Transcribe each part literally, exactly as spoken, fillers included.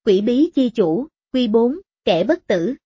Quỷ bí chi chủ, Quy bốn, kẻ bất tử.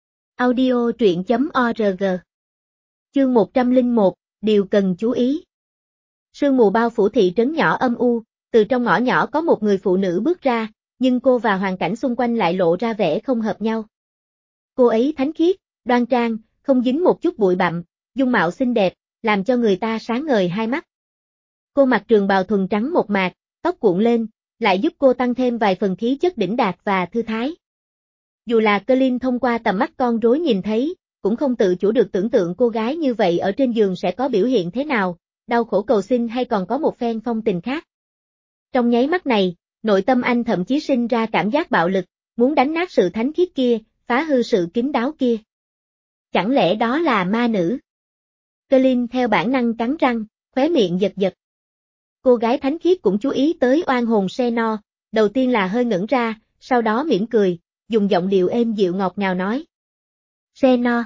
Audio truyện chấm org. Chương một trăm lẻ một, điều cần chú ý. Sương mù bao phủ thị trấn nhỏ âm u, từ trong ngõ nhỏ có một người phụ nữ bước ra, nhưng cô và hoàn cảnh xung quanh lại lộ ra vẻ không hợp nhau. Cô ấy thánh khiết, đoan trang, không dính một chút bụi bặm, dung mạo xinh đẹp, làm cho người ta sáng ngời hai mắt. Cô mặc trường bào thuần trắng mộc mạc, tóc cuộn lên, lại giúp cô tăng thêm vài phần khí chất đỉnh đạt và thư thái. Dù là Colin thông qua tầm mắt con rối nhìn thấy, cũng không tự chủ được tưởng tượng cô gái như vậy ở trên giường sẽ có biểu hiện thế nào, đau khổ cầu xin hay còn có một phen phong tình khác. Trong nháy mắt này, nội tâm anh thậm chí sinh ra cảm giác bạo lực, muốn đánh nát sự thánh khiết kia, phá hư sự kín đáo kia. Chẳng lẽ đó là ma nữ? Colin theo bản năng cắn răng, khóe miệng giật giật. Cô gái thánh khiết cũng chú ý tới oan hồn Senor, đầu tiên là hơi ngẩn ra, sau đó mỉm cười, dùng giọng điệu êm dịu ngọt ngào nói. Senor,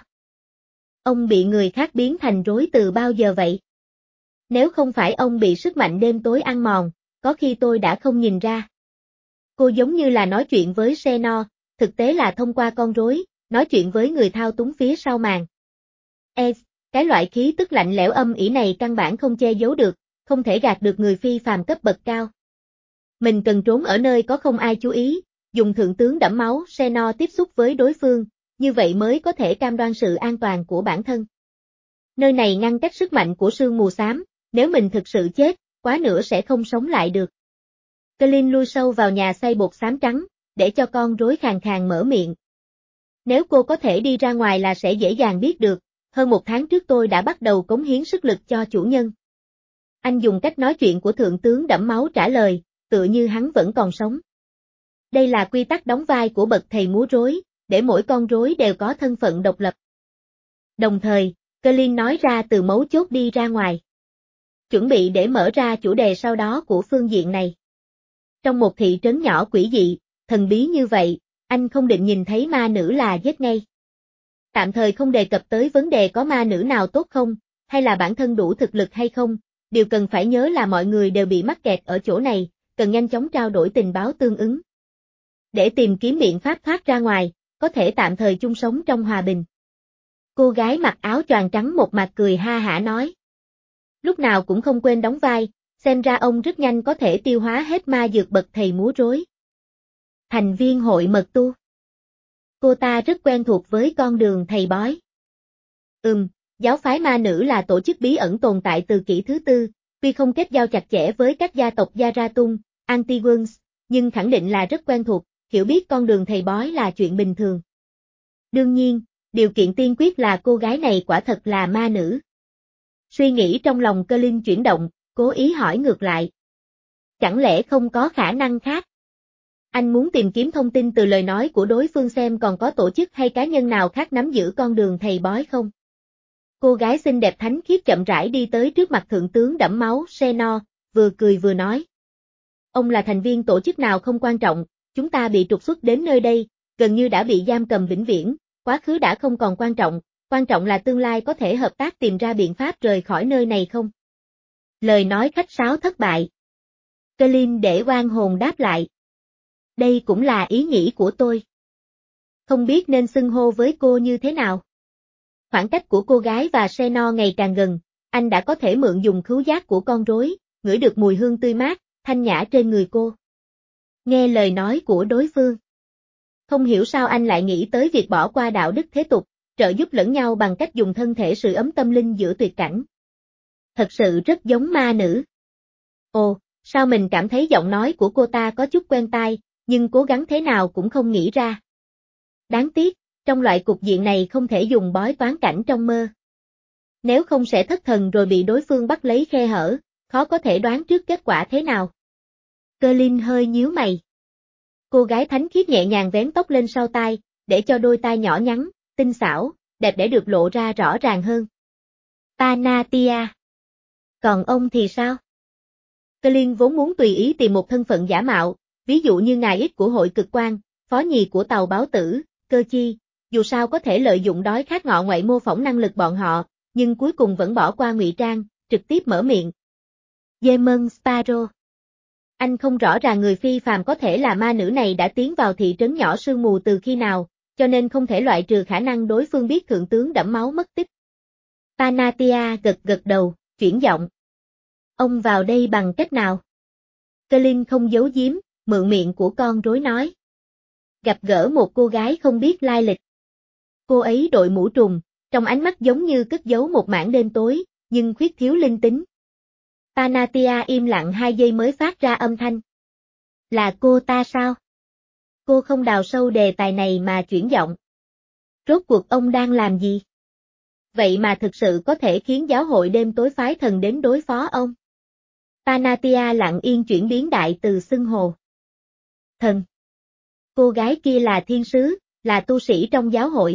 ông bị người khác biến thành rối từ bao giờ vậy? Nếu không phải ông bị sức mạnh đêm tối ăn mòn, có khi tôi đã không nhìn ra. Cô giống như là nói chuyện với Senor, thực tế là thông qua con rối, nói chuyện với người thao túng phía sau màn. Ê, cái loại khí tức lạnh lẽo âm ỉ này căn bản không che giấu được, không thể gạt được người phi phàm cấp bậc cao. Mình cần trốn ở nơi có không ai chú ý, dùng thượng tướng đẫm máu Senor tiếp xúc với đối phương, như vậy mới có thể cam đoan sự an toàn của bản thân. Nơi này ngăn cách sức mạnh của sương mù xám, nếu mình thực sự chết, quá nữa sẽ không sống lại được. Colin lui sâu vào nhà xay bột xám trắng, để cho con rối khàn khàn mở miệng. Nếu cô có thể đi ra ngoài là sẽ dễ dàng biết được, hơn một tháng trước tôi đã bắt đầu cống hiến sức lực cho chủ nhân. Anh dùng cách nói chuyện của thượng tướng đẫm máu trả lời, tựa như hắn vẫn còn sống. Đây là quy tắc đóng vai của bậc thầy múa rối, để mỗi con rối đều có thân phận độc lập. Đồng thời, Colin nói ra từ mấu chốt đi ra ngoài. Chuẩn bị để mở ra chủ đề sau đó của phương diện này. Trong một thị trấn nhỏ quỷ dị, thần bí như vậy, anh không định nhìn thấy ma nữ là giết ngay. Tạm thời không đề cập tới vấn đề có ma nữ nào tốt không, hay là bản thân đủ thực lực hay không, điều cần phải nhớ là mọi người đều bị mắc kẹt ở chỗ này, cần nhanh chóng trao đổi tình báo tương ứng. Để tìm kiếm biện pháp thoát ra ngoài, có thể tạm thời chung sống trong hòa bình. Cô gái mặc áo choàng trắng một mặt cười ha hả nói. Lúc nào cũng không quên đóng vai, xem ra ông rất nhanh có thể tiêu hóa hết ma dược bậc thầy múa rối. Thành viên hội mật tu. Cô ta rất quen thuộc với con đường thầy bói. Ừm, giáo phái ma nữ là tổ chức bí ẩn tồn tại từ kỷ thứ tư, tuy không kết giao chặt chẽ với các gia tộc Yaratung, Antigons, nhưng khẳng định là rất quen thuộc, hiểu biết con đường thầy bói là chuyện bình thường. Đương nhiên, điều kiện tiên quyết là cô gái này quả thật là ma nữ. Suy nghĩ trong lòng Colin chuyển động, cố ý hỏi ngược lại. Chẳng lẽ không có khả năng khác? Anh muốn tìm kiếm thông tin từ lời nói của đối phương xem còn có tổ chức hay cá nhân nào khác nắm giữ con đường thầy bói không? Cô gái xinh đẹp thánh khiết chậm rãi đi tới trước mặt thượng tướng đẫm máu Senor, vừa cười vừa nói. Ông là thành viên tổ chức nào không quan trọng, chúng ta bị trục xuất đến nơi đây, gần như đã bị giam cầm vĩnh viễn, quá khứ đã không còn quan trọng, quan trọng là tương lai có thể hợp tác tìm ra biện pháp rời khỏi nơi này không? Lời nói khách sáo thất bại. Colin để oan hồn đáp lại. Đây cũng là ý nghĩ của tôi. Không biết nên xưng hô với cô như thế nào? Khoảng cách của cô gái và Senor ngày càng gần, anh đã có thể mượn dùng khứu giác của con rối, ngửi được mùi hương tươi mát, thanh nhã trên người cô. Nghe lời nói của đối phương. Không hiểu sao anh lại nghĩ tới việc bỏ qua đạo đức thế tục, trợ giúp lẫn nhau bằng cách dùng thân thể sưởi ấm tâm linh giữa tuyệt cảnh. Thật sự rất giống ma nữ. Ồ, sao mình cảm thấy giọng nói của cô ta có chút quen tai, nhưng cố gắng thế nào cũng không nghĩ ra. Đáng tiếc, trong loại cục diện này không thể dùng bói toán cảnh trong mơ. Nếu không sẽ thất thần rồi bị đối phương bắt lấy khe hở, khó có thể đoán trước kết quả thế nào. Colin hơi nhíu mày. Cô gái thánh khiết nhẹ nhàng vén tóc lên sau tai, để cho đôi tai nhỏ nhắn, tinh xảo, đẹp để được lộ ra rõ ràng hơn. Panatia. Còn ông thì sao? Colin vốn muốn tùy ý tìm một thân phận giả mạo, ví dụ như ngài ít của hội cực quan, phó nhì của tàu báo tử, cơ chi, dù sao có thể lợi dụng đói khát ngọ ngoại mô phỏng năng lực bọn họ, nhưng cuối cùng vẫn bỏ qua ngụy trang, trực tiếp mở miệng. Demon Sparrow. Anh không rõ ràng người phi phàm có thể là ma nữ này đã tiến vào thị trấn nhỏ sương mù từ khi nào, cho nên không thể loại trừ khả năng đối phương biết thượng tướng đẫm máu mất tích. Panatia gật gật đầu, chuyển giọng. Ông vào đây bằng cách nào? Colin không giấu giếm, mượn miệng của con rối nói. Gặp gỡ một cô gái không biết lai lịch. Cô ấy đội mũ trùm, trong ánh mắt giống như cất giấu một mảng đêm tối, nhưng khuyết thiếu linh tính. Panatia im lặng hai giây mới phát ra âm thanh. Là cô ta sao? Cô không đào sâu đề tài này mà chuyển giọng. Rốt cuộc ông đang làm gì? Vậy mà thực sự có thể khiến giáo hội đêm tối phái thần đến đối phó ông. Panatia lặng yên chuyển biến đại từ xưng hồ. Thần. Cô gái kia là thiên sứ, là tu sĩ trong giáo hội.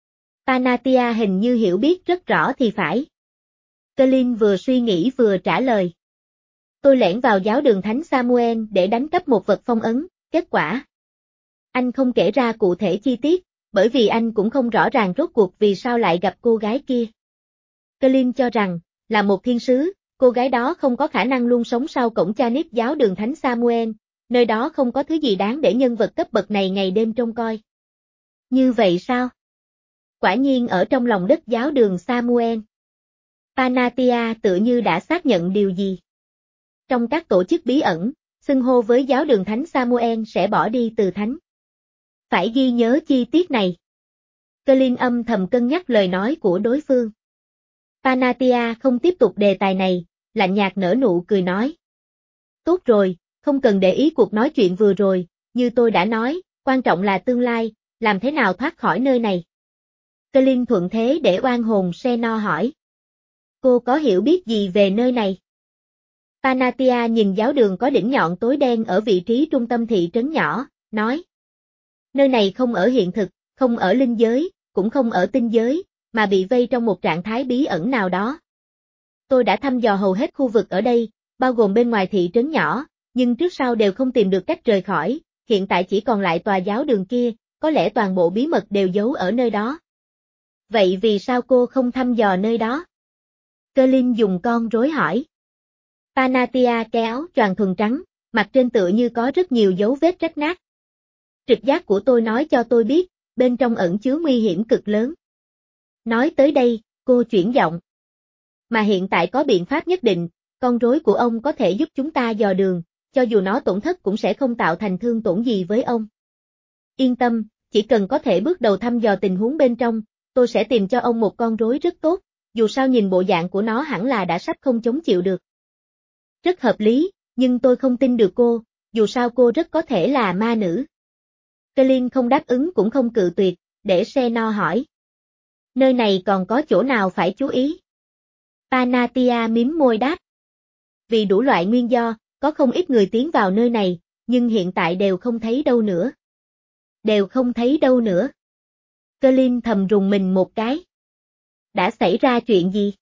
Panatia hình như hiểu biết rất rõ thì phải. Colin vừa suy nghĩ vừa trả lời. Tôi lẻn vào giáo đường Thánh Samuel để đánh cắp một vật phong ấn, kết quả. Anh không kể ra cụ thể chi tiết, bởi vì anh cũng không rõ ràng rốt cuộc vì sao lại gặp cô gái kia. Colin cho rằng, là một thiên sứ, cô gái đó không có khả năng luôn sống sau cổng Chanit giáo đường Thánh Samuel, nơi đó không có thứ gì đáng để nhân vật cấp bậc này ngày đêm trông coi. Như vậy sao? Quả nhiên ở trong lòng đất giáo đường Samuel. Panatia tựa như đã xác nhận điều gì. Trong các tổ chức bí ẩn, xưng hô với giáo đường Thánh Samuel sẽ bỏ đi từ thánh. Phải ghi nhớ chi tiết này. Colin âm thầm cân nhắc lời nói của đối phương. Panatia không tiếp tục đề tài này, lạnh nhạt nở nụ cười nói. Tốt rồi, không cần để ý cuộc nói chuyện vừa rồi, như tôi đã nói, quan trọng là tương lai, làm thế nào thoát khỏi nơi này. Colin thuận thế để oan hồn Seno hỏi. Cô có hiểu biết gì về nơi này? Panatia nhìn giáo đường có đỉnh nhọn tối đen ở vị trí trung tâm thị trấn nhỏ, nói. Nơi này không ở hiện thực, không ở linh giới, cũng không ở tinh giới, mà bị vây trong một trạng thái bí ẩn nào đó. Tôi đã thăm dò hầu hết khu vực ở đây, bao gồm bên ngoài thị trấn nhỏ, nhưng trước sau đều không tìm được cách rời khỏi, hiện tại chỉ còn lại tòa giáo đường kia, có lẽ toàn bộ bí mật đều giấu ở nơi đó. Vậy vì sao cô không thăm dò nơi đó? Colin dùng con rối hỏi. Panatia kéo choàng thuần trắng, mặt trên tựa như có rất nhiều dấu vết rách nát. Trực giác của tôi nói cho tôi biết, bên trong ẩn chứa nguy hiểm cực lớn. Nói tới đây, cô chuyển giọng. Mà hiện tại có biện pháp nhất định, con rối của ông có thể giúp chúng ta dò đường, cho dù nó tổn thất cũng sẽ không tạo thành thương tổn gì với ông. Yên tâm, chỉ cần có thể bước đầu thăm dò tình huống bên trong, tôi sẽ tìm cho ông một con rối rất tốt, dù sao nhìn bộ dạng của nó hẳn là đã sắp không chống chịu được. Rất hợp lý, nhưng tôi không tin được cô, dù sao cô rất có thể là ma nữ. Colin không đáp ứng cũng không cự tuyệt, để Seno hỏi. Nơi này còn có chỗ nào phải chú ý? Panatia mím môi đáp. Vì đủ loại nguyên do, có không ít người tiến vào nơi này, nhưng hiện tại đều không thấy đâu nữa. Đều không thấy đâu nữa. Colin thầm rùng mình một cái. Đã xảy ra chuyện gì?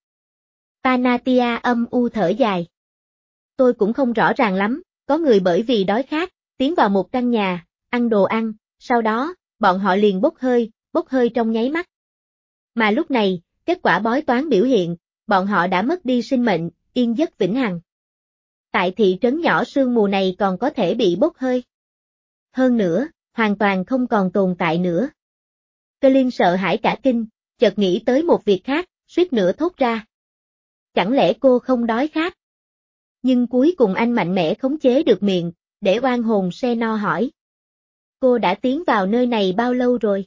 Panatia âm u thở dài. Tôi cũng không rõ ràng lắm, có người bởi vì đói khát, tiến vào một căn nhà, ăn đồ ăn, sau đó, bọn họ liền bốc hơi, bốc hơi trong nháy mắt. Mà lúc này, kết quả bói toán biểu hiện, bọn họ đã mất đi sinh mệnh, yên giấc vĩnh hằng. Tại thị trấn nhỏ sương mù này còn có thể bị bốc hơi. Hơn nữa, hoàn toàn không còn tồn tại nữa. Colin sợ hãi cả kinh, chợt nghĩ tới một việc khác, suýt nữa thốt ra. Chẳng lẽ cô không đói khát? Nhưng cuối cùng anh mạnh mẽ khống chế được miệng, để oan hồn Seno hỏi. Cô đã tiến vào nơi này bao lâu rồi?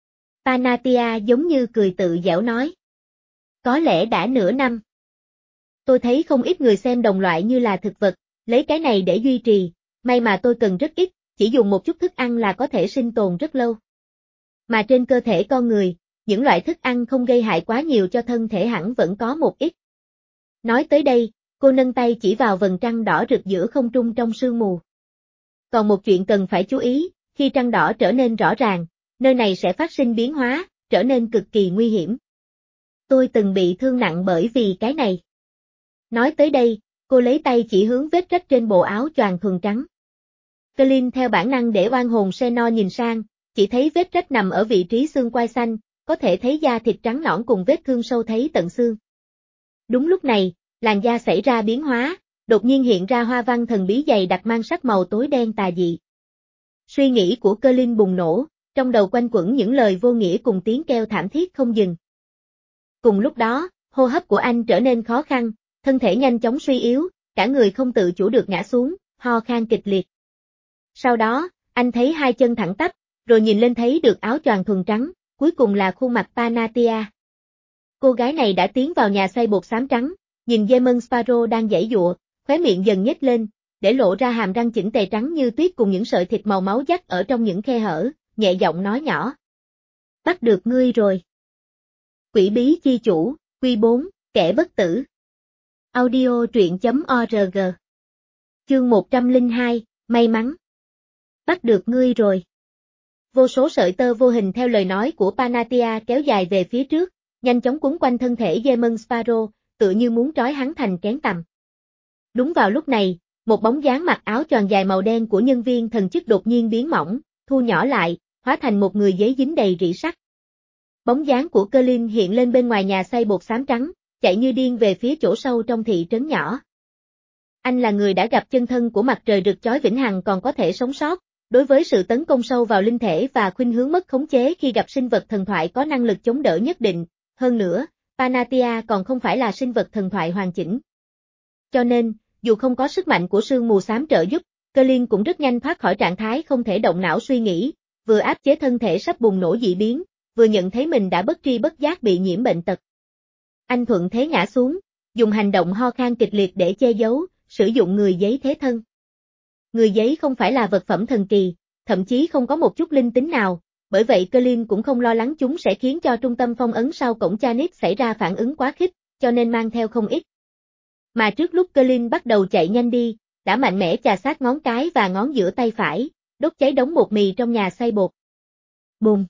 Panatia giống như cười tự giễu nói. Có lẽ đã nửa năm. Tôi thấy không ít người xem đồng loại như là thực vật, lấy cái này để duy trì, may mà tôi cần rất ít, chỉ dùng một chút thức ăn là có thể sinh tồn rất lâu. Mà trên cơ thể con người, những loại thức ăn không gây hại quá nhiều cho thân thể hẳn vẫn có một ít. Nói tới đây, cô nâng tay chỉ vào vầng trăng đỏ rực giữa không trung trong sương mù. Còn một chuyện cần phải chú ý, khi trăng đỏ trở nên rõ ràng, nơi này sẽ phát sinh biến hóa, trở nên cực kỳ nguy hiểm. Tôi từng bị thương nặng bởi vì cái này. Nói tới đây, cô lấy tay chỉ hướng vết rách trên bộ áo choàng thuần trắng. Colin theo bản năng để oan hồn Seno nhìn sang, chỉ thấy vết rách nằm ở vị trí xương quai xanh, có thể thấy da thịt trắng nõn cùng vết thương sâu thấy tận xương. Đúng lúc này, làn da xảy ra biến hóa, đột nhiên hiện ra hoa văn thần bí dày đặc mang sắc màu tối đen tà dị. Suy nghĩ của Colin bùng nổ, trong đầu quanh quẩn những lời vô nghĩa cùng tiếng kêu thảm thiết không dừng. Cùng lúc đó, hô hấp của anh trở nên khó khăn, thân thể nhanh chóng suy yếu, cả người không tự chủ được ngã xuống, ho khan kịch liệt. Sau đó, anh thấy hai chân thẳng tắp, rồi nhìn lên thấy được áo choàng thuần trắng, cuối cùng là khuôn mặt Panatia. Cô gái này đã tiến vào nhà xay bột xám trắng, nhìn Demon Sparrow đang giãy giụa, khóe miệng dần nhếch lên, để lộ ra hàm răng chỉnh tề trắng như tuyết cùng những sợi thịt màu máu dắt ở trong những khe hở, nhẹ giọng nói nhỏ. Bắt được ngươi rồi. Quỷ bí chi chủ, quy bốn, kẻ bất tử. Audio truyện chấm org. Chương một trăm lẻ hai, may mắn. Bắt được ngươi rồi. Vô số sợi tơ vô hình theo lời nói của Panatia kéo dài về phía trước, nhanh chóng quấn quanh thân thể Demon Sparrow, tựa như muốn trói hắn thành kén tằm. Đúng vào lúc này, một bóng dáng mặc áo choàng dài màu đen của nhân viên thần chức đột nhiên biến mỏng, thu nhỏ lại, hóa thành một người giấy dính đầy rỉ sắt. Bóng dáng của Colin hiện lên bên ngoài nhà xay bột xám trắng, chạy như điên về phía chỗ sâu trong thị trấn nhỏ. Anh là người đã gặp chân thân của mặt trời rực chói vĩnh hằng còn có thể sống sót, đối với sự tấn công sâu vào linh thể và khuynh hướng mất khống chế khi gặp sinh vật thần thoại có năng lực chống đỡ nhất định, hơn nữa, Panatia còn không phải là sinh vật thần thoại hoàn chỉnh. Cho nên, dù không có sức mạnh của sương mù xám trợ giúp, Colin cũng rất nhanh thoát khỏi trạng thái không thể động não suy nghĩ, vừa áp chế thân thể sắp bùng nổ dị biến, vừa nhận thấy mình đã bất tri bất giác bị nhiễm bệnh tật. Anh thuận thế ngã xuống, dùng hành động ho khan kịch liệt để che giấu, sử dụng người giấy thế thân. Người giấy không phải là vật phẩm thần kỳ, thậm chí không có một chút linh tính nào, bởi vậy Colin cũng không lo lắng chúng sẽ khiến cho trung tâm phong ấn sau cổng Chanit xảy ra phản ứng quá khích, cho nên mang theo không ít. Mà trước lúc Colin bắt đầu chạy nhanh đi, đã mạnh mẽ chà sát ngón cái và ngón giữa tay phải, đốt cháy đống bột mì trong nhà xay bột. Bùm!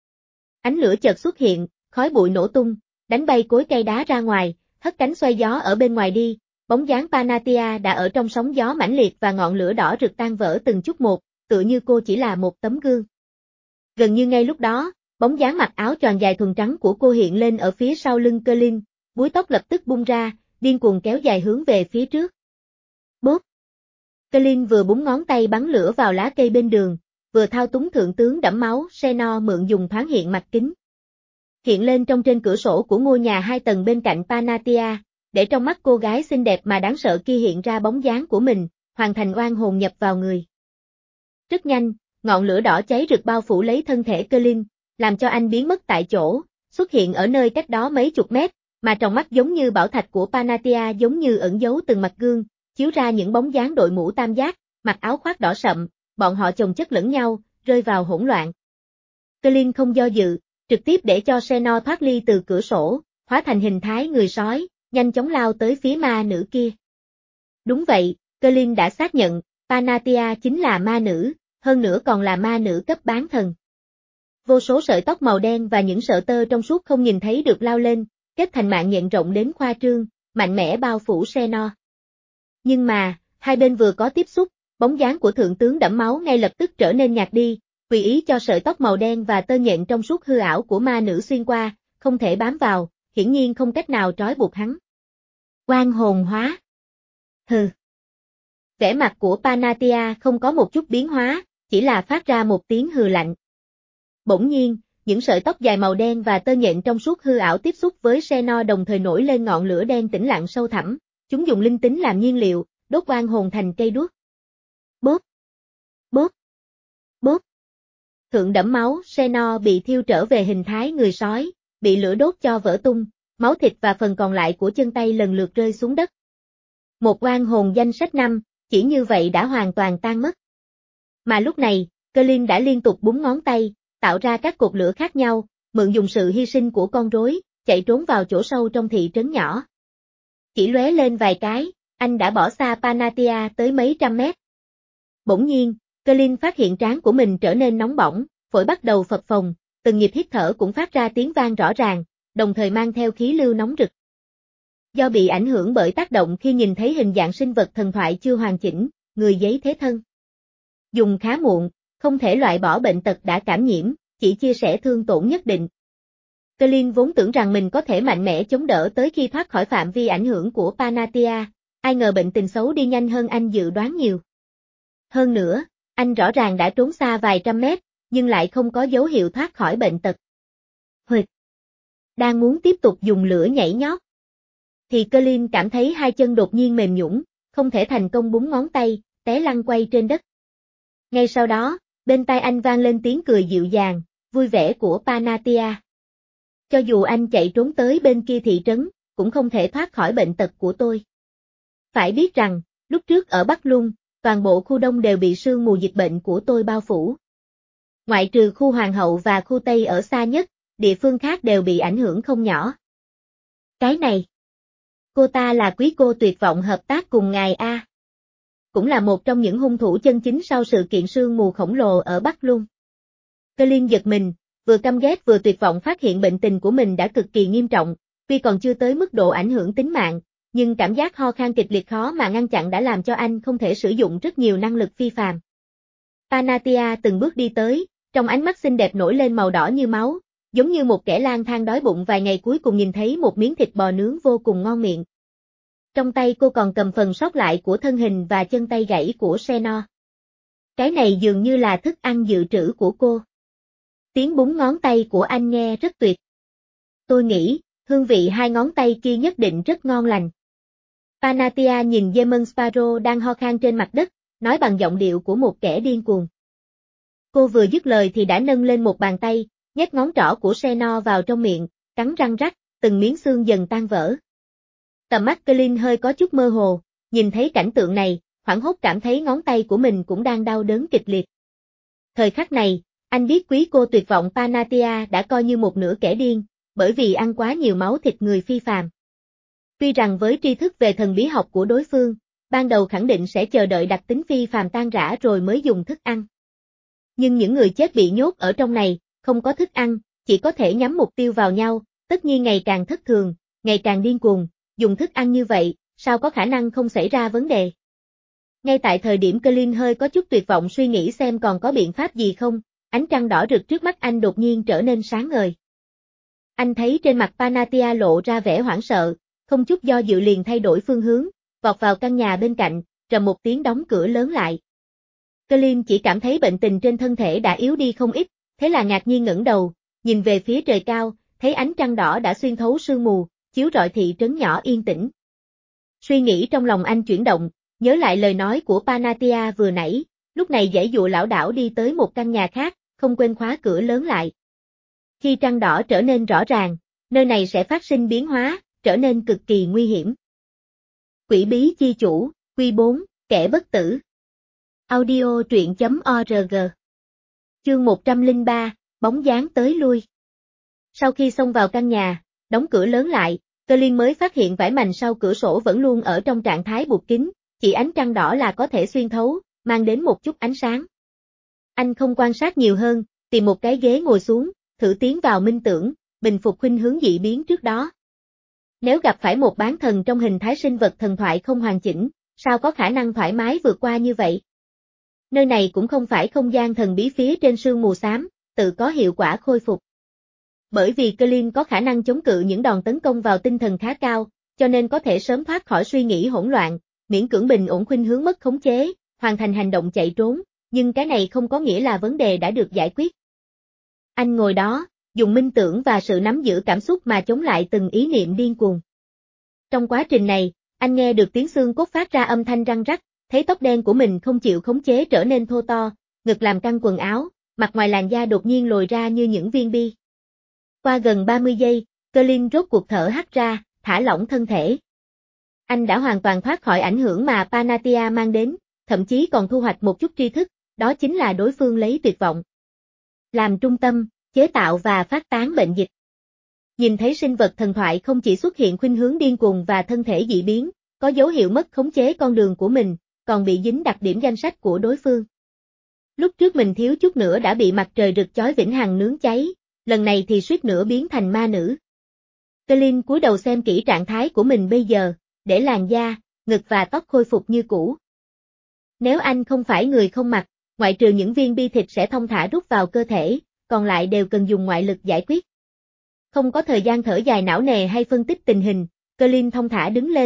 Ánh lửa chợt xuất hiện, khói bụi nổ tung, đánh bay cối cây đá ra ngoài, hất cánh xoay gió ở bên ngoài đi, bóng dáng Panatia đã ở trong sóng gió mãnh liệt và ngọn lửa đỏ rực tan vỡ từng chút một, tựa như cô chỉ là một tấm gương. Gần như ngay lúc đó, bóng dáng mặc áo choàng dài thuần trắng của cô hiện lên ở phía sau lưng Colin, búi tóc lập tức bung ra, điên cuồng kéo dài hướng về phía trước. Bốp! Colin vừa búng ngón tay bắn lửa vào lá cây bên đường, vừa thao túng thượng tướng đẫm máu Senor mượn dùng thoáng hiện mặt kính. Hiện lên trong trên cửa sổ của ngôi nhà hai tầng bên cạnh Panatia, để trong mắt cô gái xinh đẹp mà đáng sợ kia hiện ra bóng dáng của mình, hoàn thành oan hồn nhập vào người. Rất nhanh, ngọn lửa đỏ cháy rực bao phủ lấy thân thể Colin, làm cho anh biến mất tại chỗ, xuất hiện ở nơi cách đó mấy chục mét, mà trong mắt giống như bảo thạch của Panatia giống như ẩn giấu từng mặt gương, chiếu ra những bóng dáng đội mũ tam giác, mặc áo khoác đỏ sậm, bọn họ chồng chất lẫn nhau, rơi vào hỗn loạn. Colin không do dự, trực tiếp để cho Senor thoát ly từ cửa sổ, hóa thành hình thái người sói, nhanh chóng lao tới phía ma nữ kia. Đúng vậy, Colin đã xác nhận, Panatia chính là ma nữ, hơn nữa còn là ma nữ cấp bán thần. Vô số sợi tóc màu đen và những sợi tơ trong suốt không nhìn thấy được lao lên, kết thành mạng nhện rộng đến khoa trương, mạnh mẽ bao phủ Senor. Nhưng mà, hai bên vừa có tiếp xúc, bóng dáng của thượng tướng đẫm máu ngay lập tức trở nên nhạt đi, tùy ý cho sợi tóc màu đen và tơ nhện trong suốt hư ảo của ma nữ xuyên qua, không thể bám vào, hiển nhiên không cách nào trói buộc hắn. Oan hồn hóa. Hừ. Vẻ mặt của Panatia không có một chút biến hóa, chỉ là phát ra một tiếng hừ lạnh. Bỗng nhiên, những sợi tóc dài màu đen và tơ nhện trong suốt hư ảo tiếp xúc với Senor đồng thời nổi lên ngọn lửa đen tĩnh lặng sâu thẳm, chúng dùng linh tính làm nhiên liệu, đốt oan hồn thành cây đuốc. Bốp. Bốp. Bốp. Thượng đẫm máu, Senor bị thiêu trở về hình thái người sói, bị lửa đốt cho vỡ tung, máu thịt và phần còn lại của chân tay lần lượt rơi xuống đất. Một oan hồn danh sách năm, chỉ như vậy đã hoàn toàn tan mất. Mà lúc này, Colin đã liên tục búng ngón tay, tạo ra các cột lửa khác nhau, mượn dùng sự hy sinh của con rối, chạy trốn vào chỗ sâu trong thị trấn nhỏ. Chỉ lóe lên vài cái, anh đã bỏ xa Panatia tới mấy trăm mét. Bỗng nhiên, Colin phát hiện trán của mình trở nên nóng bỏng, phổi bắt đầu phập phồng, từng nhịp hít thở cũng phát ra tiếng vang rõ ràng, đồng thời mang theo khí lưu nóng rực. Do bị ảnh hưởng bởi tác động khi nhìn thấy hình dạng sinh vật thần thoại chưa hoàn chỉnh, người giấy thế thân. Dùng khá muộn, không thể loại bỏ bệnh tật đã cảm nhiễm, chỉ chia sẻ thương tổn nhất định. Colin vốn tưởng rằng mình có thể mạnh mẽ chống đỡ tới khi thoát khỏi phạm vi ảnh hưởng của Panatia, ai ngờ bệnh tình xấu đi nhanh hơn anh dự đoán nhiều. Hơn nữa, anh rõ ràng đã trốn xa vài trăm mét, nhưng lại không có dấu hiệu thoát khỏi bệnh tật. Huỵch! Đang muốn tiếp tục dùng lửa nhảy nhót. Thì Colin cảm thấy hai chân đột nhiên mềm nhũn, không thể thành công búng ngón tay, té lăn quay trên đất. Ngay sau đó, bên tai anh vang lên tiếng cười dịu dàng, vui vẻ của Panatia. Cho dù anh chạy trốn tới bên kia thị trấn, cũng không thể thoát khỏi bệnh tật của tôi. Phải biết rằng, lúc trước ở Bắc Lung, toàn bộ khu Đông đều bị sương mù dịch bệnh của tôi bao phủ. Ngoại trừ khu Hoàng hậu và khu Tây ở xa nhất, địa phương khác đều bị ảnh hưởng không nhỏ. Cái này, cô ta là quý cô tuyệt vọng hợp tác cùng ngài A. Cũng là một trong những hung thủ chân chính sau sự kiện sương mù khổng lồ ở Bắc Lung. Colin giật mình, vừa căm ghét vừa tuyệt vọng phát hiện bệnh tình của mình đã cực kỳ nghiêm trọng, tuy còn chưa tới mức độ ảnh hưởng tính mạng, nhưng cảm giác ho khan kịch liệt khó mà ngăn chặn đã làm cho anh không thể sử dụng rất nhiều năng lực phi phàm. Panatia từng bước đi tới, trong ánh mắt xinh đẹp nổi lên màu đỏ như máu, giống như một kẻ lang thang đói bụng vài ngày cuối cùng nhìn thấy một miếng thịt bò nướng vô cùng ngon miệng. Trong tay cô còn cầm phần sót lại của thân hình và chân tay gãy của Senor. Cái này dường như là thức ăn dự trữ của cô. Tiếng búng ngón tay của anh nghe rất tuyệt. Tôi nghĩ, hương vị hai ngón tay kia nhất định rất ngon lành. Panatia nhìn Demon Sparrow đang ho khan trên mặt đất, nói bằng giọng điệu của một kẻ điên cuồng. Cô vừa dứt lời thì đã nâng lên một bàn tay, nhét ngón trỏ của Senor vào trong miệng, cắn răng rắc, từng miếng xương dần tan vỡ. Tầm mắt Colin hơi có chút mơ hồ, nhìn thấy cảnh tượng này, hoảng hốt cảm thấy ngón tay của mình cũng đang đau đớn kịch liệt. Thời khắc này, anh biết quý cô tuyệt vọng Panatia đã coi như một nửa kẻ điên, bởi vì ăn quá nhiều máu thịt người phi phàm. Tuy rằng với tri thức về thần bí học của đối phương, ban đầu khẳng định sẽ chờ đợi đặc tính phi phàm tan rã rồi mới dùng thức ăn. Nhưng những người chết bị nhốt ở trong này, không có thức ăn, chỉ có thể nhắm mục tiêu vào nhau, tất nhiên ngày càng thất thường, ngày càng điên cuồng, dùng thức ăn như vậy, sao có khả năng không xảy ra vấn đề. Ngay tại thời điểm Colin hơi có chút tuyệt vọng suy nghĩ xem còn có biện pháp gì không, ánh trăng đỏ rực trước mắt anh đột nhiên trở nên sáng ngời. Anh thấy trên mặt Panatia lộ ra vẻ hoảng sợ, không chút do dự liền thay đổi phương hướng, vọt vào căn nhà bên cạnh, rầm một tiếng đóng cửa lớn lại. Colin chỉ cảm thấy bệnh tình trên thân thể đã yếu đi không ít, thế là ngạc nhiên ngẩng đầu, nhìn về phía trời cao, thấy ánh trăng đỏ đã xuyên thấu sương mù, chiếu rọi thị trấn nhỏ yên tĩnh. Suy nghĩ trong lòng anh chuyển động, nhớ lại lời nói của Panatia vừa nãy, lúc này giãy dụa lảo đảo đi tới một căn nhà khác, không quên khóa cửa lớn lại. Khi trăng đỏ trở nên rõ ràng, nơi này sẽ phát sinh biến hóa, trở nên cực kỳ nguy hiểm. Quỷ bí chi chủ, Quy bốn, kẻ bất tử. Audio truyện chấm org. Chương một trăm lẻ ba, bóng dáng tới lui. Sau khi xông vào căn nhà, đóng cửa lớn lại, Colin mới phát hiện vải mành sau cửa sổ vẫn luôn ở trong trạng thái buộc kín, chỉ ánh trăng đỏ là có thể xuyên thấu, mang đến một chút ánh sáng. Anh không quan sát nhiều hơn, tìm một cái ghế ngồi xuống, thử tiến vào minh tưởng, bình phục khuynh hướng dị biến trước đó. Nếu gặp phải một bán thần trong hình thái sinh vật thần thoại không hoàn chỉnh, sao có khả năng thoải mái vượt qua như vậy? Nơi này cũng không phải không gian thần bí phía trên sương mù xám, tự có hiệu quả khôi phục. Bởi vì Colin có khả năng chống cự những đòn tấn công vào tinh thần khá cao, cho nên có thể sớm thoát khỏi suy nghĩ hỗn loạn, miễn cưỡng bình ổn khuynh hướng mất khống chế, hoàn thành hành động chạy trốn, nhưng cái này không có nghĩa là vấn đề đã được giải quyết. Anh ngồi đó, dùng minh tưởng và sự nắm giữ cảm xúc mà chống lại từng ý niệm điên cuồng. Trong quá trình này, anh nghe được tiếng xương cốt phát ra âm thanh răng rắc, thấy tóc đen của mình không chịu khống chế trở nên thô to, ngực làm căng quần áo, mặt ngoài làn da đột nhiên lồi ra như những viên bi. Qua gần ba mươi giây, Colin rốt cuộc thở hắt ra, thả lỏng thân thể. Anh đã hoàn toàn thoát khỏi ảnh hưởng mà Panatia mang đến, thậm chí còn thu hoạch một chút tri thức, đó chính là đối phương lấy tuyệt vọng làm trung tâm, chế tạo và phát tán bệnh dịch. Nhìn thấy sinh vật thần thoại không chỉ xuất hiện khuynh hướng điên cuồng và thân thể dị biến, có dấu hiệu mất khống chế con đường của mình, còn bị dính đặc điểm danh sách của đối phương. Lúc trước mình thiếu chút nữa đã bị mặt trời rực chói vĩnh hằng nướng cháy, lần này thì suýt nữa biến thành ma nữ. Colin cúi đầu xem kỹ trạng thái của mình bây giờ, để làn da, ngực và tóc khôi phục như cũ. Nếu anh không phải người không mặt, ngoại trừ những viên bi thịt sẽ thông thả rút vào cơ thể, còn lại đều cần dùng ngoại lực giải quyết. Không có thời gian thở dài não nề hay phân tích tình hình, Colin thông thả đứng lên,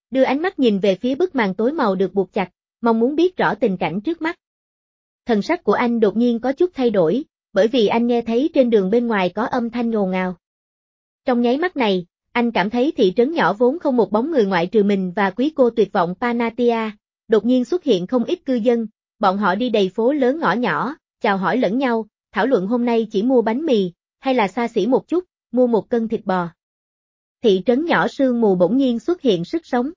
đưa ánh mắt nhìn về phía bức màn tối màu được buộc chặt, mong muốn biết rõ tình cảnh trước mắt. Thần sắc của anh đột nhiên có chút thay đổi, bởi vì anh nghe thấy trên đường bên ngoài có âm thanh ồn ào. Trong nháy mắt này, anh cảm thấy thị trấn nhỏ vốn không một bóng người ngoại trừ mình và quý cô tuyệt vọng Panatia, đột nhiên xuất hiện không ít cư dân, bọn họ đi đầy phố lớn ngõ nhỏ, chào hỏi lẫn nhau, thảo luận hôm nay chỉ mua bánh mì, hay là xa xỉ một chút, mua một cân thịt bò. Thị trấn nhỏ sương mù bỗng nhiên xuất hiện sức sống.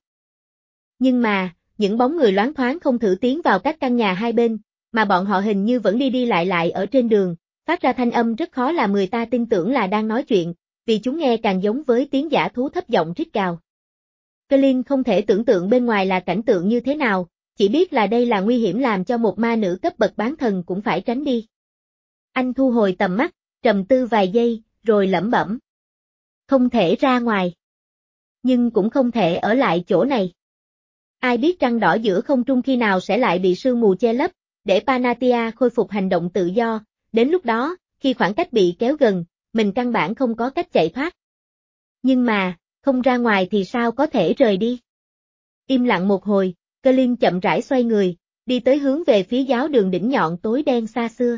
Nhưng mà, những bóng người loáng thoáng không thử tiến vào các căn nhà hai bên, mà bọn họ hình như vẫn đi đi lại lại ở trên đường, phát ra thanh âm rất khó làm người ta tin tưởng là đang nói chuyện, vì chúng nghe càng giống với tiếng dã thú thấp giọng rít gào. Colin không thể tưởng tượng bên ngoài là cảnh tượng như thế nào, chỉ biết là đây là nguy hiểm làm cho một ma nữ cấp bậc bán thần cũng phải tránh đi. Anh thu hồi tầm mắt, trầm tư vài giây, rồi lẩm bẩm. Không thể ra ngoài. Nhưng cũng không thể ở lại chỗ này. Ai biết trăng đỏ giữa không trung khi nào sẽ lại bị sương mù che lấp, để Panatia khôi phục hành động tự do, đến lúc đó, khi khoảng cách bị kéo gần, mình căn bản không có cách chạy thoát. Nhưng mà, không ra ngoài thì sao có thể rời đi? Im lặng một hồi, Colin chậm rãi xoay người, đi tới hướng về phía giáo đường đỉnh nhọn tối đen xa xưa.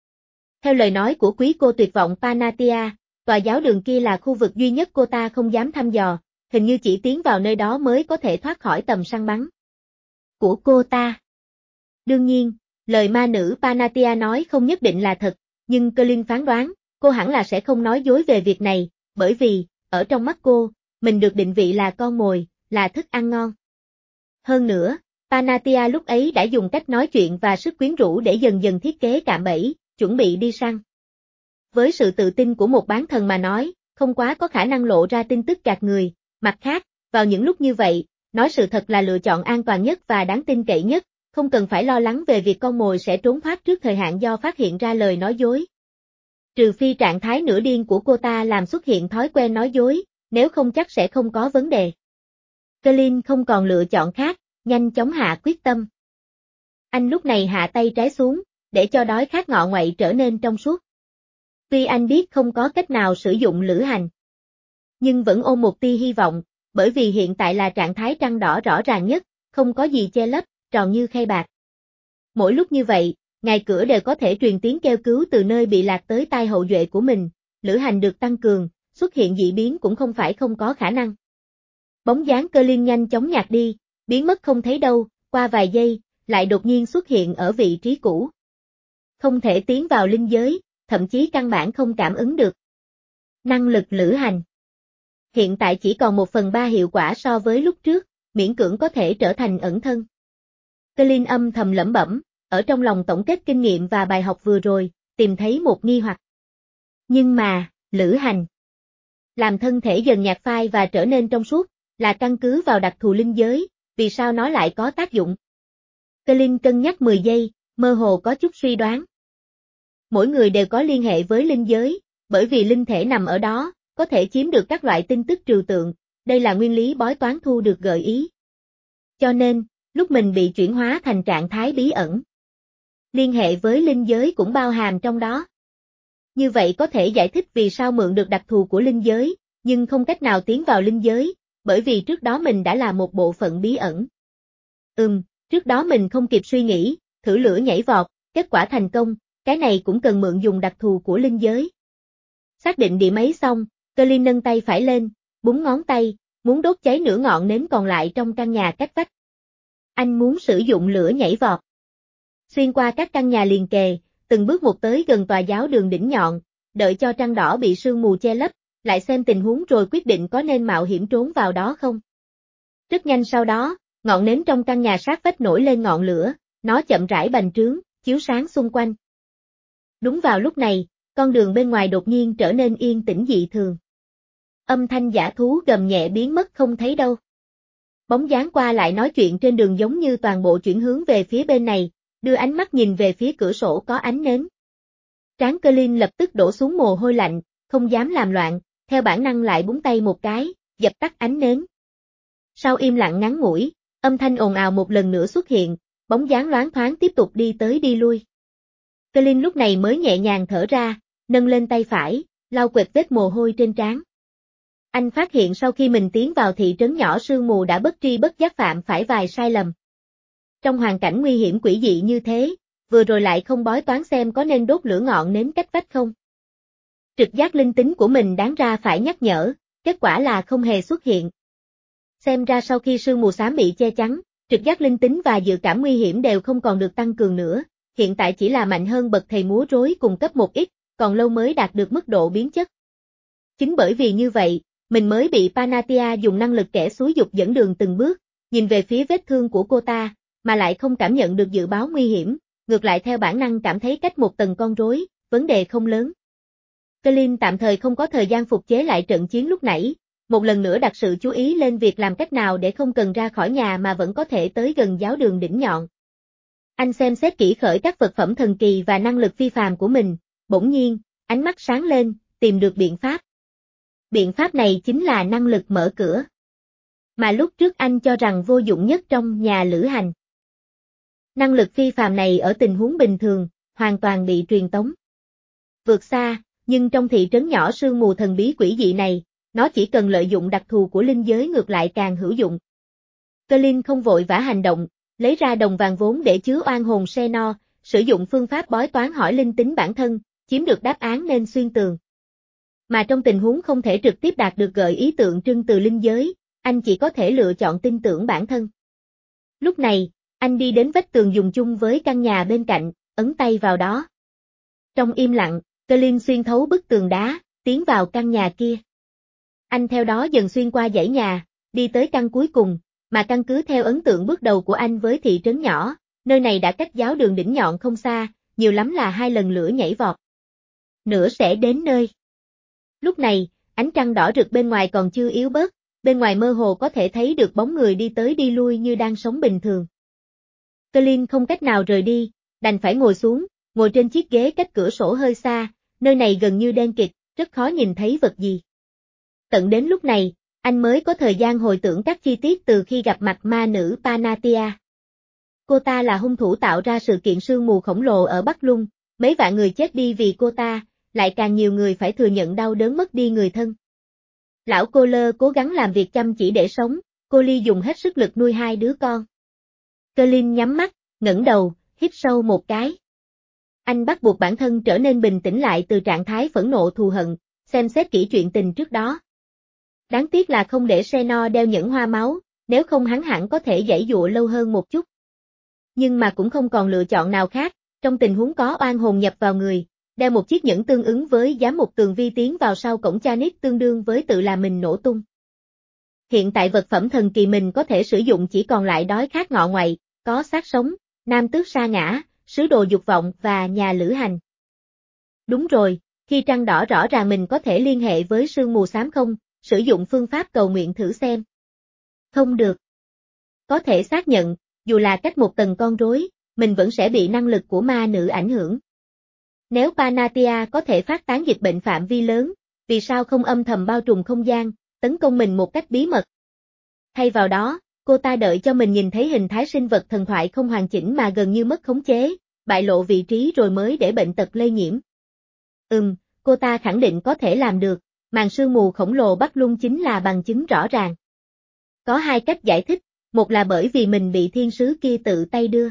Theo lời nói của quý cô tuyệt vọng Panatia, tòa giáo đường kia là khu vực duy nhất cô ta không dám thăm dò, hình như chỉ tiến vào nơi đó mới có thể thoát khỏi tầm săn bắn của cô ta. Đương nhiên, lời ma nữ Panatia nói không nhất định là thật, nhưng Colin phán đoán, cô hẳn là sẽ không nói dối về việc này, bởi vì, ở trong mắt cô, mình được định vị là con mồi, là thức ăn ngon. Hơn nữa, Panatia lúc ấy đã dùng cách nói chuyện và sức quyến rũ để dần dần thiết kế cạm bẫy, chuẩn bị đi săn. Với sự tự tin của một bán thần mà nói, không quá có khả năng lộ ra tin tức gạt người, mặt khác, vào những lúc như vậy, nói sự thật là lựa chọn an toàn nhất và đáng tin cậy nhất, không cần phải lo lắng về việc con mồi sẽ trốn thoát trước thời hạn do phát hiện ra lời nói dối. Trừ phi trạng thái nửa điên của cô ta làm xuất hiện thói quen nói dối, nếu không chắc sẽ không có vấn đề. Colin không còn lựa chọn khác, nhanh chóng hạ quyết tâm. Anh lúc này hạ tay trái xuống, để cho đói khát ngọ nguậy trở nên trong suốt. Tuy anh biết không có cách nào sử dụng lữ hành, nhưng vẫn ôm một tia hy vọng, bởi vì hiện tại là trạng thái trăng đỏ rõ ràng nhất, không có gì che lấp, tròn như khay bạc. Mỗi lúc như vậy, ngày cửa đều có thể truyền tiếng kêu cứu từ nơi bị lạc tới tai hậu duệ của mình, lữ hành được tăng cường, xuất hiện dị biến cũng không phải không có khả năng. Bóng dáng Colin nhanh chóng nhạt đi, biến mất không thấy đâu, qua vài giây, lại đột nhiên xuất hiện ở vị trí cũ. Không thể tiến vào linh giới, thậm chí căn bản không cảm ứng được. Năng lực lữ hành. Hiện tại chỉ còn một phần ba hiệu quả so với lúc trước, miễn cưỡng có thể trở thành ẩn thân. Colin âm thầm lẩm bẩm, ở trong lòng tổng kết kinh nghiệm và bài học vừa rồi, tìm thấy một nghi hoặc. Nhưng mà, lữ hành, làm thân thể dần nhạt phai và trở nên trong suốt, là căn cứ vào đặc thù linh giới, vì sao nó lại có tác dụng? Colin cân nhắc mười giây, mơ hồ có chút suy đoán. Mỗi người đều có liên hệ với linh giới, bởi vì linh thể nằm ở đó, có thể chiếm được các loại tin tức trừu tượng, đây là nguyên lý bói toán thu được gợi ý. Cho nên, lúc mình bị chuyển hóa thành trạng thái bí ẩn, liên hệ với linh giới cũng bao hàm trong đó. Như vậy có thể giải thích vì sao mượn được đặc thù của linh giới, nhưng không cách nào tiến vào linh giới, bởi vì trước đó mình đã là một bộ phận bí ẩn. Ừm, trước đó mình không kịp suy nghĩ, thử lửa nhảy vọt, kết quả thành công, cái này cũng cần mượn dùng đặc thù của linh giới. Xác định điểm ấy xong, Colin nâng tay phải lên, búng ngón tay, muốn đốt cháy nửa ngọn nến còn lại trong căn nhà cách vách. Anh muốn sử dụng lửa nhảy vọt. Xuyên qua các căn nhà liền kề, từng bước một tới gần tòa giáo đường đỉnh nhọn, đợi cho trăng đỏ bị sương mù che lấp, lại xem tình huống rồi quyết định có nên mạo hiểm trốn vào đó không. Rất nhanh sau đó, ngọn nến trong căn nhà sát vách nổi lên ngọn lửa, nó chậm rãi bành trướng, chiếu sáng xung quanh. Đúng vào lúc này, con đường bên ngoài đột nhiên trở nên yên tĩnh dị thường. Âm thanh dã thú gầm nhẹ biến mất không thấy đâu. Bóng dáng qua lại nói chuyện trên đường giống như toàn bộ chuyển hướng về phía bên này, đưa ánh mắt nhìn về phía cửa sổ có ánh nến. Trán Colin lập tức đổ xuống mồ hôi lạnh, không dám làm loạn, theo bản năng lại búng tay một cái, dập tắt ánh nến. Sau im lặng ngắn ngủi, âm thanh ồn ào một lần nữa xuất hiện, bóng dáng loáng thoáng tiếp tục đi tới đi lui. Colin lúc này mới nhẹ nhàng thở ra, nâng lên tay phải, lau quệt vết mồ hôi trên trán. Anh phát hiện sau khi mình tiến vào thị trấn nhỏ sương mù đã bất tri bất giác phạm phải vài sai lầm. Trong hoàn cảnh nguy hiểm quỷ dị như thế, vừa rồi lại không bói toán xem có nên đốt lửa ngọn nến cách vách không. Trực giác linh tính của mình đáng ra phải nhắc nhở, kết quả là không hề xuất hiện. Xem ra sau khi sương mù xám bị che chắn, trực giác linh tính và dự cảm nguy hiểm đều không còn được tăng cường nữa, hiện tại chỉ là mạnh hơn bậc thầy múa rối cùng cấp một ít, còn lâu mới đạt được mức độ biến chất. Chính bởi vì như vậy, mình mới bị Panatia dùng năng lực kẻ xúi dục dẫn đường từng bước, nhìn về phía vết thương của cô ta, mà lại không cảm nhận được dự báo nguy hiểm, ngược lại theo bản năng cảm thấy cách một tầng con rối, vấn đề không lớn. Colin tạm thời không có thời gian phục chế lại trận chiến lúc nãy, một lần nữa đặt sự chú ý lên việc làm cách nào để không cần ra khỏi nhà mà vẫn có thể tới gần giáo đường đỉnh nhọn. Anh xem xét kỹ khởi các vật phẩm thần kỳ và năng lực phi phàm của mình, bỗng nhiên, ánh mắt sáng lên, tìm được biện pháp. Biện pháp này chính là năng lực mở cửa. Mà lúc trước anh cho rằng vô dụng nhất trong nhà lữ hành. Năng lực phi phàm này ở tình huống bình thường, hoàn toàn bị truyền tống. Vượt xa, nhưng trong thị trấn nhỏ sương mù thần bí quỷ dị này, nó chỉ cần lợi dụng đặc thù của linh giới ngược lại càng hữu dụng. Colin không vội vã hành động, lấy ra đồng vàng vốn để chứa oan hồn Xenor, sử dụng phương pháp bói toán hỏi linh tính bản thân, chiếm được đáp án nên xuyên tường. Mà trong tình huống không thể trực tiếp đạt được gợi ý tượng trưng từ linh giới, anh chỉ có thể lựa chọn tin tưởng bản thân. Lúc này, anh đi đến vách tường dùng chung với căn nhà bên cạnh, ấn tay vào đó. Trong im lặng, Colin xuyên thấu bức tường đá, tiến vào căn nhà kia. Anh theo đó dần xuyên qua dãy nhà, đi tới căn cuối cùng, mà căn cứ theo ấn tượng bước đầu của anh với thị trấn nhỏ, nơi này đã cách giáo đường đỉnh nhọn không xa, nhiều lắm là hai lần lửa nhảy vọt. Nữa sẽ đến nơi. Lúc này, ánh trăng đỏ rực bên ngoài còn chưa yếu bớt, bên ngoài mơ hồ có thể thấy được bóng người đi tới đi lui như đang sống bình thường. Colin không cách nào rời đi, đành phải ngồi xuống, ngồi trên chiếc ghế cách cửa sổ hơi xa, nơi này gần như đen kịt, rất khó nhìn thấy vật gì. Tận đến lúc này, anh mới có thời gian hồi tưởng các chi tiết từ khi gặp mặt ma nữ Panatia. Cô ta là hung thủ tạo ra sự kiện sương mù khổng lồ ở Bắc Lung, mấy vạn người chết đi vì cô ta, lại càng nhiều người phải thừa nhận đau đớn mất đi người thân. Lão cô lơ cố gắng làm việc chăm chỉ để sống, cô Ly dùng hết sức lực nuôi hai đứa con. Colin nhắm mắt, ngẩng đầu, hít sâu một cái. Anh bắt buộc bản thân trở nên bình tĩnh lại từ trạng thái phẫn nộ thù hận, xem xét kỹ chuyện tình trước đó. Đáng tiếc là không để Xenor đeo nhẫn hoa máu, nếu không hắn hẳn có thể giãy giụa lâu hơn một chút. Nhưng mà cũng không còn lựa chọn nào khác, trong tình huống có oan hồn nhập vào người, đeo một chiếc nhẫn tương ứng với giám mục tường vi tiến vào sau cổng Chanit tương đương với tự làm mình nổ tung. Hiện tại vật phẩm thần kỳ mình có thể sử dụng chỉ còn lại đói khát ngọ ngoại, có xác sống, nam tước sa ngã, sứ đồ dục vọng và nhà lữ hành. Đúng rồi, khi trăng đỏ rõ ràng mình có thể liên hệ với sương mù xám không, sử dụng phương pháp cầu nguyện thử xem. Không được. Có thể xác nhận, dù là cách một tầng con rối, mình vẫn sẽ bị năng lực của ma nữ ảnh hưởng. Nếu Panatia có thể phát tán dịch bệnh phạm vi lớn, vì sao không âm thầm bao trùm không gian, tấn công mình một cách bí mật? Thay vào đó, cô ta đợi cho mình nhìn thấy hình thái sinh vật thần thoại không hoàn chỉnh mà gần như mất khống chế, bại lộ vị trí rồi mới để bệnh tật lây nhiễm. Ừm, cô ta khẳng định có thể làm được, màn sương mù khổng lồ Bắc Lung chính là bằng chứng rõ ràng. Có hai cách giải thích, một là bởi vì mình bị thiên sứ kia tự tay đưa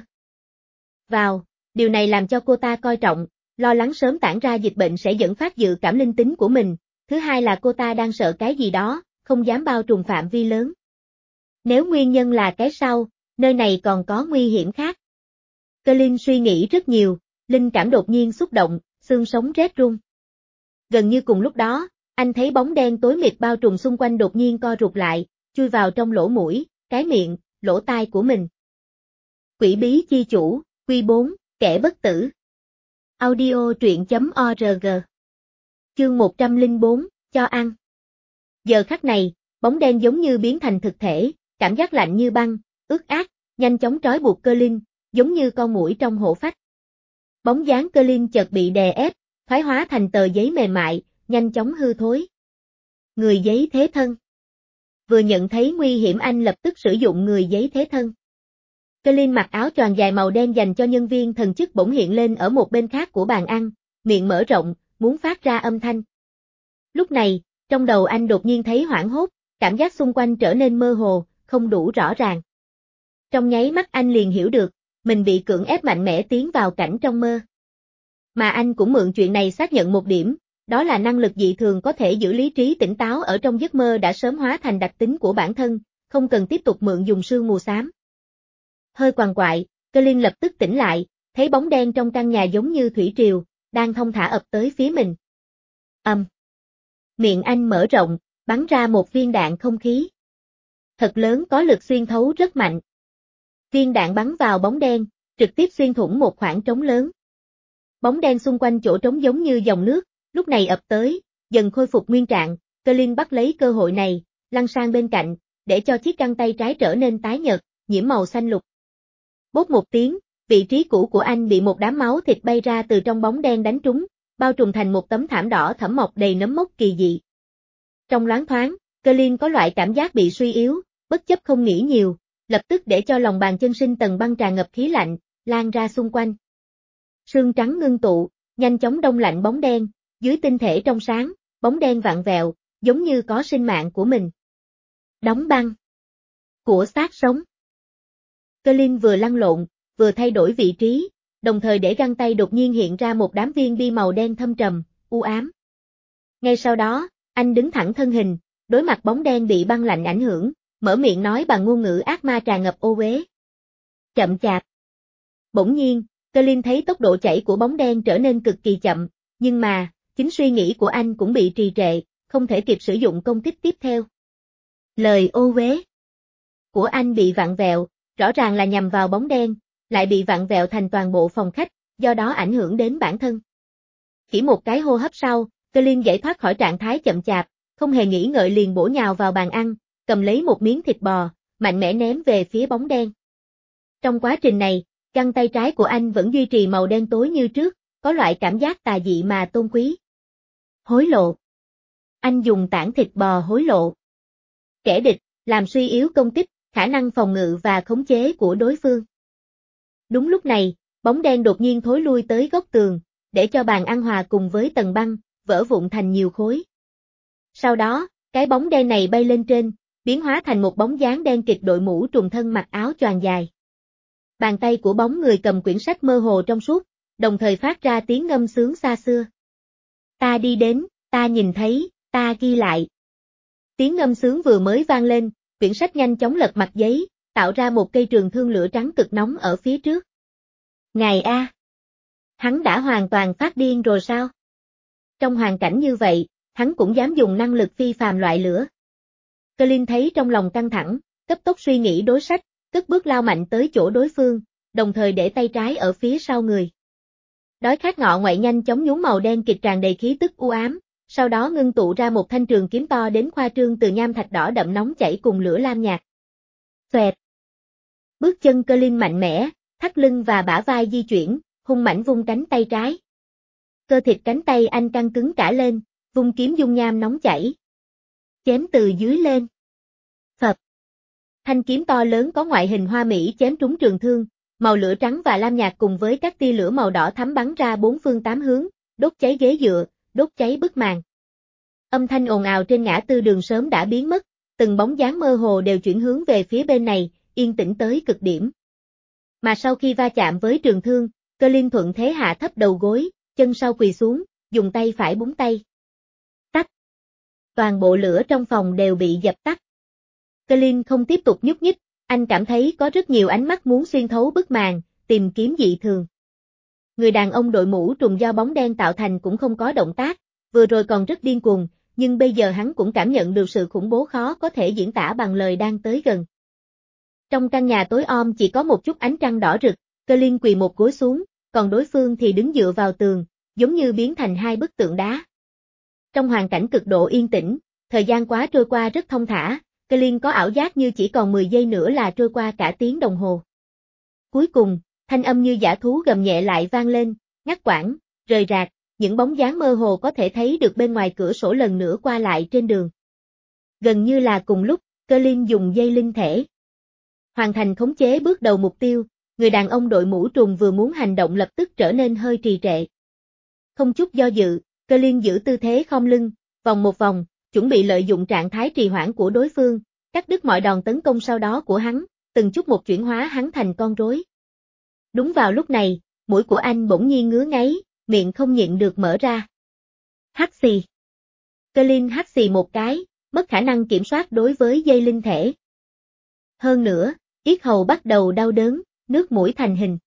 vào, điều này làm cho cô ta coi trọng, lo lắng sớm tản ra dịch bệnh sẽ dẫn phát dự cảm linh tính của mình, thứ hai là cô ta đang sợ cái gì đó, không dám bao trùm phạm vi lớn. Nếu nguyên nhân là cái sau, nơi này còn có nguy hiểm khác. Colin suy nghĩ rất nhiều, linh cảm đột nhiên xúc động, xương sống rét run. Gần như cùng lúc đó, anh thấy bóng đen tối mịt bao trùm xung quanh đột nhiên co rụt lại, chui vào trong lỗ mũi, cái miệng, lỗ tai của mình. Quỷ bí chi chủ, Quy bốn, kẻ bất tử. Audio truyện chấm org. Chương một trăm lẻ bốn, cho ăn. Giờ khắc này, bóng đen giống như biến thành thực thể, cảm giác lạnh như băng, ướt át, nhanh chóng trói buộc Colin, giống như con muỗi trong hổ phách. Bóng dáng Colin chợt bị đè ép, thoái hóa thành tờ giấy mềm mại, nhanh chóng hư thối. Người giấy thế thân. Vừa nhận thấy nguy hiểm anh lập tức sử dụng người giấy thế thân. Colin mặc áo choàng dài màu đen dành cho nhân viên thần chức bỗng hiện lên ở một bên khác của bàn ăn, miệng mở rộng, muốn phát ra âm thanh. Lúc này, Trong đầu anh đột nhiên thấy hoảng hốt, cảm giác xung quanh trở nên mơ hồ, không đủ rõ ràng. Trong nháy mắt anh liền hiểu được, mình bị cưỡng ép mạnh mẽ tiến vào cảnh trong mơ. Mà anh cũng mượn chuyện này xác nhận một điểm, đó là năng lực dị thường có thể giữ lý trí tỉnh táo ở trong giấc mơ đã sớm hóa thành đặc tính của bản thân, không cần tiếp tục mượn dùng sương mù xám. Hơi quằn quại, Colin lập tức tỉnh lại, thấy bóng đen trong căn nhà giống như thủy triều, đang thong thả ập tới phía mình. Ầm. Um. Miệng anh mở rộng, bắn ra một viên đạn không khí. Thật lớn có lực xuyên thấu rất mạnh. Viên đạn bắn vào bóng đen, trực tiếp xuyên thủng một khoảng trống lớn. Bóng đen xung quanh chỗ trống giống như dòng nước, lúc này ập tới, dần khôi phục nguyên trạng, Colin bắt lấy cơ hội này, lăn sang bên cạnh, để cho chiếc găng tay trái trở nên tái nhợt, nhiễm màu xanh lục. Bốp một tiếng, vị trí cũ của anh bị một đám máu thịt bay ra từ trong bóng đen đánh trúng, bao trùm thành một tấm thảm đỏ thẫm mọc đầy nấm mốc kỳ dị. Trong loáng thoáng, Colin có loại cảm giác bị suy yếu, bất chấp không nghĩ nhiều, lập tức để cho lòng bàn chân sinh tầng băng tràn ngập khí lạnh, lan ra xung quanh. Sương trắng ngưng tụ, nhanh chóng đông lạnh bóng đen, dưới tinh thể trong sáng, bóng đen vặn vẹo, giống như có sinh mạng của mình. Đóng băng. Của xác sống. Colin vừa lăn lộn, vừa thay đổi vị trí, đồng thời để găng tay đột nhiên hiện ra một đám viên bi màu đen thâm trầm, u ám. Ngay sau đó, anh đứng thẳng thân hình, đối mặt bóng đen bị băng lạnh ảnh hưởng, mở miệng nói bằng ngôn ngữ ác ma tràn ngập ô uế. Chậm chạp. Bỗng nhiên, Colin thấy tốc độ chảy của bóng đen trở nên cực kỳ chậm, nhưng mà, chính suy nghĩ của anh cũng bị trì trệ, không thể kịp sử dụng công kích tiếp theo. Lời ô uế của anh bị vặn vẹo, rõ ràng là nhằm vào bóng đen, lại bị vặn vẹo thành toàn bộ phòng khách, do đó ảnh hưởng đến bản thân. Chỉ một cái hô hấp sau, Colin giải thoát khỏi trạng thái chậm chạp, không hề nghĩ ngợi liền bổ nhào vào bàn ăn, cầm lấy một miếng thịt bò, mạnh mẽ ném về phía bóng đen. Trong quá trình này, găng tay trái của anh vẫn duy trì màu đen tối như trước, có loại cảm giác tà dị mà tôn quý. Hối lộ. Anh dùng tảng thịt bò hối lộ kẻ địch, làm suy yếu công kích, khả năng phòng ngự và khống chế của đối phương. Đúng lúc này, bóng đen đột nhiên thối lui tới góc tường, để cho bàn ăn hòa cùng với tầng băng, vỡ vụn thành nhiều khối. Sau đó, cái bóng đen này bay lên trên, biến hóa thành một bóng dáng đen kịt đội mũ trùm thân mặc áo choàng dài. Bàn tay của bóng người cầm quyển sách mơ hồ trong suốt, đồng thời phát ra tiếng ngâm sướng xa xưa. Ta đi đến, ta nhìn thấy, ta ghi lại. Tiếng ngâm sướng vừa mới vang lên, quyển sách nhanh chóng lật mặt giấy, tạo ra một cây trường thương lửa trắng cực nóng ở phía trước. Ngài A! Hắn đã hoàn toàn phát điên rồi sao? Trong hoàn cảnh như vậy, hắn cũng dám dùng năng lực phi phàm loại lửa. Colin thấy trong lòng căng thẳng, cấp tốc suy nghĩ đối sách, cất bước lao mạnh tới chỗ đối phương, đồng thời để tay trái ở phía sau người. Đói khát ngọ ngoại nhanh chóng nhúng màu đen kịt tràn đầy khí tức u ám, sau đó ngưng tụ ra một thanh trường kiếm to đến khoa trương từ nham thạch đỏ đậm nóng chảy cùng lửa lam nhạt. Xoẹt. Bước chân Colin mạnh mẽ, thắt lưng và bả vai di chuyển, hung mãnh vung cánh tay trái. Cơ thịt cánh tay anh căng cứng cả lên, vung kiếm dung nham nóng chảy. Chém từ dưới lên. Phập. Thanh kiếm to lớn có ngoại hình hoa mỹ chém trúng trường thương, màu lửa trắng và lam nhạt cùng với các tia lửa màu đỏ thắm bắn ra bốn phương tám hướng, đốt cháy ghế dựa, đốt cháy bức màn. Âm thanh ồn ào trên ngã tư đường sớm đã biến mất, từng bóng dáng mơ hồ đều chuyển hướng về phía bên này, yên tĩnh tới cực điểm. Mà sau khi va chạm với trường thương, Colin thuận thế hạ thấp đầu gối, chân sau quỳ xuống, dùng tay phải búng tay. Tắt. Toàn bộ lửa trong phòng đều bị dập tắt. Colin không tiếp tục nhúc nhích, anh cảm thấy có rất nhiều ánh mắt muốn xuyên thấu bức màn, tìm kiếm dị thường. Người đàn ông đội mũ trùm do bóng đen tạo thành cũng không có động tác, vừa rồi còn rất điên cuồng, nhưng bây giờ hắn cũng cảm nhận được sự khủng bố khó có thể diễn tả bằng lời đang tới gần. Trong căn nhà tối om chỉ có một chút ánh trăng đỏ rực, Colin quỳ một gối xuống, còn đối phương thì đứng dựa vào tường, giống như biến thành hai bức tượng đá. Trong hoàn cảnh cực độ yên tĩnh, thời gian quá trôi qua rất thông thả, Colin có ảo giác như chỉ còn mười giây nữa là trôi qua cả tiếng đồng hồ. Cuối cùng, thanh âm như dã thú gầm nhẹ lại vang lên, ngắt quãng, rời rạc, những bóng dáng mơ hồ có thể thấy được bên ngoài cửa sổ lần nữa qua lại trên đường. Gần như là cùng lúc, Colin dùng dây linh thể hoàn thành khống chế bước đầu mục tiêu, người đàn ông đội mũ trùm vừa muốn hành động lập tức trở nên hơi trì trệ. Không chút do dự, Colin giữ tư thế khom lưng, vòng một vòng, chuẩn bị lợi dụng trạng thái trì hoãn của đối phương, cắt đứt mọi đòn tấn công sau đó của hắn, từng chút một chuyển hóa hắn thành con rối. Đúng vào lúc này, mũi của anh bỗng nhiên ngứa ngáy, miệng không nhịn được mở ra. Hắt xì. Colin hắt xì một cái, mất khả năng kiểm soát đối với dây linh thể. Hơn nữa, yết hầu bắt đầu đau đớn, nước mũi thành hình.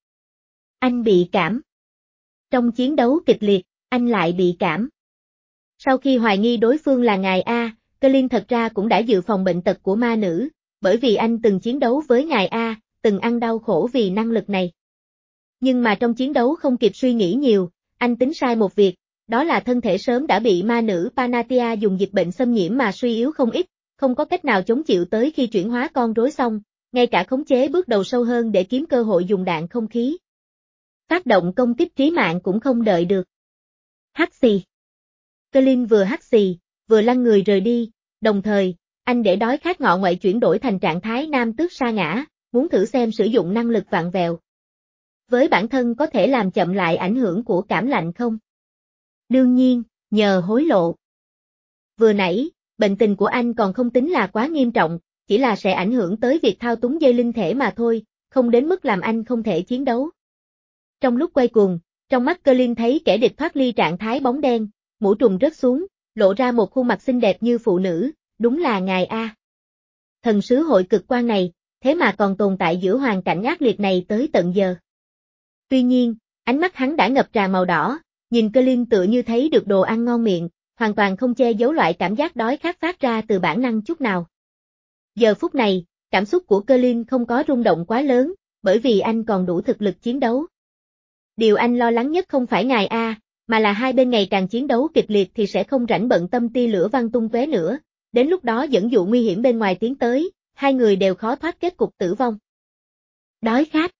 Anh bị cảm. Trong chiến đấu kịch liệt, anh lại bị cảm. Sau khi hoài nghi đối phương là ngài A, Colin thật ra cũng đã dự phòng bệnh tật của ma nữ, bởi vì anh từng chiến đấu với ngài A, từng ăn đau khổ vì năng lực này. Nhưng mà trong chiến đấu không kịp suy nghĩ nhiều, anh tính sai một việc, đó là thân thể sớm đã bị ma nữ Panatia dùng dịch bệnh xâm nhiễm mà suy yếu không ít, không có cách nào chống chịu tới khi chuyển hóa con rối xong, ngay cả khống chế bước đầu sâu hơn để kiếm cơ hội dùng đạn không khí. Phát động công kích trí mạng cũng không đợi được. Hắt xì. Colin vừa hắt xì, vừa lăn người rời đi, đồng thời, anh để đói khát ngọ ngoại chuyển đổi thành trạng thái nam tước sa ngã, muốn thử xem sử dụng năng lực vặn vẹo với bản thân có thể làm chậm lại ảnh hưởng của cảm lạnh không? Đương nhiên, nhờ hối lộ. Vừa nãy, bệnh tình của anh còn không tính là quá nghiêm trọng, chỉ là sẽ ảnh hưởng tới việc thao túng dây linh thể mà thôi, không đến mức làm anh không thể chiến đấu. Trong lúc quay cuồng, trong mắt Colin thấy kẻ địch thoát ly trạng thái bóng đen, mũ trùm rớt xuống, lộ ra một khuôn mặt xinh đẹp như phụ nữ, đúng là ngài A. Thần sứ hội cực quan này, thế mà còn tồn tại giữa hoàn cảnh ác liệt này tới tận giờ. Tuy nhiên, ánh mắt hắn đã ngập tràn màu đỏ, nhìn Colin tựa như thấy được đồ ăn ngon miệng, hoàn toàn không che giấu loại cảm giác đói khát phát ra từ bản năng chút nào. Giờ phút này, cảm xúc của Colin không có rung động quá lớn, bởi vì anh còn đủ thực lực chiến đấu. Điều anh lo lắng nhất không phải ngài A, mà là hai bên ngày càng chiến đấu kịch liệt thì sẽ không rảnh bận tâm tia lửa văng tung tóe nữa, đến lúc đó dẫn dụ nguy hiểm bên ngoài tiến tới, hai người đều khó thoát kết cục tử vong. Đói khát.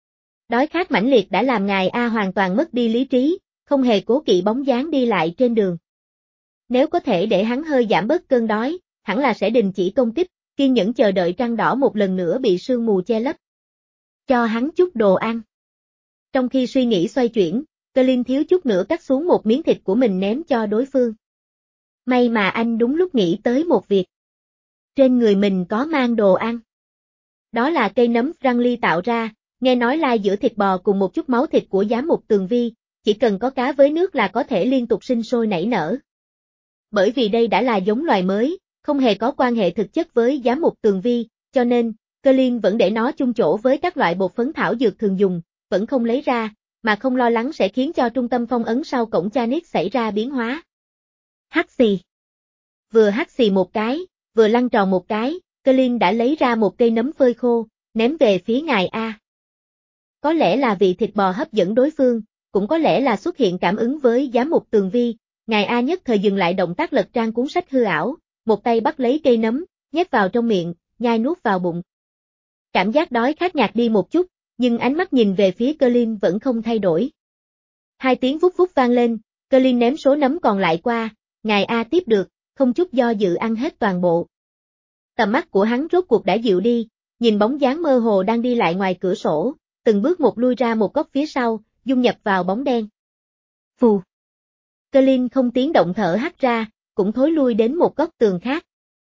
Đói khát mãnh liệt đã làm ngài A hoàn toàn mất đi lý trí, không hề cố kỵ bóng dáng đi lại trên đường. Nếu có thể để hắn hơi giảm bớt cơn đói, hẳn là sẽ đình chỉ công kích, kiên nhẫn chờ đợi trăng đỏ một lần nữa bị sương mù che lấp. Cho hắn chút đồ ăn. Trong khi suy nghĩ xoay chuyển, Colin thiếu chút nữa cắt xuống một miếng thịt của mình ném cho đối phương. May mà anh đúng lúc nghĩ tới một việc. Trên người mình có mang đồ ăn. Đó là cây nấm răng ly tạo ra, nghe nói lai giữa thịt bò cùng một chút máu thịt của giám mục Tường Vi, chỉ cần có cá với nước là có thể liên tục sinh sôi nảy nở. Bởi vì đây đã là giống loài mới, không hề có quan hệ thực chất với giám mục Tường Vi, cho nên, Colin vẫn để nó chung chỗ với các loại bột phấn thảo dược thường dùng, vẫn không lấy ra, mà không lo lắng sẽ khiến cho trung tâm phong ấn sau cổng Chanit xảy ra biến hóa. Hắt xì. Vừa hắt xì một cái, vừa lăn tròn một cái, Colin đã lấy ra một cây nấm phơi khô, ném về phía ngài A. Có lẽ là vì thịt bò hấp dẫn đối phương, cũng có lẽ là xuất hiện cảm ứng với giám mục Tường Vi, ngài A nhất thời dừng lại động tác lật trang cuốn sách hư ảo, một tay bắt lấy cây nấm, nhét vào trong miệng, nhai nuốt vào bụng. Cảm giác đói khát nhạt đi một chút, nhưng ánh mắt nhìn về phía Colin vẫn không thay đổi. Hai tiếng vút vút vang lên, Colin ném số nấm còn lại qua, ngài A tiếp được, không chút do dự ăn hết toàn bộ. Tầm mắt của hắn rốt cuộc đã dịu đi, nhìn bóng dáng mơ hồ đang đi lại ngoài cửa sổ, từng bước một lui ra một góc phía sau, dung nhập vào bóng đen. Phù. Colin không tiếng động thở hắt ra, cũng thối lui đến một góc tường khác.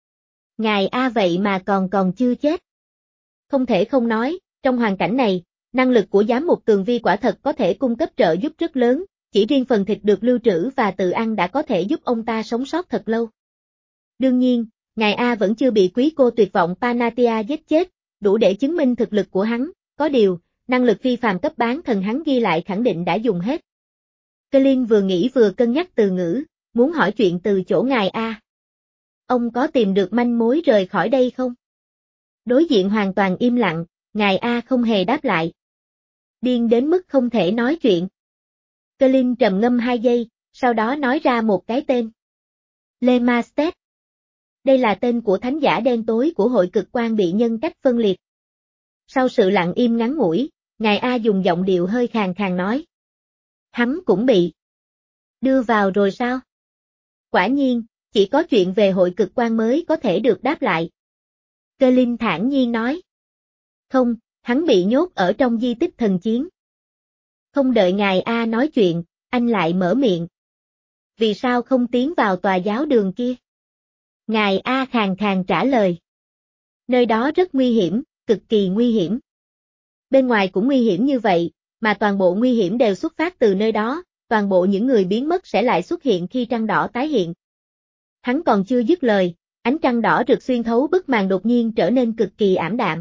Ngài A vậy mà còn còn chưa chết. Không thể không nói, trong hoàn cảnh này, năng lực của giám mục Tường Vi quả thật có thể cung cấp trợ giúp rất lớn, chỉ riêng phần thịt được lưu trữ và tự ăn đã có thể giúp ông ta sống sót thật lâu. Đương nhiên, ngài A vẫn chưa bị quý cô tuyệt vọng Panatia giết chết, đủ để chứng minh thực lực của hắn, có điều, năng lực phi phàm cấp bán thần hắn ghi lại khẳng định đã dùng hết. Colin vừa nghĩ vừa cân nhắc từ ngữ, muốn hỏi chuyện từ chỗ ngài A. Ông có tìm được manh mối rời khỏi đây không? Đối diện hoàn toàn im lặng, ngài A không hề đáp lại. Điên đến mức không thể nói chuyện. Colin trầm ngâm hai giây, sau đó nói ra một cái tên. Le Mastet. Đây là tên của thánh giả đen tối của hội cực quan bị nhân cách phân liệt. Sau sự lặng im ngắn ngủi, ngài A dùng giọng điệu hơi khàn khàn nói. Hắn cũng bị đưa vào rồi sao? Quả nhiên, chỉ có chuyện về hội cực quan mới có thể được đáp lại. Colin thản nhiên nói. Không, hắn bị nhốt ở trong di tích thần chiến. Không đợi ngài A nói chuyện, anh lại mở miệng. Vì sao không tiến vào tòa giáo đường kia? Ngài A khàn khàn trả lời. Nơi đó rất nguy hiểm, cực kỳ nguy hiểm. Bên ngoài cũng nguy hiểm như vậy, mà toàn bộ nguy hiểm đều xuất phát từ nơi đó, toàn bộ những người biến mất sẽ lại xuất hiện khi trăng đỏ tái hiện. Hắn còn chưa dứt lời, ánh trăng đỏ rực xuyên thấu bức màn đột nhiên trở nên cực kỳ ảm đạm.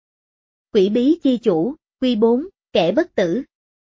Quỷ bí chi chủ, Quy bốn, kẻ bất tử.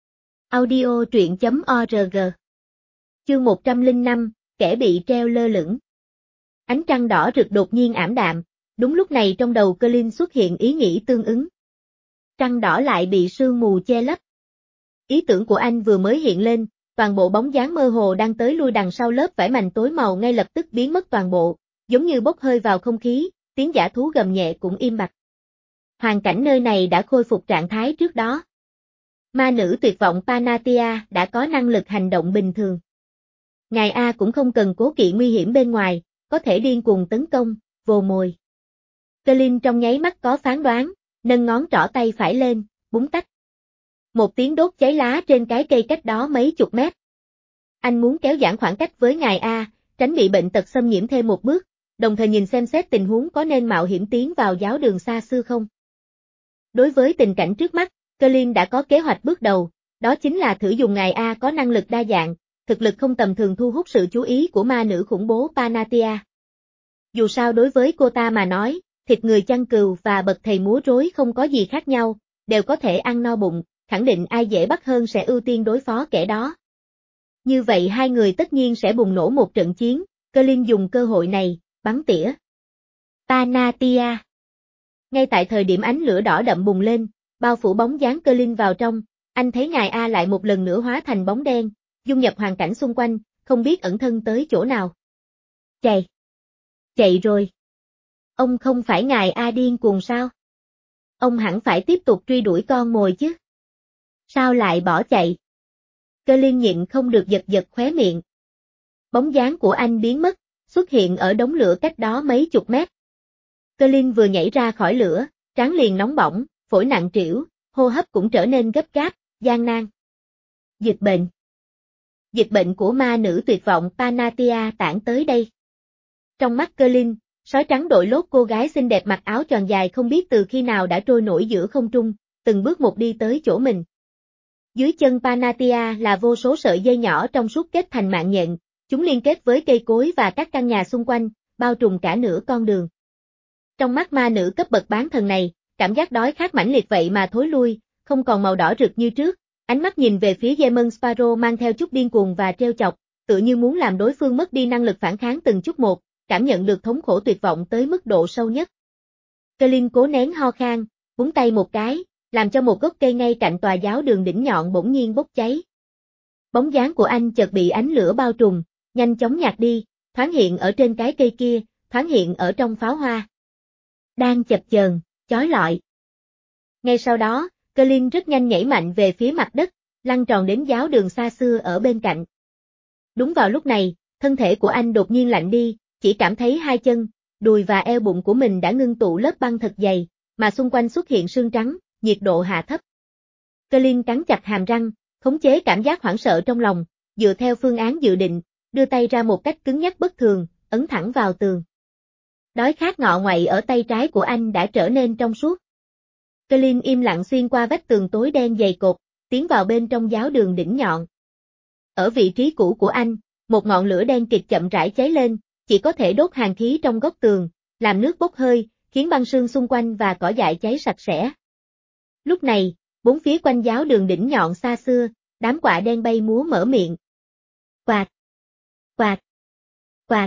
Audio truyện chấm org. Chương một trăm lẻ năm, kẻ bị treo lơ lửng. Ánh trăng đỏ rực đột nhiên ảm đạm, đúng lúc này trong đầu Colin xuất hiện ý nghĩ tương ứng. Trăng đỏ lại bị sương mù che lấp. Ý tưởng của anh vừa mới hiện lên, toàn bộ bóng dáng mơ hồ đang tới lui đằng sau lớp vải mành tối màu ngay lập tức biến mất toàn bộ, giống như bốc hơi vào không khí, tiếng dã thú gầm nhẹ cũng im bặt. Hoàn cảnh nơi này đã khôi phục trạng thái trước đó. Ma nữ tuyệt vọng Panatia đã có năng lực hành động bình thường. Ngài A cũng không cần cố kỵ nguy hiểm bên ngoài, có thể điên cuồng tấn công, vồ mồi. Colin trong nháy mắt có phán đoán, nâng ngón trỏ tay phải lên, búng tách. Một tiếng đốt cháy lá trên cái cây cách đó mấy chục mét. Anh muốn kéo giãn khoảng cách với ngài A, tránh bị bệnh tật xâm nhiễm thêm một bước, đồng thời nhìn xem xét tình huống có nên mạo hiểm tiến vào giáo đường xa xưa không. Đối với tình cảnh trước mắt, Colin đã có kế hoạch bước đầu, đó chính là thử dùng ngài A có năng lực đa dạng, thực lực không tầm thường thu hút sự chú ý của ma nữ khủng bố Panatia. Dù sao đối với cô ta mà nói, thịt người chăn cừu và bậc thầy múa rối không có gì khác nhau, đều có thể ăn no bụng, khẳng định ai dễ bắt hơn sẽ ưu tiên đối phó kẻ đó. Như vậy hai người tất nhiên sẽ bùng nổ một trận chiến, Colin dùng cơ hội này, bắn tỉa. Panatia. Ngay tại thời điểm ánh lửa đỏ đậm bùng lên, bao phủ bóng dáng Colin vào trong, anh thấy ngài A lại một lần nữa hóa thành bóng đen, dung nhập hoàn cảnh xung quanh, không biết ẩn thân tới chỗ nào. Chạy. Chạy rồi. Ông không phải ngài A điên cuồng sao? Ông hẳn phải tiếp tục truy đuổi con mồi chứ? Sao lại bỏ chạy? Colin nhịn không được giật giật khóe miệng. Bóng dáng của anh biến mất, xuất hiện ở đống lửa cách đó mấy chục mét. Colin vừa nhảy ra khỏi lửa, trán liền nóng bỏng, phổi nặng trĩu, hô hấp cũng trở nên gấp gáp, gian nan. Dịch bệnh. Dịch bệnh của ma nữ tuyệt vọng Panatia tản tới đây. Trong mắt Colin, sói trắng đội lốt cô gái xinh đẹp mặc áo choàng dài không biết từ khi nào đã trôi nổi giữa không trung, từng bước một đi tới chỗ mình. Dưới chân Panatia là vô số sợi dây nhỏ trong suốt kết thành mạng nhện, chúng liên kết với cây cối và các căn nhà xung quanh, bao trùm cả nửa con đường. Trong mắt ma nữ cấp bậc bán thần này, cảm giác đói khát mãnh liệt vậy mà thối lui, không còn màu đỏ rực như trước, ánh mắt nhìn về phía Demon Sparrow mang theo chút điên cuồng và trêu chọc, tựa như muốn làm đối phương mất đi năng lực phản kháng từng chút một, cảm nhận được thống khổ tuyệt vọng tới mức độ sâu nhất. Colin cố nén ho khan, búng tay một cái, làm cho một gốc cây ngay cạnh tòa giáo đường đỉnh nhọn bỗng nhiên bốc cháy. Bóng dáng của anh chợt bị ánh lửa bao trùm, nhanh chóng nhạt đi, thoáng hiện ở trên cái cây kia, thoáng hiện ở trong pháo hoa. Đang chập chờn, chói lọi. Ngay sau đó, Colin rất nhanh nhảy mạnh về phía mặt đất, lăn tròn đến giáo đường xa xưa ở bên cạnh. Đúng vào lúc này, thân thể của anh đột nhiên lạnh đi, chỉ cảm thấy hai chân, đùi và eo bụng của mình đã ngưng tụ lớp băng thật dày, mà xung quanh xuất hiện sương trắng, nhiệt độ hạ thấp. Colin cắn chặt hàm răng, khống chế cảm giác hoảng sợ trong lòng, dựa theo phương án dự định, đưa tay ra một cách cứng nhắc bất thường, ấn thẳng vào tường. Đói khát ngọ ngoại ở tay trái của anh đã trở nên trong suốt. Colin im lặng xuyên qua vách tường tối đen dày cột, tiến vào bên trong giáo đường đỉnh nhọn. Ở vị trí cũ của anh, một ngọn lửa đen kịt chậm rãi cháy lên, chỉ có thể đốt hàn khí trong góc tường, làm nước bốc hơi, khiến băng sương xung quanh và cỏ dại cháy sạch sẽ. Lúc này, bốn phía quanh giáo đường đỉnh nhọn xa xưa, đám quạ đen bay múa mở miệng. Quạt, quạt, quạt.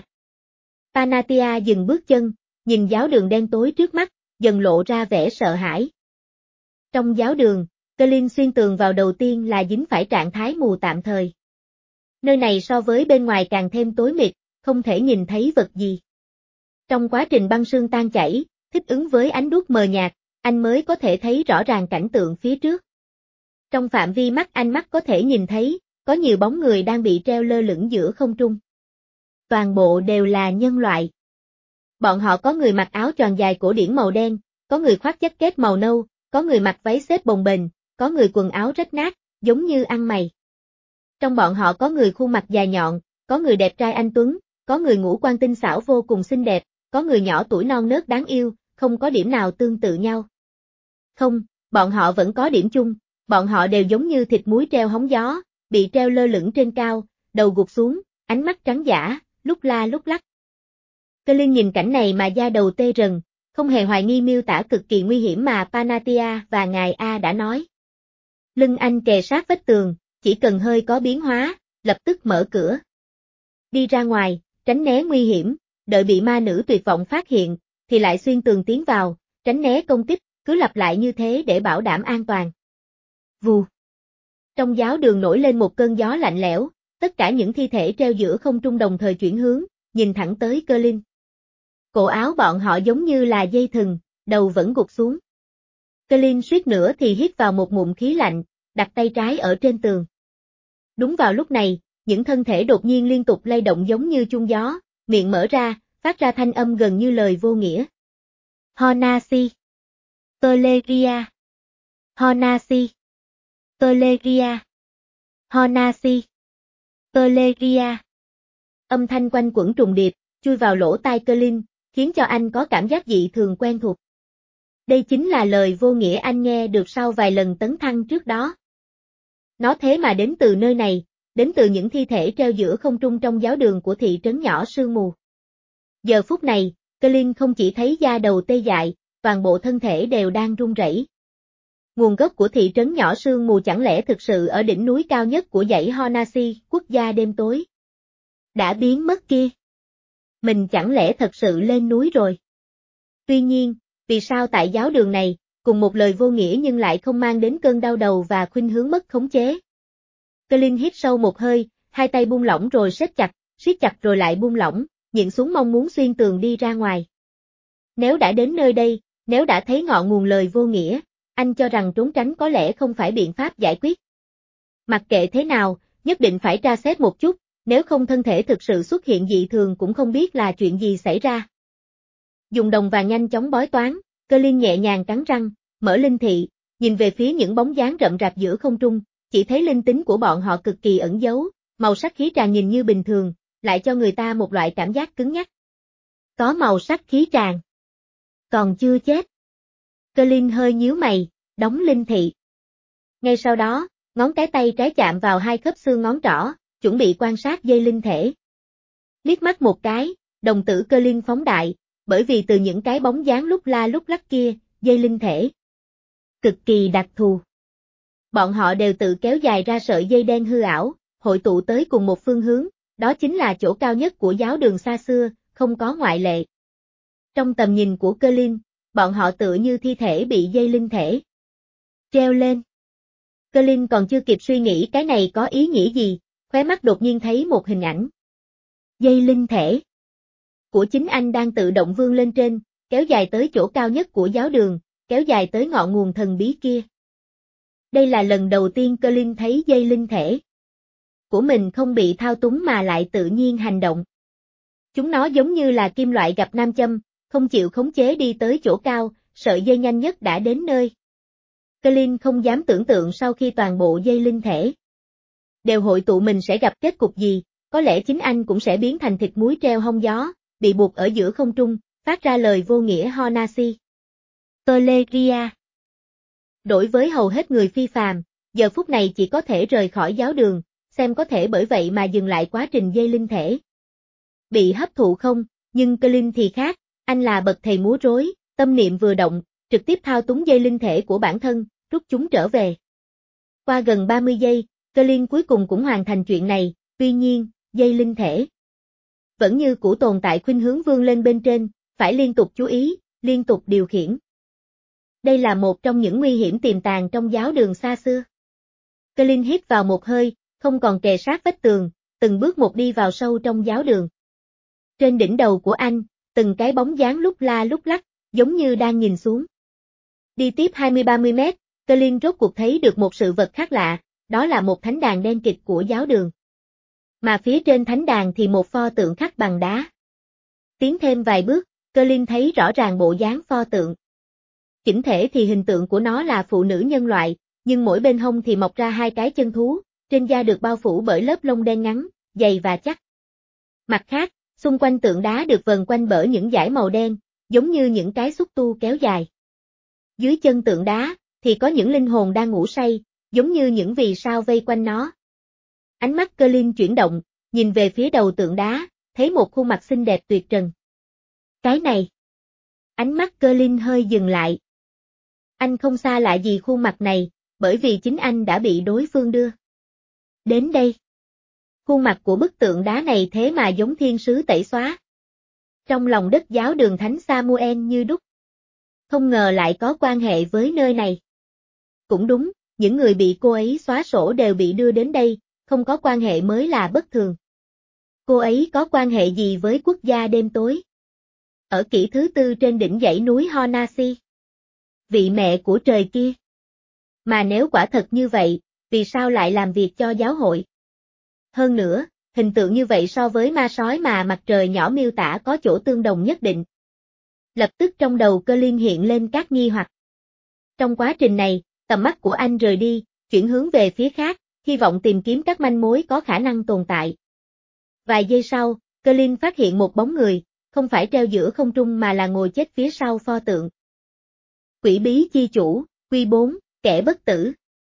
Panatia dừng bước chân, nhìn giáo đường đen tối trước mắt, dần lộ ra vẻ sợ hãi. Trong giáo đường, Colin xuyên tường vào đầu tiên là dính phải trạng thái mù tạm thời. Nơi này so với bên ngoài càng thêm tối mịt, không thể nhìn thấy vật gì. Trong quá trình băng sương tan chảy, thích ứng với ánh đuốc mờ nhạt, anh mới có thể thấy rõ ràng cảnh tượng phía trước. Trong phạm vi mắt anh mắt có thể nhìn thấy, có nhiều bóng người đang bị treo lơ lửng giữa không trung. Toàn bộ đều là nhân loại. Bọn họ có người mặc áo choàng dài cổ điển màu đen, có người khoác jacket màu nâu, có người mặc váy xếp bồng bềnh, có người quần áo rách nát, giống như ăn mày. Trong bọn họ có người khuôn mặt dài nhọn, có người đẹp trai anh tuấn, có người ngũ quan tinh xảo vô cùng xinh đẹp, có người nhỏ tuổi non nớt đáng yêu, không có điểm nào tương tự nhau. Không, bọn họ vẫn có điểm chung, bọn họ đều giống như thịt muối treo hóng gió, bị treo lơ lửng trên cao, đầu gục xuống, ánh mắt trắng dã, lúc la lúc lắc. Cơ Linh nhìn cảnh này mà da đầu tê rần, không hề hoài nghi miêu tả cực kỳ nguy hiểm mà Panatia và ngài A đã nói. Lưng anh kề sát vách tường, chỉ cần hơi có biến hóa, lập tức mở cửa. Đi ra ngoài, tránh né nguy hiểm, đợi bị ma nữ tuyệt vọng phát hiện, thì lại xuyên tường tiến vào, tránh né công kích, cứ lặp lại như thế để bảo đảm an toàn. Vù. Trong giáo đường nổi lên một cơn gió lạnh lẽo, tất cả những thi thể treo giữa không trung đồng thời chuyển hướng, nhìn thẳng tới Cơ Linh. Cổ áo bọn họ giống như là dây thừng, đầu vẫn gục xuống. Cơ Linh suýt nữa thì hít vào một ngụm khí lạnh, đặt tay trái ở trên tường. Đúng vào lúc này, những thân thể đột nhiên liên tục lay động giống như chuông gió, miệng mở ra, phát ra thanh âm gần như lời vô nghĩa. Honasi. Toleria. Honasi. Toleria. Honasi. Toleria. Âm thanh quanh quẩn trùng điệp, chui vào lỗ tai Cơ Linh, khiến cho anh có cảm giác dị thường quen thuộc. Đây chính là lời vô nghĩa anh nghe được sau vài lần tấn thăng trước đó. Nó thế mà đến từ nơi này, đến từ những thi thể treo giữa không trung trong giáo đường của thị trấn nhỏ sương mù. Giờ phút này, Cơ Linh không chỉ thấy da đầu tê dại, toàn bộ thân thể đều đang run rẩy. Nguồn gốc của thị trấn nhỏ sương mù chẳng lẽ thực sự ở đỉnh núi cao nhất của dãy Honasi, quốc gia đêm tối? Đã biến mất kia. Mình chẳng lẽ thật sự lên núi rồi? Tuy nhiên, vì sao tại giáo đường này, cùng một lời vô nghĩa nhưng lại không mang đến cơn đau đầu và khuynh hướng mất khống chế? Cơ Linh hít sâu một hơi, hai tay buông lỏng rồi siết chặt, siết chặt rồi lại buông lỏng, nhịn xuống mong muốn xuyên tường đi ra ngoài. Nếu đã đến nơi đây, nếu đã thấy ngọn nguồn lời vô nghĩa, anh cho rằng trốn tránh có lẽ không phải biện pháp giải quyết. Mặc kệ thế nào, nhất định phải tra xét một chút, nếu không thân thể thực sự xuất hiện dị thường cũng không biết là chuyện gì xảy ra. Dùng đồng vàng nhanh chóng bói toán, Cơ Linh nhẹ nhàng cắn răng, mở linh thị, nhìn về phía những bóng dáng rậm rạp giữa không trung, chỉ thấy linh tính của bọn họ cực kỳ ẩn giấu, màu sắc khí tràn nhìn như bình thường, lại cho người ta một loại cảm giác cứng nhắc. Có màu sắc khí tràn. Còn chưa chết. Cơ Linh hơi nhíu mày, đóng linh thị. Ngay sau đó, ngón cái tay trái chạm vào hai khớp xương ngón trỏ, chuẩn bị quan sát dây linh thể. Liếc mắt một cái, đồng tử Cơ Linh phóng đại, bởi vì từ những cái bóng dáng lúc la lúc lắc kia, dây linh thể cực kỳ đặc thù. Bọn họ đều tự kéo dài ra sợi dây đen hư ảo, hội tụ tới cùng một phương hướng, đó chính là chỗ cao nhất của giáo đường xa xưa, không có ngoại lệ. Trong tầm nhìn của Cơ Linh, bọn họ tựa như thi thể bị dây linh thể treo lên. Cơ Linh còn chưa kịp suy nghĩ cái này có ý nghĩa gì, khóe mắt đột nhiên thấy một hình ảnh. Dây linh thể của chính anh đang tự động vươn lên trên, kéo dài tới chỗ cao nhất của giáo đường, kéo dài tới ngọn nguồn thần bí kia. Đây là lần đầu tiên Cơ Linh thấy dây linh thể của mình không bị thao túng mà lại tự nhiên hành động. Chúng nó giống như là kim loại gặp nam châm, không chịu khống chế đi tới chỗ cao, sợi dây nhanh nhất đã đến nơi. Cơ Linh không dám tưởng tượng sau khi toàn bộ dây linh thể đều hội tụ mình sẽ gặp kết cục gì, có lẽ chính anh cũng sẽ biến thành thịt muối treo hông gió, bị buộc ở giữa không trung, phát ra lời vô nghĩa Honasi. Toleria. Đối với hầu hết người phi phàm, giờ phút này chỉ có thể rời khỏi giáo đường, xem có thể bởi vậy mà dừng lại quá trình dây linh thể bị hấp thụ không, nhưng Cơ Linh thì khác, anh là bậc thầy múa rối, tâm niệm vừa động, trực tiếp thao túng dây linh thể của bản thân, rút chúng trở về. Qua gần ba mươi giây, Cơ Linh cuối cùng cũng hoàn thành chuyện này, tuy nhiên, dây linh thể vẫn như cũ tồn tại khuynh hướng vươn lên bên trên, phải liên tục chú ý, liên tục điều khiển. Đây là một trong những nguy hiểm tiềm tàng trong giáo đường xa xưa. Cơ Linh hít vào một hơi, không còn kề sát vách tường, từng bước một đi vào sâu trong giáo đường. Trên đỉnh đầu của anh, từng cái bóng dáng lúc la lúc lắc, giống như đang nhìn xuống. Đi tiếp hai mươi ba mươi mét, Cơ Linh rốt cuộc thấy được một sự vật khác lạ, đó là một thánh đàn đen kịt của giáo đường. Mà phía trên thánh đàn thì một pho tượng khắc bằng đá. Tiến thêm vài bước, Cơ Linh thấy rõ ràng bộ dáng pho tượng. Chỉnh thể thì hình tượng của nó là phụ nữ nhân loại, nhưng mỗi bên hông thì mọc ra hai cái chân thú, trên da được bao phủ bởi lớp lông đen ngắn, dày và chắc. Mặt khác, Xung quanh tượng đá được vần quanh bởi những dải màu đen, giống như những cái xúc tu kéo dài. Dưới chân tượng đá, thì có những linh hồn đang ngủ say, giống như những vì sao vây quanh nó. Ánh mắt Colin chuyển động, nhìn về phía đầu tượng đá, thấy một khuôn mặt xinh đẹp tuyệt trần. Cái này. Ánh mắt Colin hơi dừng lại. Anh không xa lạ gì khuôn mặt này, bởi vì chính anh đã bị đối phương đưa đến đây. Khuôn mặt của bức tượng đá này thế mà giống thiên sứ tẩy xóa. Trong lòng đất giáo đường Thánh Samuel như đúc. Không ngờ lại có quan hệ với nơi này. Cũng đúng, những người bị cô ấy xóa sổ đều bị đưa đến đây, không có quan hệ mới là bất thường. Cô ấy có quan hệ gì với quốc gia đêm tối? Ở kỷ thứ tư trên đỉnh dãy núi Honasi. Vị mẹ của trời kia. Mà nếu quả thật như vậy, vì sao lại làm việc cho giáo hội? Hơn nữa, hình tượng như vậy so với ma sói mà mặt trời nhỏ miêu tả có chỗ tương đồng nhất định. Lập tức trong đầu Colin hiện lên các nghi hoặc. Trong quá trình này, tầm mắt của anh rời đi, chuyển hướng về phía khác, hy vọng tìm kiếm các manh mối có khả năng tồn tại. Vài giây sau, Colin phát hiện một bóng người, không phải treo giữa không trung mà là ngồi chết phía sau pho tượng. Quỷ bí chi chủ, Quy bốn, kẻ bất tử.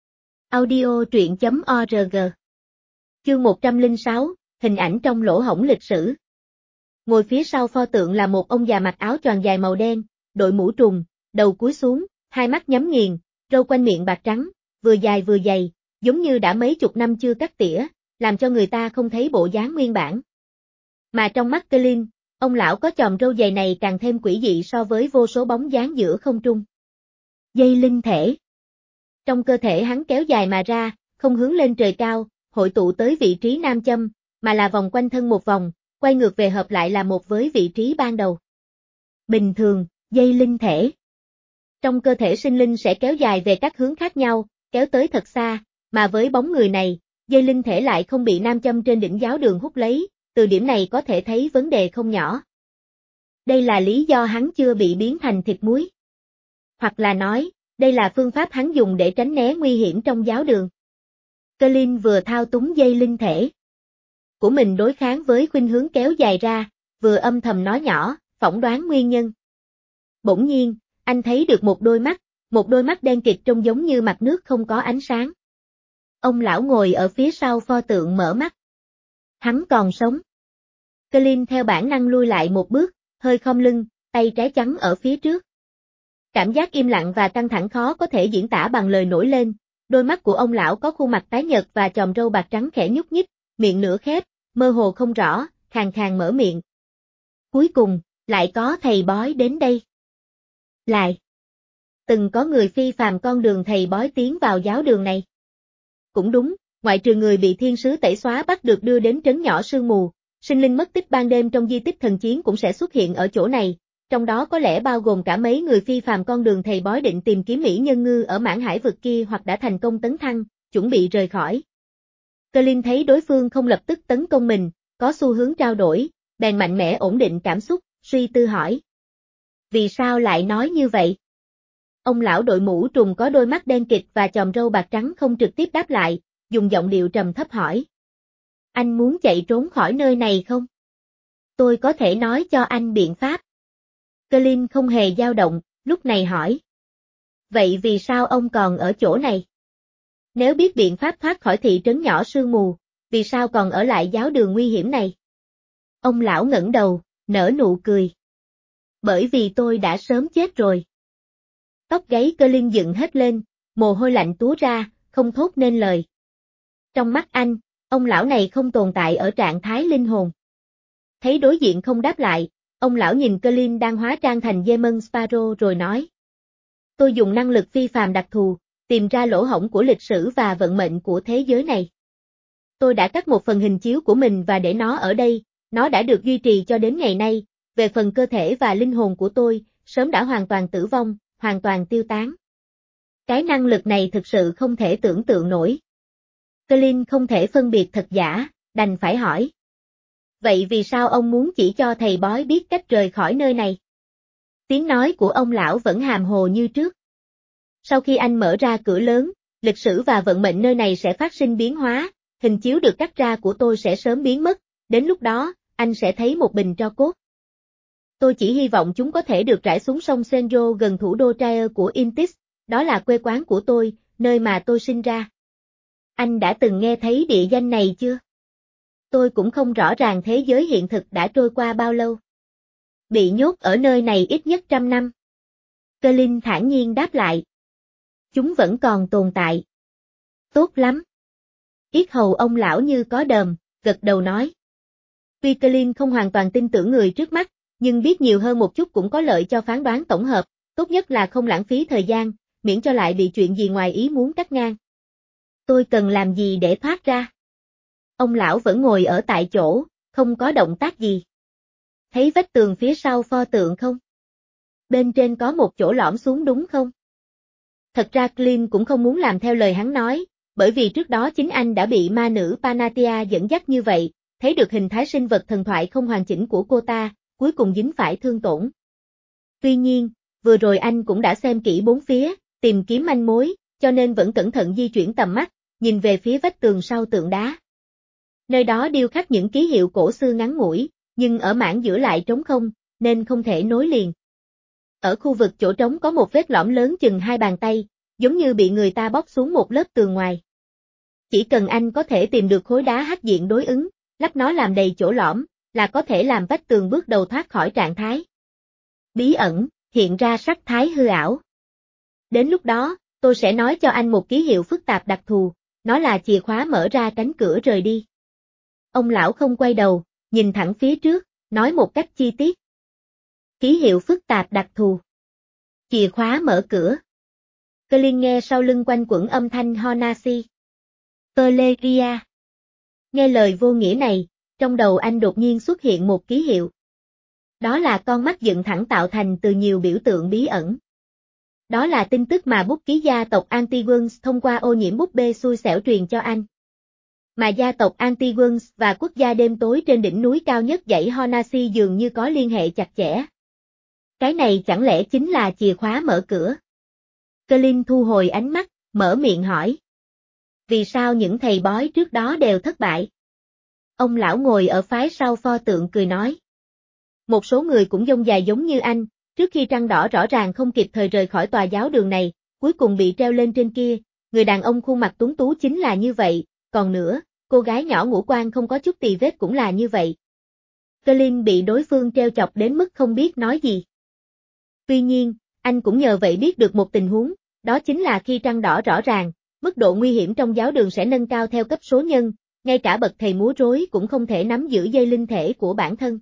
Audio truyện chấm org. Chương một trăm lẻ sáu, hình ảnh trong lỗ hổng lịch sử. Ngồi phía sau pho tượng là một ông già mặc áo choàng dài màu đen, đội mũ trùm, đầu cúi xuống, hai mắt nhắm nghiền, râu quanh miệng bạc trắng, vừa dài vừa dày, giống như đã mấy chục năm chưa cắt tỉa, làm cho người ta không thấy bộ dáng nguyên bản. Mà trong mắt Colin, ông lão có chòm râu dày này càng thêm quỷ dị so với vô số bóng dáng giữa không trung. Dây linh thể. Trong cơ thể hắn kéo dài mà ra, không hướng lên trời cao, hội tụ tới vị trí nam châm, mà là vòng quanh thân một vòng, quay ngược về hợp lại là một với vị trí ban đầu. Bình thường, dây linh thể. Trong cơ thể sinh linh sẽ kéo dài về các hướng khác nhau, kéo tới thật xa, mà với bóng người này, dây linh thể lại không bị nam châm trên đỉnh giáo đường hút lấy, từ điểm này có thể thấy vấn đề không nhỏ. Đây là lý do hắn chưa bị biến thành thịt muối. Hoặc là nói, đây là phương pháp hắn dùng để tránh né nguy hiểm trong giáo đường. Colin vừa thao túng dây linh thể của mình đối kháng với khuynh hướng kéo dài ra, vừa âm thầm nói nhỏ, phỏng đoán nguyên nhân. Bỗng nhiên, anh thấy được một đôi mắt, một đôi mắt đen kịt trông giống như mặt nước không có ánh sáng. Ông lão ngồi ở phía sau pho tượng mở mắt. Hắn còn sống. Colin theo bản năng lui lại một bước, hơi khom lưng, tay trái chắn ở phía trước. Cảm giác im lặng và căng thẳng khó có thể diễn tả bằng lời nổi lên, đôi mắt của ông lão có khuôn mặt tái nhợt và chòm râu bạc trắng khẽ nhúc nhích, miệng nửa khép, mơ hồ không rõ, khàn khàn mở miệng. Cuối cùng, lại có thầy bói đến đây. Lại. Từng có người phi phàm con đường thầy bói tiến vào giáo đường này. Cũng đúng, ngoại trừ người bị thiên sứ tẩy xóa bắt được đưa đến trấn nhỏ sương mù, sinh linh mất tích ban đêm trong di tích thần chiến cũng sẽ xuất hiện ở chỗ này, trong đó có lẽ bao gồm cả mấy người phi phàm con đường thầy bói định tìm kiếm mỹ nhân ngư ở mãn hải vực kia hoặc đã thành công tấn thăng, chuẩn bị rời khỏi. Colin thấy đối phương không lập tức tấn công mình, có xu hướng trao đổi, bèn mạnh mẽ ổn định cảm xúc, suy tư hỏi. Vì sao lại nói như vậy? Ông lão đội mũ trùm có đôi mắt đen kịt và chòm râu bạc trắng không trực tiếp đáp lại, dùng giọng điệu trầm thấp hỏi. Anh muốn chạy trốn khỏi nơi này không? Tôi có thể nói cho anh biện pháp. Colin không hề dao động, lúc này hỏi. Vậy vì sao ông còn ở chỗ này? Nếu biết biện pháp thoát khỏi thị trấn nhỏ sương mù, vì sao còn ở lại giáo đường nguy hiểm này? Ông lão ngẩng đầu, nở nụ cười. Bởi vì tôi đã sớm chết rồi. Tóc gáy Colin dựng hết lên, mồ hôi lạnh túa ra, không thốt nên lời. Trong mắt anh, ông lão này không tồn tại ở trạng thái linh hồn. Thấy đối diện không đáp lại, ông lão nhìn Colin đang hóa trang thành Demon Sparrow rồi nói. Tôi dùng năng lực phi phàm đặc thù, tìm ra lỗ hổng của lịch sử và vận mệnh của thế giới này. Tôi đã cắt một phần hình chiếu của mình và để nó ở đây, nó đã được duy trì cho đến ngày nay, về phần cơ thể và linh hồn của tôi, sớm đã hoàn toàn tử vong, hoàn toàn tiêu tán. Cái năng lực này thực sự không thể tưởng tượng nổi. Colin không thể phân biệt thật giả, đành phải hỏi. Vậy vì sao ông muốn chỉ cho thầy bói biết cách rời khỏi nơi này? Tiếng nói của ông lão vẫn hàm hồ như trước. Sau khi anh mở ra cửa lớn, lịch sử và vận mệnh nơi này sẽ phát sinh biến hóa, hình chiếu được cắt ra của tôi sẽ sớm biến mất, đến lúc đó, anh sẽ thấy một bình tro cốt. Tôi chỉ hy vọng chúng có thể được rải xuống sông Senjo gần thủ đô Trier của Intis, đó là quê quán của tôi, nơi mà tôi sinh ra. Anh đã từng nghe thấy địa danh này chưa? Tôi cũng không rõ ràng thế giới hiện thực đã trôi qua bao lâu. Bị nhốt ở nơi này ít nhất trăm năm. Colin thản nhiên đáp lại. Chúng vẫn còn tồn tại. Tốt lắm. Yết hầu ông lão như có đờm, gật đầu nói. Tuy Colin không hoàn toàn tin tưởng người trước mắt, nhưng biết nhiều hơn một chút cũng có lợi cho phán đoán tổng hợp, tốt nhất là không lãng phí thời gian, miễn cho lại bị chuyện gì ngoài ý muốn cắt ngang. Tôi cần làm gì để thoát ra? Ông lão vẫn ngồi ở tại chỗ, không có động tác gì. Thấy vách tường phía sau pho tượng không? Bên trên có một chỗ lõm xuống đúng không? Thật ra Clint cũng không muốn làm theo lời hắn nói, bởi vì trước đó chính anh đã bị ma nữ Panatia dẫn dắt như vậy, thấy được hình thái sinh vật thần thoại không hoàn chỉnh của cô ta, cuối cùng dính phải thương tổn. Tuy nhiên, vừa rồi anh cũng đã xem kỹ bốn phía, tìm kiếm manh mối, cho nên vẫn cẩn thận di chuyển tầm mắt, nhìn về phía vách tường sau tượng đá. Nơi đó điêu khắc những ký hiệu cổ xưa ngắn ngủi, nhưng ở mảng giữa lại trống không, nên không thể nối liền. Ở khu vực chỗ trống có một vết lõm lớn chừng hai bàn tay, giống như bị người ta bóc xuống một lớp tường ngoài. Chỉ cần anh có thể tìm được khối đá hắc diện đối ứng, lắp nó làm đầy chỗ lõm, là có thể làm vách tường bước đầu thoát khỏi trạng thái bí ẩn, hiện ra sắc thái hư ảo. Đến lúc đó, tôi sẽ nói cho anh một ký hiệu phức tạp đặc thù, nó là chìa khóa mở ra cánh cửa rời đi. Ông lão không quay đầu, nhìn thẳng phía trước, nói một cách chi tiết. Ký hiệu phức tạp đặc thù. Chìa khóa mở cửa. Colin nghe sau lưng quanh quẩn âm thanh Honashi. Teleria. Nghe lời vô nghĩa này, trong đầu anh đột nhiên xuất hiện một ký hiệu. Đó là con mắt dựng thẳng tạo thành từ nhiều biểu tượng bí ẩn. Đó là tin tức mà bút ký gia tộc Antigones thông qua ô nhiễm búp bê xui xẻo truyền cho anh. Mà gia tộc Antigones và quốc gia đêm tối trên đỉnh núi cao nhất dãy Honashi dường như có liên hệ chặt chẽ. Cái này chẳng lẽ chính là chìa khóa mở cửa? Colin thu hồi ánh mắt, mở miệng hỏi. Vì sao những thầy bói trước đó đều thất bại? Ông lão ngồi ở phái sau pho tượng cười nói. Một số người cũng dông dài giống như anh, trước khi trăng đỏ rõ ràng không kịp thời rời khỏi tòa giáo đường này, cuối cùng bị treo lên trên kia, người đàn ông khuôn mặt tuấn tú chính là như vậy, còn nữa, cô gái nhỏ ngũ quan không có chút tì vết cũng là như vậy. Colin bị đối phương treo chọc đến mức không biết nói gì. Tuy nhiên, anh cũng nhờ vậy biết được một tình huống, đó chính là khi trăng đỏ rõ ràng, mức độ nguy hiểm trong giáo đường sẽ nâng cao theo cấp số nhân, ngay cả bậc thầy múa rối cũng không thể nắm giữ dây linh thể của bản thân.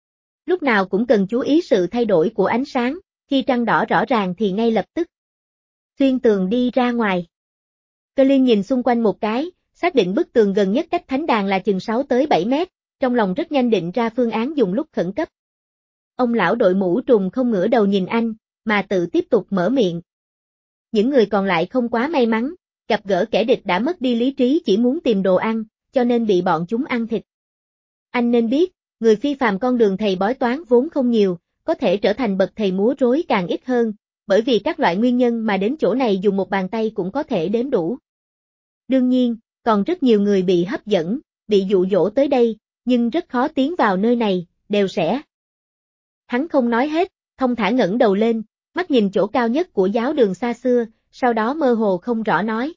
Lúc nào cũng cần chú ý sự thay đổi của ánh sáng, khi trăng đỏ rõ ràng thì ngay lập tức xuyên tường đi ra ngoài. Colin nhìn xung quanh một cái, xác định bức tường gần nhất cách thánh đàn là chừng sáu tới bảy mét, trong lòng rất nhanh định ra phương án dùng lúc khẩn cấp. Ông lão đội mũ trùm không ngửa đầu nhìn anh, mà tự tiếp tục mở miệng. Những người còn lại không quá may mắn, gặp gỡ kẻ địch đã mất đi lý trí chỉ muốn tìm đồ ăn, cho nên bị bọn chúng ăn thịt. Anh nên biết, người phi phàm con đường thầy bói toán vốn không nhiều, có thể trở thành bậc thầy múa rối càng ít hơn, bởi vì các loại nguyên nhân mà đến chỗ này dùng một bàn tay cũng có thể đếm đủ. Đương nhiên, còn rất nhiều người bị hấp dẫn, bị dụ dỗ tới đây, nhưng rất khó tiến vào nơi này, đều sẽ. Hắn không nói hết, thông thả ngẩng đầu lên, mắt nhìn chỗ cao nhất của giáo đường xa xưa, sau đó mơ hồ không rõ nói.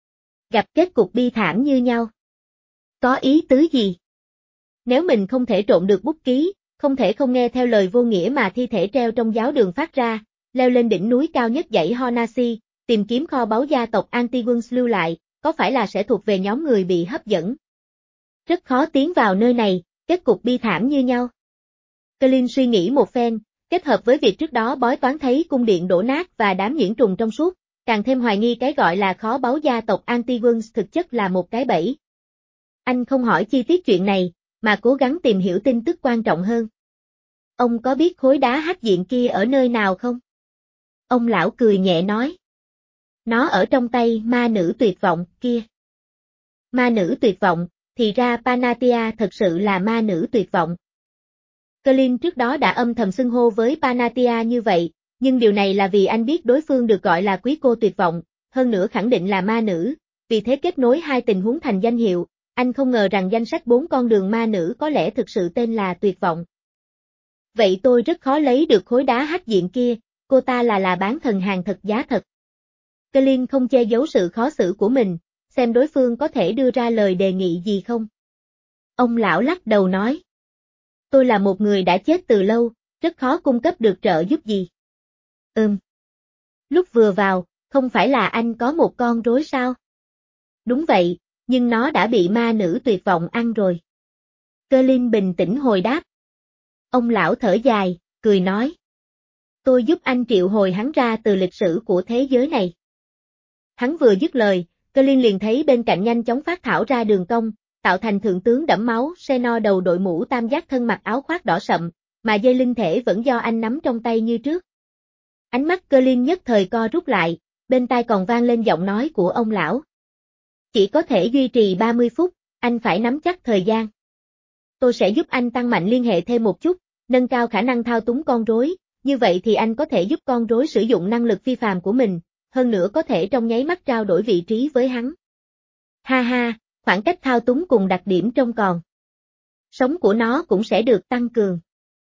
Gặp kết cục bi thảm như nhau. Có ý tứ gì? Nếu mình không thể trộn được bút ký, không thể không nghe theo lời vô nghĩa mà thi thể treo trong giáo đường phát ra, leo lên đỉnh núi cao nhất dãy Honashi, tìm kiếm kho báu gia tộc Antigones lưu lại, có phải là sẽ thuộc về nhóm người bị hấp dẫn? Rất khó tiến vào nơi này, kết cục bi thảm như nhau. Colin suy nghĩ một phen, kết hợp với việc trước đó bói toán thấy cung điện đổ nát và đám nhuyễn trùng trong suốt, càng thêm hoài nghi cái gọi là kho báu gia tộc Antigones thực chất là một cái bẫy. Anh không hỏi chi tiết chuyện này, mà cố gắng tìm hiểu tin tức quan trọng hơn. Ông có biết khối đá hắc diện kia ở nơi nào không? Ông lão cười nhẹ nói. Nó ở trong tay ma nữ tuyệt vọng kia. Ma nữ tuyệt vọng, thì ra Panatia thật sự là ma nữ tuyệt vọng. Colin trước đó đã âm thầm xưng hô với Panatia như vậy, nhưng điều này là vì anh biết đối phương được gọi là quý cô tuyệt vọng, hơn nữa khẳng định là ma nữ, vì thế kết nối hai tình huống thành danh hiệu, anh không ngờ rằng danh sách bốn con đường ma nữ có lẽ thực sự tên là tuyệt vọng. Vậy tôi rất khó lấy được khối đá hắc diện kia, cô ta là là bán thần hàng thật giá thật. Colin không che giấu sự khó xử của mình, xem đối phương có thể đưa ra lời đề nghị gì không. Ông lão lắc đầu nói. Tôi là một người đã chết từ lâu, rất khó cung cấp được trợ giúp gì. Ừm. Lúc vừa vào, không phải là anh có một con rối sao? Đúng vậy, nhưng nó đã bị ma nữ tuyệt vọng ăn rồi. Colin bình tĩnh hồi đáp. Ông lão thở dài, cười nói. Tôi giúp anh triệu hồi hắn ra từ lịch sử của thế giới này. Hắn vừa dứt lời, Colin liền thấy bên cạnh nhanh chóng phát thảo ra đường cong, tạo thành thượng tướng đẫm máu Xenor đầu đội mũ tam giác thân mặc áo khoác đỏ sậm, mà dây linh thể vẫn do anh nắm trong tay như trước. Ánh mắt Colin nhất thời co rút lại, bên tai còn vang lên giọng nói của ông lão. Chỉ có thể duy trì ba mươi phút, anh phải nắm chắc thời gian. Tôi sẽ giúp anh tăng mạnh liên hệ thêm một chút, nâng cao khả năng thao túng con rối, như vậy thì anh có thể giúp con rối sử dụng năng lực phi phàm của mình, hơn nữa có thể trong nháy mắt trao đổi vị trí với hắn. Ha ha, khoảng cách thao túng cùng đặc điểm trông còn. Sống của nó cũng sẽ được tăng cường.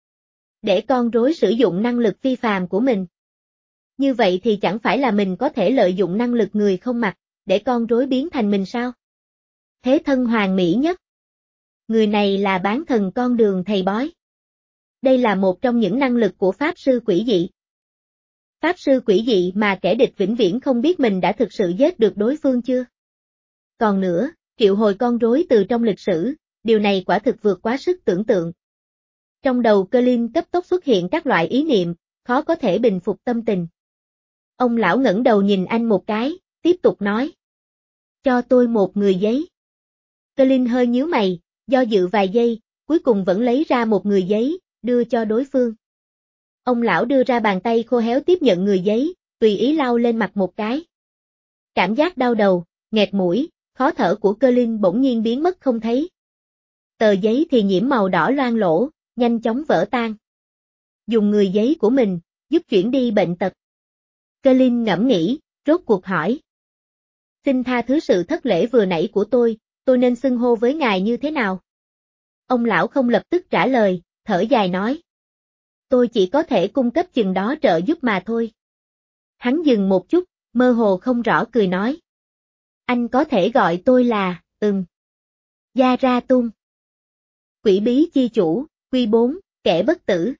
Để con rối sử dụng năng lực phi phàm của mình. Như vậy thì chẳng phải là mình có thể lợi dụng năng lực người không mặt, để con rối biến thành mình sao? Thế thân hoàn mỹ nhất. Người này là bán thần con đường thầy bói. Đây là một trong những năng lực của Pháp sư quỷ dị. Pháp sư quỷ dị mà kẻ địch vĩnh viễn không biết mình đã thực sự giết được đối phương chưa? Còn nữa, triệu hồi con rối từ trong lịch sử, điều này quả thực vượt quá sức tưởng tượng. Trong đầu Colin cấp tốc xuất hiện các loại ý niệm, khó có thể bình phục tâm tình. Ông lão ngẩng đầu nhìn anh một cái, tiếp tục nói. Cho tôi một người giấy. Colin hơi nhíu mày, do dự vài giây, cuối cùng vẫn lấy ra một người giấy, đưa cho đối phương. Ông lão đưa ra bàn tay khô héo tiếp nhận người giấy, tùy ý lau lên mặt một cái. Cảm giác đau đầu, nghẹt mũi, khó thở của Colin bỗng nhiên biến mất không thấy. Tờ giấy thì nhiễm màu đỏ loang lỗ, nhanh chóng vỡ tan. Dùng người giấy của mình, giúp chuyển đi bệnh tật. Colin ngẫm nghĩ, rốt cuộc hỏi. Xin tha thứ sự thất lễ vừa nãy của tôi, tôi nên xưng hô với ngài như thế nào? Ông lão không lập tức trả lời, thở dài nói. Tôi chỉ có thể cung cấp chừng đó trợ giúp mà thôi. Hắn dừng một chút, mơ hồ không rõ cười nói. Anh có thể gọi tôi là, ừm. Gia-ra-tung. Quỷ bí chi chủ, quy bốn, kẻ bất tử.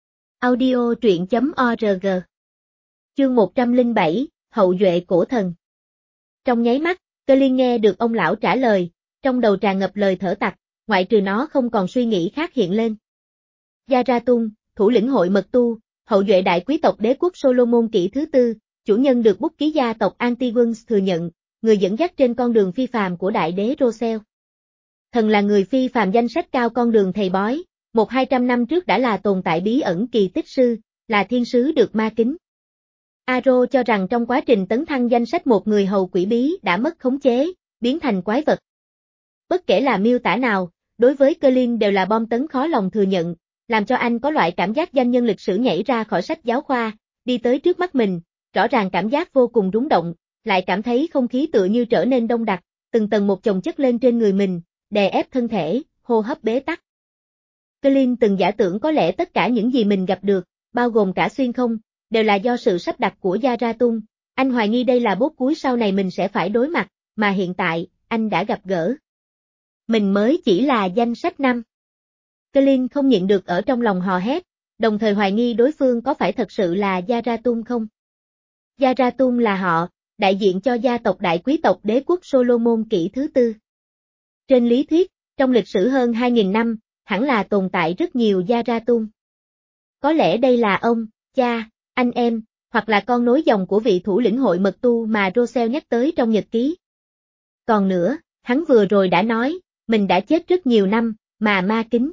Audio truyện chấm org. Chương một trăm lẻ bảy, Hậu duệ cổ thần. Trong nháy mắt, Colin nghe được ông lão trả lời, trong đầu tràn ngập lời thở tặc, ngoại trừ nó không còn suy nghĩ khác hiện lên. Gia-ra-tung, thủ lĩnh hội mật tu, hậu duệ đại quý tộc đế quốc Solomon kỷ thứ tư, chủ nhân được bút ký gia tộc Antigons thừa nhận, người dẫn dắt trên con đường phi phàm của đại đế Rosel. Thần là người phi phàm danh sách cao con đường thầy bói, một hai trăm năm trước đã là tồn tại bí ẩn kỳ tích sư, là thiên sứ được ma kính. Aro cho rằng trong quá trình tấn thăng danh sách một người hầu quỷ bí đã mất khống chế, biến thành quái vật. Bất kể là miêu tả nào, đối với Colin đều là bom tấn khó lòng thừa nhận, làm cho anh có loại cảm giác danh nhân lịch sử nhảy ra khỏi sách giáo khoa, đi tới trước mắt mình, rõ ràng cảm giác vô cùng rúng động, lại cảm thấy không khí tựa như trở nên đông đặc, từng tầng một chồng chất lên trên người mình, đè ép thân thể, hô hấp bế tắc. Colin từng giả tưởng có lẽ tất cả những gì mình gặp được, bao gồm cả xuyên không, đều là do sự sắp đặt của Gia-ra-tung, anh hoài nghi đây là bốt cuối sau này mình sẽ phải đối mặt, mà hiện tại, anh đã gặp gỡ. Mình mới chỉ là danh sách năm. Colin không nhịn được ở trong lòng hò hét, đồng thời hoài nghi đối phương có phải thật sự là Gia-ra-tung không. Gia-ra-tung là họ, đại diện cho gia tộc đại quý tộc đế quốc Solomon kỷ thứ tư. Trên lý thuyết, trong lịch sử hơn hai nghìn năm, hẳn là tồn tại rất nhiều Gia-ra-tung. Có lẽ đây là ông, cha, anh em, hoặc là con nối dòng của vị thủ lĩnh hội mật tu mà Rosel nhắc tới trong nhật ký. Còn nữa, hắn vừa rồi đã nói, mình đã chết rất nhiều năm, mà ma kính.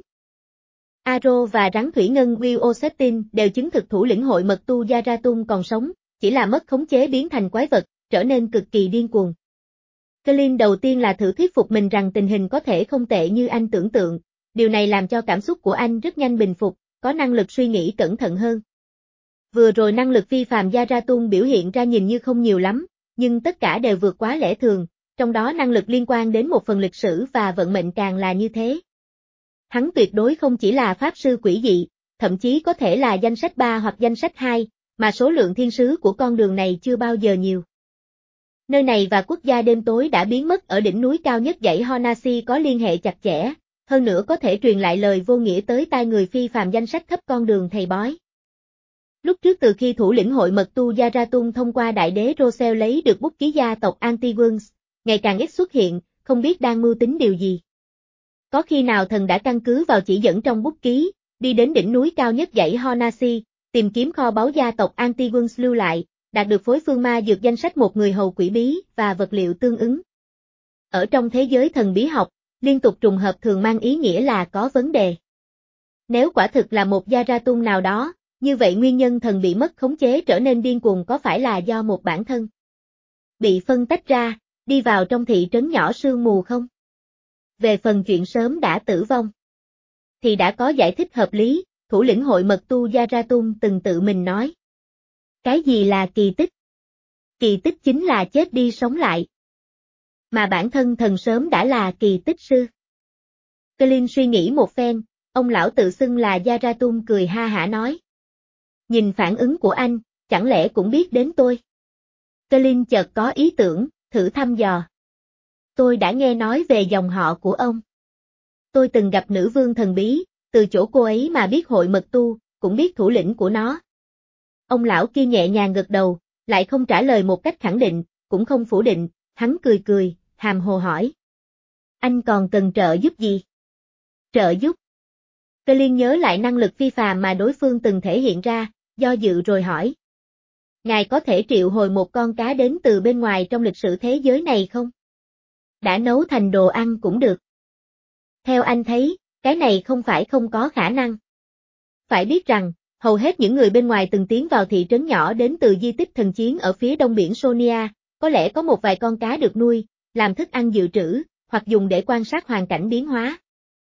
Aro và Rắn Thủy Ngân Will Osettin đều chứng thực thủ lĩnh hội mật tu Gia-ra-tung còn sống, chỉ là mất khống chế biến thành quái vật, trở nên cực kỳ điên cuồng. Colin đầu tiên là thử thuyết phục mình rằng tình hình có thể không tệ như anh tưởng tượng, điều này làm cho cảm xúc của anh rất nhanh bình phục, có năng lực suy nghĩ cẩn thận hơn. Vừa rồi năng lực phi phàm Gia-ra-tung biểu hiện ra nhìn như không nhiều lắm, nhưng tất cả đều vượt quá lẽ thường, trong đó năng lực liên quan đến một phần lịch sử và vận mệnh càng là như thế. Hắn tuyệt đối không chỉ là pháp sư quỷ dị, thậm chí có thể là danh sách ba hoặc danh sách hai, mà số lượng thiên sứ của con đường này chưa bao giờ nhiều. Nơi này và quốc gia đêm tối đã biến mất ở đỉnh núi cao nhất dãy Honasi có liên hệ chặt chẽ, hơn nữa có thể truyền lại lời vô nghĩa tới tai người phi phàm danh sách thấp con đường thầy bói. Lúc trước từ khi thủ lĩnh hội mật tu Yaratung thông qua đại đế Rosel lấy được bút ký gia tộc Antiwons, ngày càng ít xuất hiện, không biết đang mưu tính điều gì. Có khi nào thần đã căn cứ vào chỉ dẫn trong bút ký, đi đến đỉnh núi cao nhất dãy Honasi, tìm kiếm kho báu gia tộc Antiwons lưu lại, đạt được phối phương ma dược danh sách một người hầu quỷ bí và vật liệu tương ứng. Ở trong thế giới thần bí học, liên tục trùng hợp thường mang ý nghĩa là có vấn đề. Nếu quả thực là một Yaratung nào đó, như vậy nguyên nhân thần bị mất khống chế trở nên điên cuồng có phải là do một bản thân bị phân tách ra, đi vào trong thị trấn nhỏ sương mù không? Về phần chuyện sớm đã tử vong, thì đã có giải thích hợp lý, thủ lĩnh hội mật tu Yaratung từng tự mình nói. Cái gì là kỳ tích? Kỳ tích chính là chết đi sống lại. Mà bản thân thần sớm đã là kỳ tích sư. Colin suy nghĩ một phen, ông lão tự xưng là Yaratung cười ha hả nói. Nhìn phản ứng của anh, chẳng lẽ cũng biết đến tôi? Colin chợt có ý tưởng, thử thăm dò. Tôi đã nghe nói về dòng họ của ông. Tôi từng gặp nữ vương thần bí, từ chỗ cô ấy mà biết hội mật tu, cũng biết thủ lĩnh của nó. Ông lão kia nhẹ nhàng gật đầu, lại không trả lời một cách khẳng định, cũng không phủ định, hắn cười cười, hàm hồ hỏi. Anh còn cần trợ giúp gì? Trợ giúp? Colin nhớ lại năng lực phi phàm mà đối phương từng thể hiện ra, do dự rồi hỏi. Ngài có thể triệu hồi một con cá đến từ bên ngoài trong lịch sử thế giới này không? Đã nấu thành đồ ăn cũng được. Theo anh thấy, cái này không phải không có khả năng. Phải biết rằng, hầu hết những người bên ngoài từng tiến vào thị trấn nhỏ đến từ di tích thần chiến ở phía đông biển Sonia, có lẽ có một vài con cá được nuôi, làm thức ăn dự trữ, hoặc dùng để quan sát hoàn cảnh biến hóa.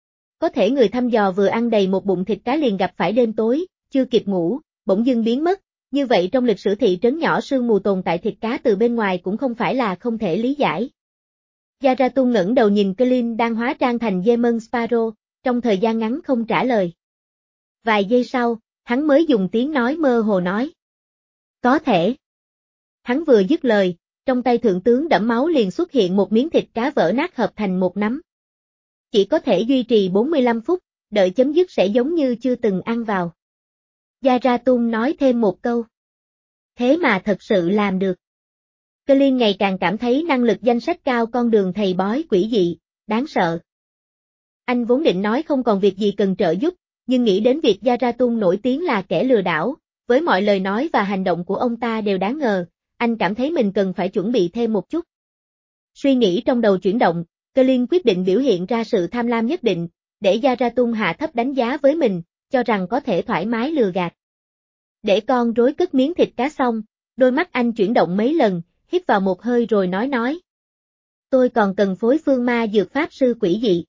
Có thể người thăm dò vừa ăn đầy một bụng thịt cá liền gặp phải đêm tối, chưa kịp ngủ, bỗng dưng biến mất, như vậy trong lịch sử thị trấn nhỏ sương mù tồn tại thịt cá từ bên ngoài cũng không phải là không thể lý giải. Yaratung ngẩng đầu nhìn Colin đang hóa trang thành Demon Sparrow, trong thời gian ngắn không trả lời. Vài giây sau, hắn mới dùng tiếng nói mơ hồ nói. Có thể. Hắn vừa dứt lời, trong tay thượng tướng đẫm máu liền xuất hiện một miếng thịt cá vỡ nát hợp thành một nắm. Chỉ có thể duy trì bốn mươi lăm phút, đợi chấm dứt sẽ giống như chưa từng ăn vào. Yaratung nói thêm một câu. Thế mà thật sự làm được. Colin ngày càng cảm thấy năng lực danh sách cao con đường thầy bói quỷ dị, đáng sợ. Anh vốn định nói không còn việc gì cần trợ giúp, nhưng nghĩ đến việc Yaratung nổi tiếng là kẻ lừa đảo, với mọi lời nói và hành động của ông ta đều đáng ngờ, anh cảm thấy mình cần phải chuẩn bị thêm một chút. Suy nghĩ trong đầu chuyển động, Colin quyết định biểu hiện ra sự tham lam nhất định, để Yaratung hạ thấp đánh giá với mình, cho rằng có thể thoải mái lừa gạt. Để con rối cất miếng thịt cá xong, đôi mắt anh chuyển động mấy lần, hít vào một hơi rồi nói nói. Tôi còn cần phối phương ma dược pháp sư quỷ dị.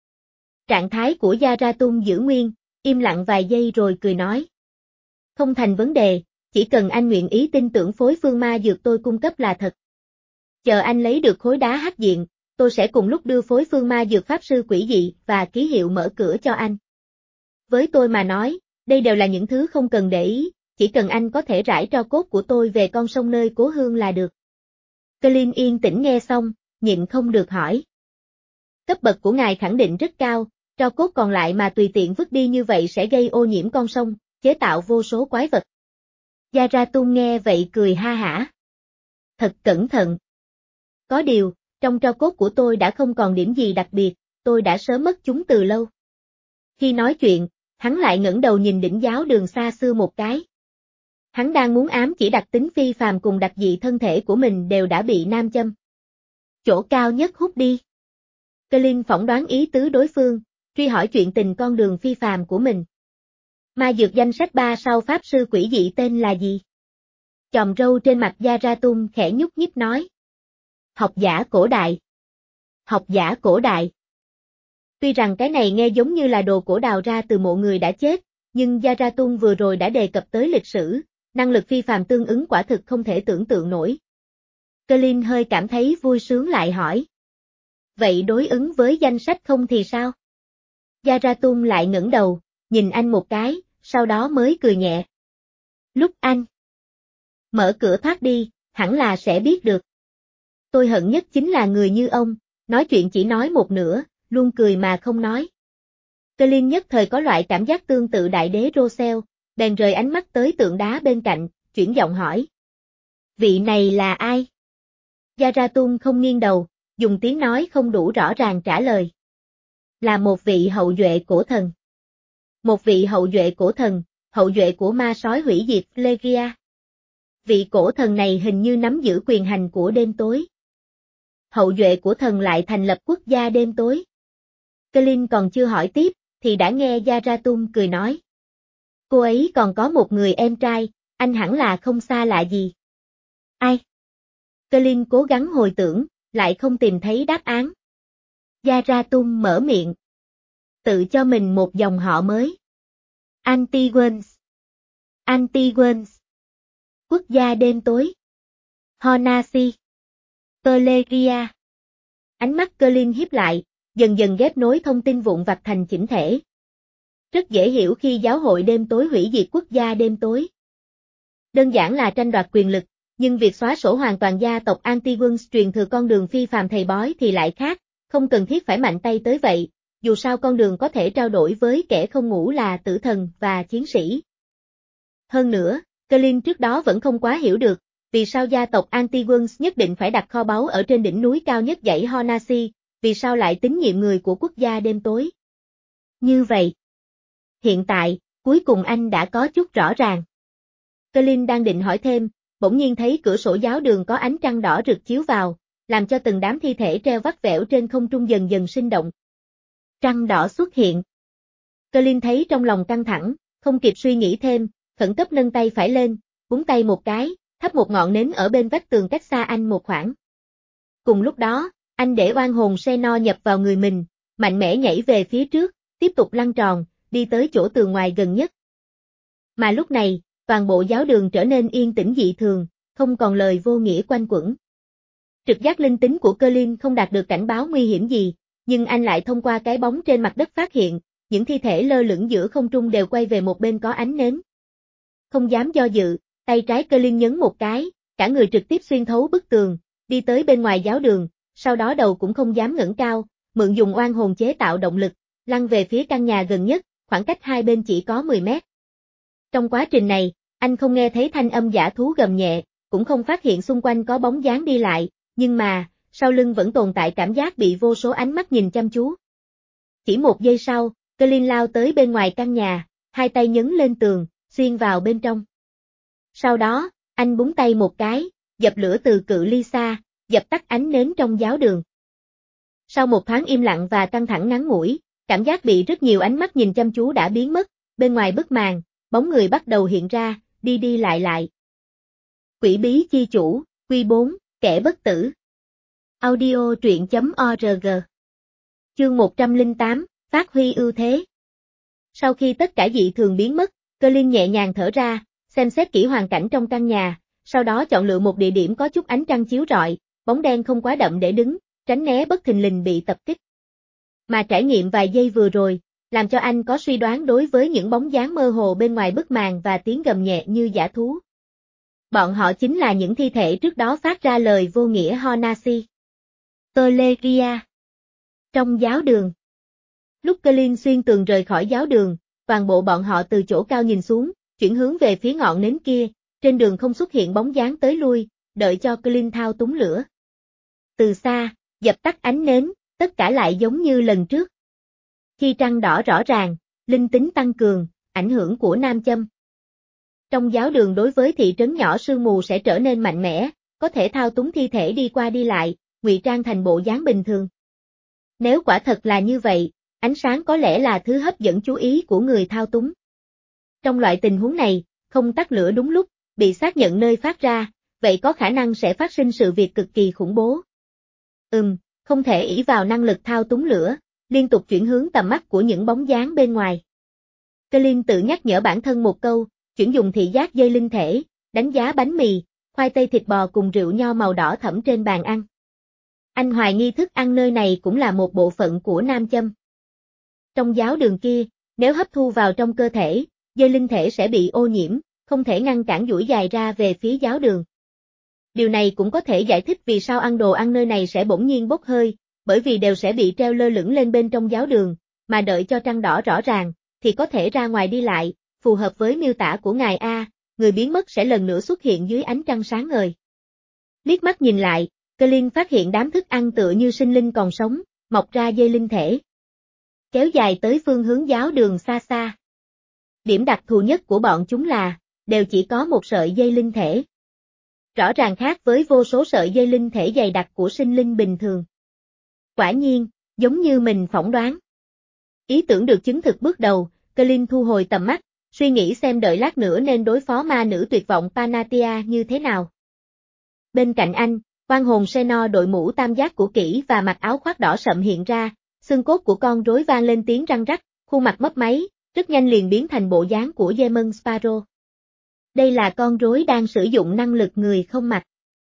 Trạng thái của Yaratung giữ nguyên, im lặng vài giây rồi cười nói. Không thành vấn đề, chỉ cần anh nguyện ý tin tưởng phối phương ma dược tôi cung cấp là thật. Chờ anh lấy được khối đá hắc diện, tôi sẽ cùng lúc đưa phối phương ma dược pháp sư quỷ dị và ký hiệu mở cửa cho anh. Với tôi mà nói, đây đều là những thứ không cần để ý, chỉ cần anh có thể rải tro cốt của tôi về con sông nơi cố hương là được. Colin yên tĩnh nghe xong, nhịn không được hỏi. Cấp bậc của ngài khẳng định rất cao, tro cốt còn lại mà tùy tiện vứt đi như vậy sẽ gây ô nhiễm con sông, chế tạo vô số quái vật. Yaratung nghe vậy cười ha hả. Thật cẩn thận. Có điều, trong tro cốt của tôi đã không còn điểm gì đặc biệt, tôi đã sớm mất chúng từ lâu. Khi nói chuyện, hắn lại ngẩng đầu nhìn đỉnh giáo đường xa xưa một cái. Hắn đang muốn ám chỉ đặc tính phi phàm cùng đặc dị thân thể của mình đều đã bị nam châm. Chỗ cao nhất hút đi. Colin phỏng đoán ý tứ đối phương, truy hỏi chuyện tình con đường phi phàm của mình. Ma dược danh sách ba sau pháp sư quỷ dị tên là gì? Chòm râu trên mặt Yaratung khẽ nhúc nhích nói. Học giả cổ đại. Học giả cổ đại. Tuy rằng cái này nghe giống như là đồ cổ đào ra từ mộ người đã chết, nhưng Yaratung vừa rồi đã đề cập tới lịch sử, năng lực phi phàm tương ứng quả thực không thể tưởng tượng nổi. Colin hơi cảm thấy vui sướng lại hỏi. Vậy đối ứng với danh sách không thì sao? Zarathustra lại ngẩng đầu, nhìn anh một cái, sau đó mới cười nhẹ. Lúc anh mở cửa thoát đi, hẳn là sẽ biết được. Tôi hận nhất chính là người như ông, nói chuyện chỉ nói một nửa, luôn cười mà không nói. Colin nhất thời có loại cảm giác tương tự đại đế Rossel, bèn rời ánh mắt tới tượng đá bên cạnh, chuyển giọng hỏi. Vị này là ai? Zarathustra không nghiêng đầu, dùng tiếng nói không đủ rõ ràng trả lời. Là một vị hậu duệ cổ thần. Một vị hậu duệ cổ thần, hậu duệ của ma sói hủy diệt Phlegia. Vị cổ thần này hình như nắm giữ quyền hành của đêm tối. Hậu duệ của thần lại thành lập quốc gia đêm tối. Colin còn chưa hỏi tiếp, thì đã nghe Zarathustra cười nói. Cô ấy còn có một người em trai, anh hẳn là không xa lạ gì. Ai? Colin cố gắng hồi tưởng, lại không tìm thấy đáp án. Zarathustra mở miệng. Tự cho mình một dòng họ mới. Antigones. Antigones. Quốc gia đêm tối. Honasi. Teleria. Ánh mắt Colin híp lại, dần dần ghép nối thông tin vụn vặt thành chỉnh thể. Rất dễ hiểu khi giáo hội đêm tối hủy diệt quốc gia đêm tối. Đơn giản là tranh đoạt quyền lực, nhưng việc xóa sổ hoàn toàn gia tộc Antigones truyền thừa con đường phi phàm thầy bói thì lại khác, không cần thiết phải mạnh tay tới vậy, dù sao con đường có thể trao đổi với kẻ không ngủ là tử thần và chiến sĩ. Hơn nữa, Colin trước đó vẫn không quá hiểu được, vì sao gia tộc Antigones nhất định phải đặt kho báu ở trên đỉnh núi cao nhất dãy Honasi, vì sao lại tín nhiệm người của quốc gia đêm tối. Như vậy. Hiện tại, cuối cùng anh đã có chút rõ ràng. Colin đang định hỏi thêm, bỗng nhiên thấy cửa sổ giáo đường có ánh trăng đỏ rực chiếu vào, làm cho từng đám thi thể treo vắt vẻo trên không trung dần dần sinh động. Trăng đỏ xuất hiện. Colin thấy trong lòng căng thẳng, không kịp suy nghĩ thêm, khẩn cấp nâng tay phải lên, búng tay một cái, thắp một ngọn nến ở bên vách tường cách xa anh một khoảng. Cùng lúc đó, anh để oan hồn Xenor nhập vào người mình, mạnh mẽ nhảy về phía trước, tiếp tục lăn tròn, đi tới chỗ tường ngoài gần nhất. Mà lúc này, toàn bộ giáo đường trở nên yên tĩnh dị thường, không còn lời vô nghĩa quanh quẩn. Trực giác linh tính của Colin không đạt được cảnh báo nguy hiểm gì, nhưng anh lại thông qua cái bóng trên mặt đất phát hiện, những thi thể lơ lửng giữa không trung đều quay về một bên có ánh nến. Không dám do dự, tay trái Colin nhấn một cái, cả người trực tiếp xuyên thấu bức tường, đi tới bên ngoài giáo đường, sau đó đầu cũng không dám ngẩng cao, mượn dùng oan hồn chế tạo động lực, lăn về phía căn nhà gần nhất, khoảng cách hai bên chỉ có mười mét. Trong quá trình này, anh không nghe thấy thanh âm dã thú gầm nhẹ, cũng không phát hiện xung quanh có bóng dáng đi lại, nhưng mà, sau lưng vẫn tồn tại cảm giác bị vô số ánh mắt nhìn chăm chú. Chỉ một giây sau, Colin lao tới bên ngoài căn nhà, hai tay nhấn lên tường, xuyên vào bên trong. Sau đó, anh búng tay một cái, dập lửa từ cự ly xa, dập tắt ánh nến trong giáo đường. Sau một thoáng im lặng và căng thẳng ngắn ngủi, cảm giác bị rất nhiều ánh mắt nhìn chăm chú đã biến mất, bên ngoài bức màn, bóng người bắt đầu hiện ra, đi đi lại lại. Quỷ bí chi chủ, Quy bốn, kẻ bất tử. Audio truyện chấm org. Chương một trăm lẻ tám, phát huy ưu thế. Sau khi tất cả dị thường biến mất, Colin nhẹ nhàng thở ra, xem xét kỹ hoàn cảnh trong căn nhà, sau đó chọn lựa một địa điểm có chút ánh trăng chiếu rọi, bóng đen không quá đậm để đứng, tránh né bất thình lình bị tập kích. Mà trải nghiệm vài giây vừa rồi, làm cho anh có suy đoán đối với những bóng dáng mơ hồ bên ngoài bức màn và tiếng gầm nhẹ như dã thú. Bọn họ chính là những thi thể trước đó phát ra lời vô nghĩa Honasi. Teleria. Trong giáo đường. Lúc Colin xuyên tường rời khỏi giáo đường, toàn bộ bọn họ từ chỗ cao nhìn xuống, chuyển hướng về phía ngọn nến kia, trên đường không xuất hiện bóng dáng tới lui, đợi cho Colin thao túng lửa. Từ xa, dập tắt ánh nến, tất cả lại giống như lần trước. Khi trăng đỏ rõ ràng, linh tính tăng cường, ảnh hưởng của nam châm. Trong giáo đường đối với thị trấn nhỏ sương mù sẽ trở nên mạnh mẽ, có thể thao túng thi thể đi qua đi lại, ngụy trang thành bộ dáng bình thường. Nếu quả thật là như vậy, ánh sáng có lẽ là thứ hấp dẫn chú ý của người thao túng. Trong loại tình huống này, không tắt lửa đúng lúc, bị xác nhận nơi phát ra, vậy có khả năng sẽ phát sinh sự việc cực kỳ khủng bố. Ừm, không thể ỷ vào năng lực thao túng lửa, liên tục chuyển hướng tầm mắt của những bóng dáng bên ngoài. Colin tự nhắc nhở bản thân một câu, chuyển dùng thị giác dây linh thể, đánh giá bánh mì, khoai tây thịt bò cùng rượu nho màu đỏ thẫm trên bàn ăn. Anh hoài nghi thức ăn nơi này cũng là một bộ phận của nam châm. Trong giáo đường kia, nếu hấp thu vào trong cơ thể, dây linh thể sẽ bị ô nhiễm, không thể ngăn cản duỗi dài ra về phía giáo đường. Điều này cũng có thể giải thích vì sao ăn đồ ăn nơi này sẽ bỗng nhiên bốc hơi, bởi vì đều sẽ bị treo lơ lửng lên bên trong giáo đường, mà đợi cho trăng đỏ rõ ràng, thì có thể ra ngoài đi lại, phù hợp với miêu tả của ngài A, người biến mất sẽ lần nữa xuất hiện dưới ánh trăng sáng ngời. Liếc mắt nhìn lại, Colin phát hiện đám thức ăn tựa như sinh linh còn sống, mọc ra dây linh thể. Kéo dài tới phương hướng giáo đường xa xa. Điểm đặc thù nhất của bọn chúng là, đều chỉ có một sợi dây linh thể. Rõ ràng khác với vô số sợi dây linh thể dày đặc của sinh linh bình thường. Quả nhiên, giống như mình phỏng đoán. Ý tưởng được chứng thực bước đầu, Colin thu hồi tầm mắt, suy nghĩ xem đợi lát nữa nên đối phó ma nữ tuyệt vọng Panatia như thế nào. Bên cạnh anh, oan hồn Xenor đội mũ tam giác của kỹ và mặc áo khoác đỏ sậm hiện ra, xương cốt của con rối vang lên tiếng răng rắc, khuôn mặt mấp máy, rất nhanh liền biến thành bộ dáng của Demon Sparrow. Đây là con rối đang sử dụng năng lực người không mặt.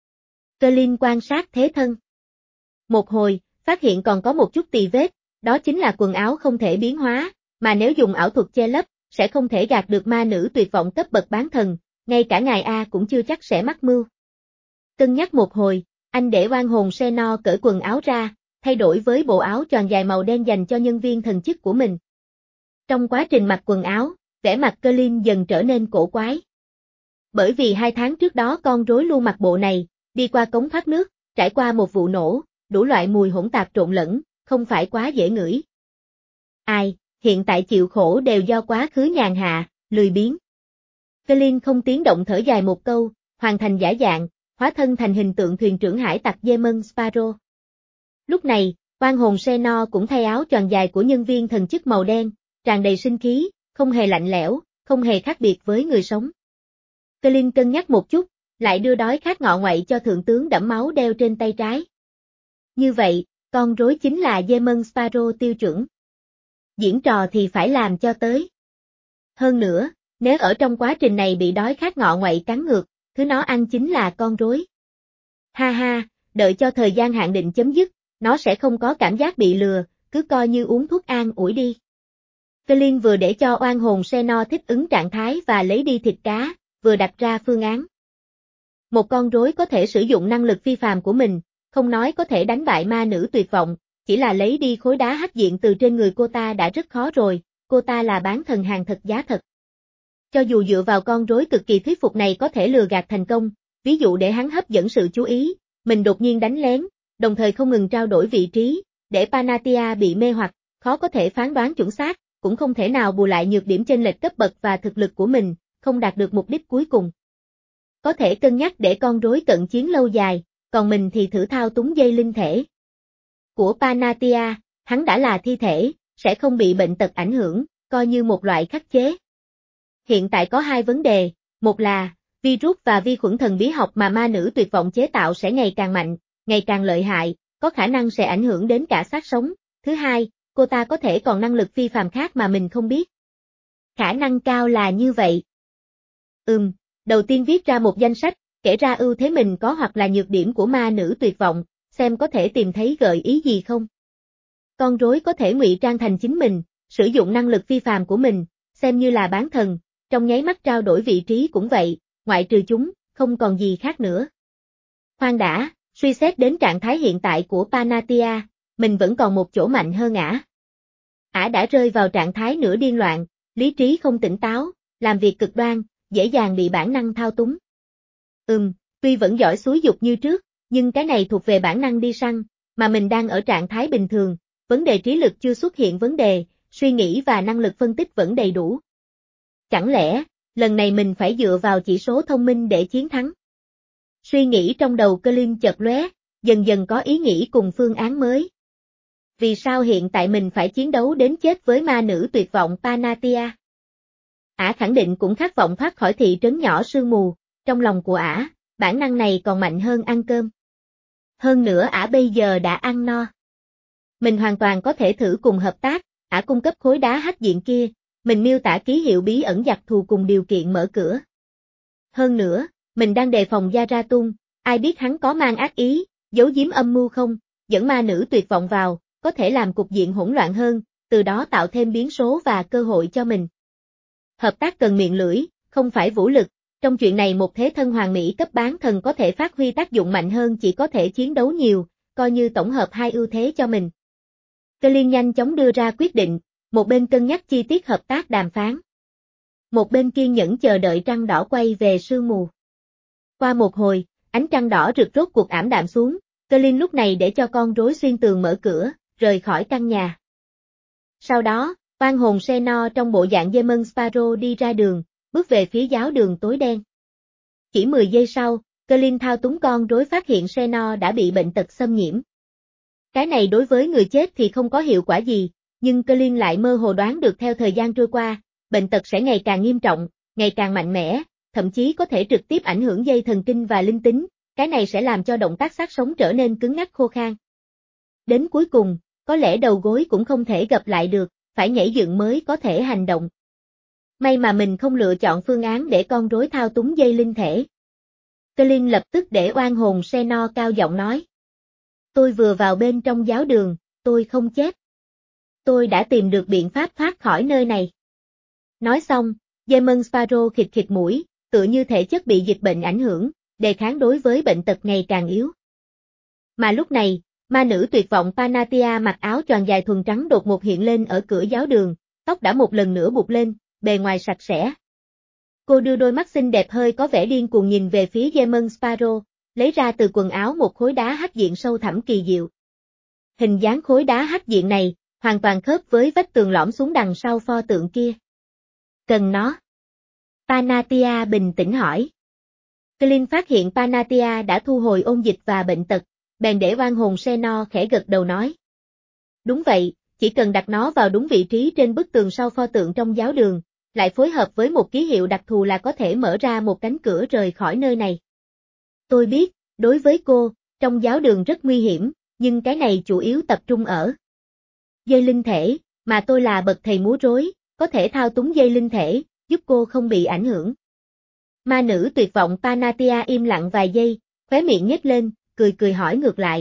Colin quan sát thế thân. Một hồi, phát hiện còn có một chút tì vết, đó chính là quần áo không thể biến hóa, mà nếu dùng ảo thuật che lấp, sẽ không thể gạt được ma nữ tuyệt vọng cấp bậc bán thần, ngay cả ngài A cũng chưa chắc sẽ mắc mưu. Cân nhắc một hồi, anh để oan hồn Xenor cởi quần áo ra, thay đổi với bộ áo tròn dài màu đen dành cho nhân viên thần chức của mình. Trong quá trình mặc quần áo, vẻ mặt Colin dần trở nên cổ quái. Bởi vì hai tháng trước đó con rối luôn mặc bộ này, đi qua cống thoát nước, trải qua một vụ nổ, đủ loại mùi hỗn tạp trộn lẫn, không phải quá dễ ngửi. Ai, hiện tại chịu khổ đều do quá khứ nhàn hạ, lười biếng. Colin không tiếng động thở dài một câu, hoàn thành giả dạng, hóa thân thành hình tượng thuyền trưởng hải tặc Demon Sparrow. Lúc này, oan hồn Xenor cũng thay áo tròn dài của nhân viên thần chức màu đen, tràn đầy sinh khí, không hề lạnh lẽo, không hề khác biệt với người sống. Colin cân nhắc một chút, lại đưa đói khát ngọ ngoậy cho thượng tướng đẫm máu đeo trên tay trái. Như vậy, con rối chính là Demon Sparrow tiêu chuẩn. Diễn trò thì phải làm cho tới. Hơn nữa, nếu ở trong quá trình này bị đói khát ngọ ngoậy cắn ngược, thứ nó ăn chính là con rối. Ha ha, đợi cho thời gian hạn định chấm dứt, nó sẽ không có cảm giác bị lừa, cứ coi như uống thuốc an ủi đi. Colin vừa để cho oan hồn Xenor thích ứng trạng thái và lấy đi thịt cá, vừa đặt ra phương án. Một con rối có thể sử dụng năng lực phi phàm của mình, không nói có thể đánh bại ma nữ tuyệt vọng, chỉ là lấy đi khối đá hắc diện từ trên người cô ta đã rất khó rồi, cô ta là bán thần hàng thật giá thật. Cho dù dựa vào con rối cực kỳ thuyết phục này có thể lừa gạt thành công, ví dụ để hắn hấp dẫn sự chú ý, mình đột nhiên đánh lén, đồng thời không ngừng trao đổi vị trí, để Panatia bị mê hoặc, khó có thể phán đoán chuẩn xác, cũng không thể nào bù lại nhược điểm chênh lệch cấp bậc và thực lực của mình, không đạt được mục đích cuối cùng. Có thể cân nhắc để con rối cận chiến lâu dài, còn mình thì thử thao túng dây linh thể của Panatia, hắn đã là thi thể, sẽ không bị bệnh tật ảnh hưởng, coi như một loại khắc chế. Hiện tại có hai vấn đề, một là, virus và vi khuẩn thần bí học mà ma nữ tuyệt vọng chế tạo sẽ ngày càng mạnh, ngày càng lợi hại, có khả năng sẽ ảnh hưởng đến cả xác sống. Thứ hai, cô ta có thể còn năng lực phi phàm khác mà mình không biết. Khả năng cao là như vậy. Ừm, đầu tiên viết ra một danh sách, kể ra ưu thế mình có hoặc là nhược điểm của ma nữ tuyệt vọng, xem có thể tìm thấy gợi ý gì không. Con rối có thể ngụy trang thành chính mình, sử dụng năng lực phi phàm của mình, xem như là bán thần, trong nháy mắt trao đổi vị trí cũng vậy, ngoại trừ chúng, không còn gì khác nữa. Khoan đã, suy xét đến trạng thái hiện tại của Panatia, mình vẫn còn một chỗ mạnh hơn ả. Ả đã rơi vào trạng thái nửa điên loạn, lý trí không tỉnh táo, làm việc cực đoan, dễ dàng bị bản năng thao túng. Ừm, tuy vẫn giỏi xúi dục như trước, nhưng cái này thuộc về bản năng đi săn, mà mình đang ở trạng thái bình thường, vấn đề trí lực chưa xuất hiện vấn đề, suy nghĩ và năng lực phân tích vẫn đầy đủ. Chẳng lẽ, lần này mình phải dựa vào chỉ số thông minh để chiến thắng? Suy nghĩ trong đầu Colin chợt lóe, dần dần có ý nghĩ cùng phương án mới. Vì sao hiện tại mình phải chiến đấu đến chết với ma nữ tuyệt vọng Panatia? Ả khẳng định cũng khát vọng thoát khỏi thị trấn nhỏ sương mù, trong lòng của ả, bản năng này còn mạnh hơn ăn cơm. Hơn nữa ả bây giờ đã ăn no. Mình hoàn toàn có thể thử cùng hợp tác, ả cung cấp khối đá hắc diện kia, mình miêu tả ký hiệu bí ẩn giặc thù cùng điều kiện mở cửa. Hơn nữa, mình đang đề phòng Gia-ra-tung, ai biết hắn có mang ác ý, giấu giếm âm mưu không, dẫn ma nữ tuyệt vọng vào, có thể làm cục diện hỗn loạn hơn, từ đó tạo thêm biến số và cơ hội cho mình. Hợp tác cần miệng lưỡi, không phải vũ lực, trong chuyện này một thế thân hoàng mỹ cấp bán thần có thể phát huy tác dụng mạnh hơn chỉ có thể chiến đấu nhiều, coi như tổng hợp hai ưu thế cho mình. Colin nhanh chóng đưa ra quyết định, một bên cân nhắc chi tiết hợp tác đàm phán. Một bên kiên nhẫn chờ đợi trăng đỏ quay về sương mù. Qua một hồi, ánh trăng đỏ rực rốt cuộc ảm đạm xuống, Colin lúc này để cho con rối xuyên tường mở cửa, rời khỏi căn nhà. Sau đó, oan hồn Xenor trong bộ dạng Demon Sparrow đi ra đường, bước về phía giáo đường tối đen. Chỉ mười giây sau, Colin thao túng con rối phát hiện Xenor đã bị bệnh tật xâm nhiễm. Cái này đối với người chết thì không có hiệu quả gì, nhưng Colin lại mơ hồ đoán được theo thời gian trôi qua, bệnh tật sẽ ngày càng nghiêm trọng, ngày càng mạnh mẽ, thậm chí có thể trực tiếp ảnh hưởng dây thần kinh và linh tính, cái này sẽ làm cho động tác xác sống trở nên cứng ngắc khô khan. Đến cuối cùng, có lẽ đầu gối cũng không thể gập lại được, phải nhảy dựng mới có thể hành động. May mà mình không lựa chọn phương án để con rối thao túng dây linh thể. Colin lập tức để oan hồn Xenor cao giọng nói. Tôi vừa vào bên trong giáo đường, tôi không chết. Tôi đã tìm được biện pháp thoát khỏi nơi này. Nói xong, Demon Sparrow khịt khịt mũi, tựa như thể chất bị dịch bệnh ảnh hưởng, đề kháng đối với bệnh tật ngày càng yếu. Mà lúc này, ma nữ tuyệt vọng Panatia mặc áo choàng dài thuần trắng đột ngột hiện lên ở cửa giáo đường, tóc đã một lần nữa buộc lên, bề ngoài sạch sẽ. Cô đưa đôi mắt xinh đẹp hơi có vẻ điên cuồng nhìn về phía Demon Sparrow, lấy ra từ quần áo một khối đá hắc diện sâu thẳm kỳ diệu. Hình dáng khối đá hắc diện này, hoàn toàn khớp với vách tường lõm xuống đằng sau pho tượng kia. Cần nó. Panatia bình tĩnh hỏi. Colin phát hiện Panatia đã thu hồi ôn dịch và bệnh tật, bèn để oan hồn Xenor khẽ gật đầu nói. Đúng vậy, chỉ cần đặt nó vào đúng vị trí trên bức tường sau pho tượng trong giáo đường, lại phối hợp với một ký hiệu đặc thù là có thể mở ra một cánh cửa rời khỏi nơi này. Tôi biết, đối với cô, trong giáo đường rất nguy hiểm, nhưng cái này chủ yếu tập trung ở dây linh thể, mà tôi là bậc thầy múa rối, có thể thao túng dây linh thể, giúp cô không bị ảnh hưởng. Ma nữ tuyệt vọng Panatia im lặng vài giây, khóe miệng nhếch lên, cười cười hỏi ngược lại.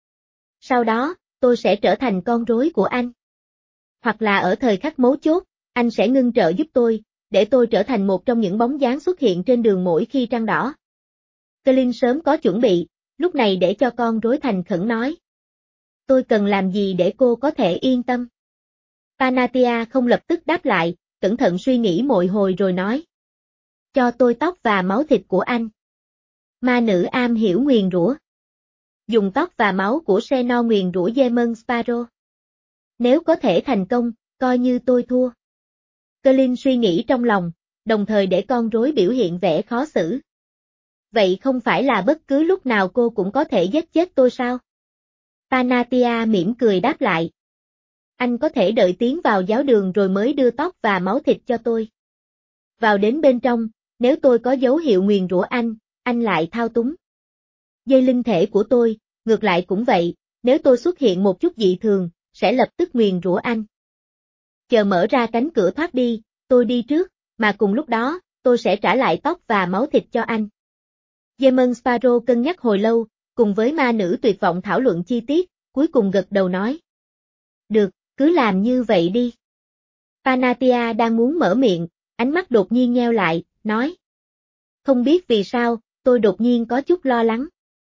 Sau đó, tôi sẽ trở thành con rối của anh. Hoặc là ở thời khắc mấu chốt, anh sẽ ngưng trợ giúp tôi, để tôi trở thành một trong những bóng dáng xuất hiện trên đường mỗi khi trăng đỏ. Colin sớm có chuẩn bị, lúc này để cho con rối thành khẩn nói. Tôi cần làm gì để cô có thể yên tâm? Panatia không lập tức đáp lại, cẩn thận suy nghĩ một hồi rồi nói. Cho tôi tóc và máu thịt của anh. Ma nữ am hiểu nguyền rủa. Dùng tóc và máu của Xenor nguyền rủa Demon Sparrow. Nếu có thể thành công, coi như tôi thua. Colin suy nghĩ trong lòng, đồng thời để con rối biểu hiện vẻ khó xử. Vậy không phải là bất cứ lúc nào cô cũng có thể giết chết tôi sao? Panatia mỉm cười đáp lại. Anh có thể đợi tiến vào giáo đường rồi mới đưa tóc và máu thịt cho tôi. Vào đến bên trong, nếu tôi có dấu hiệu nguyền rủa anh, anh lại thao túng. Dây linh thể của tôi, ngược lại cũng vậy, nếu tôi xuất hiện một chút dị thường, sẽ lập tức nguyền rủa anh. Chờ mở ra cánh cửa thoát đi, tôi đi trước, mà cùng lúc đó, tôi sẽ trả lại tóc và máu thịt cho anh. Demon Sparrow cân nhắc hồi lâu, cùng với ma nữ tuyệt vọng thảo luận chi tiết, cuối cùng gật đầu nói. Được, cứ làm như vậy đi. Panatia đang muốn mở miệng, ánh mắt đột nhiên nheo lại, nói. Không biết vì sao, tôi đột nhiên có chút lo lắng.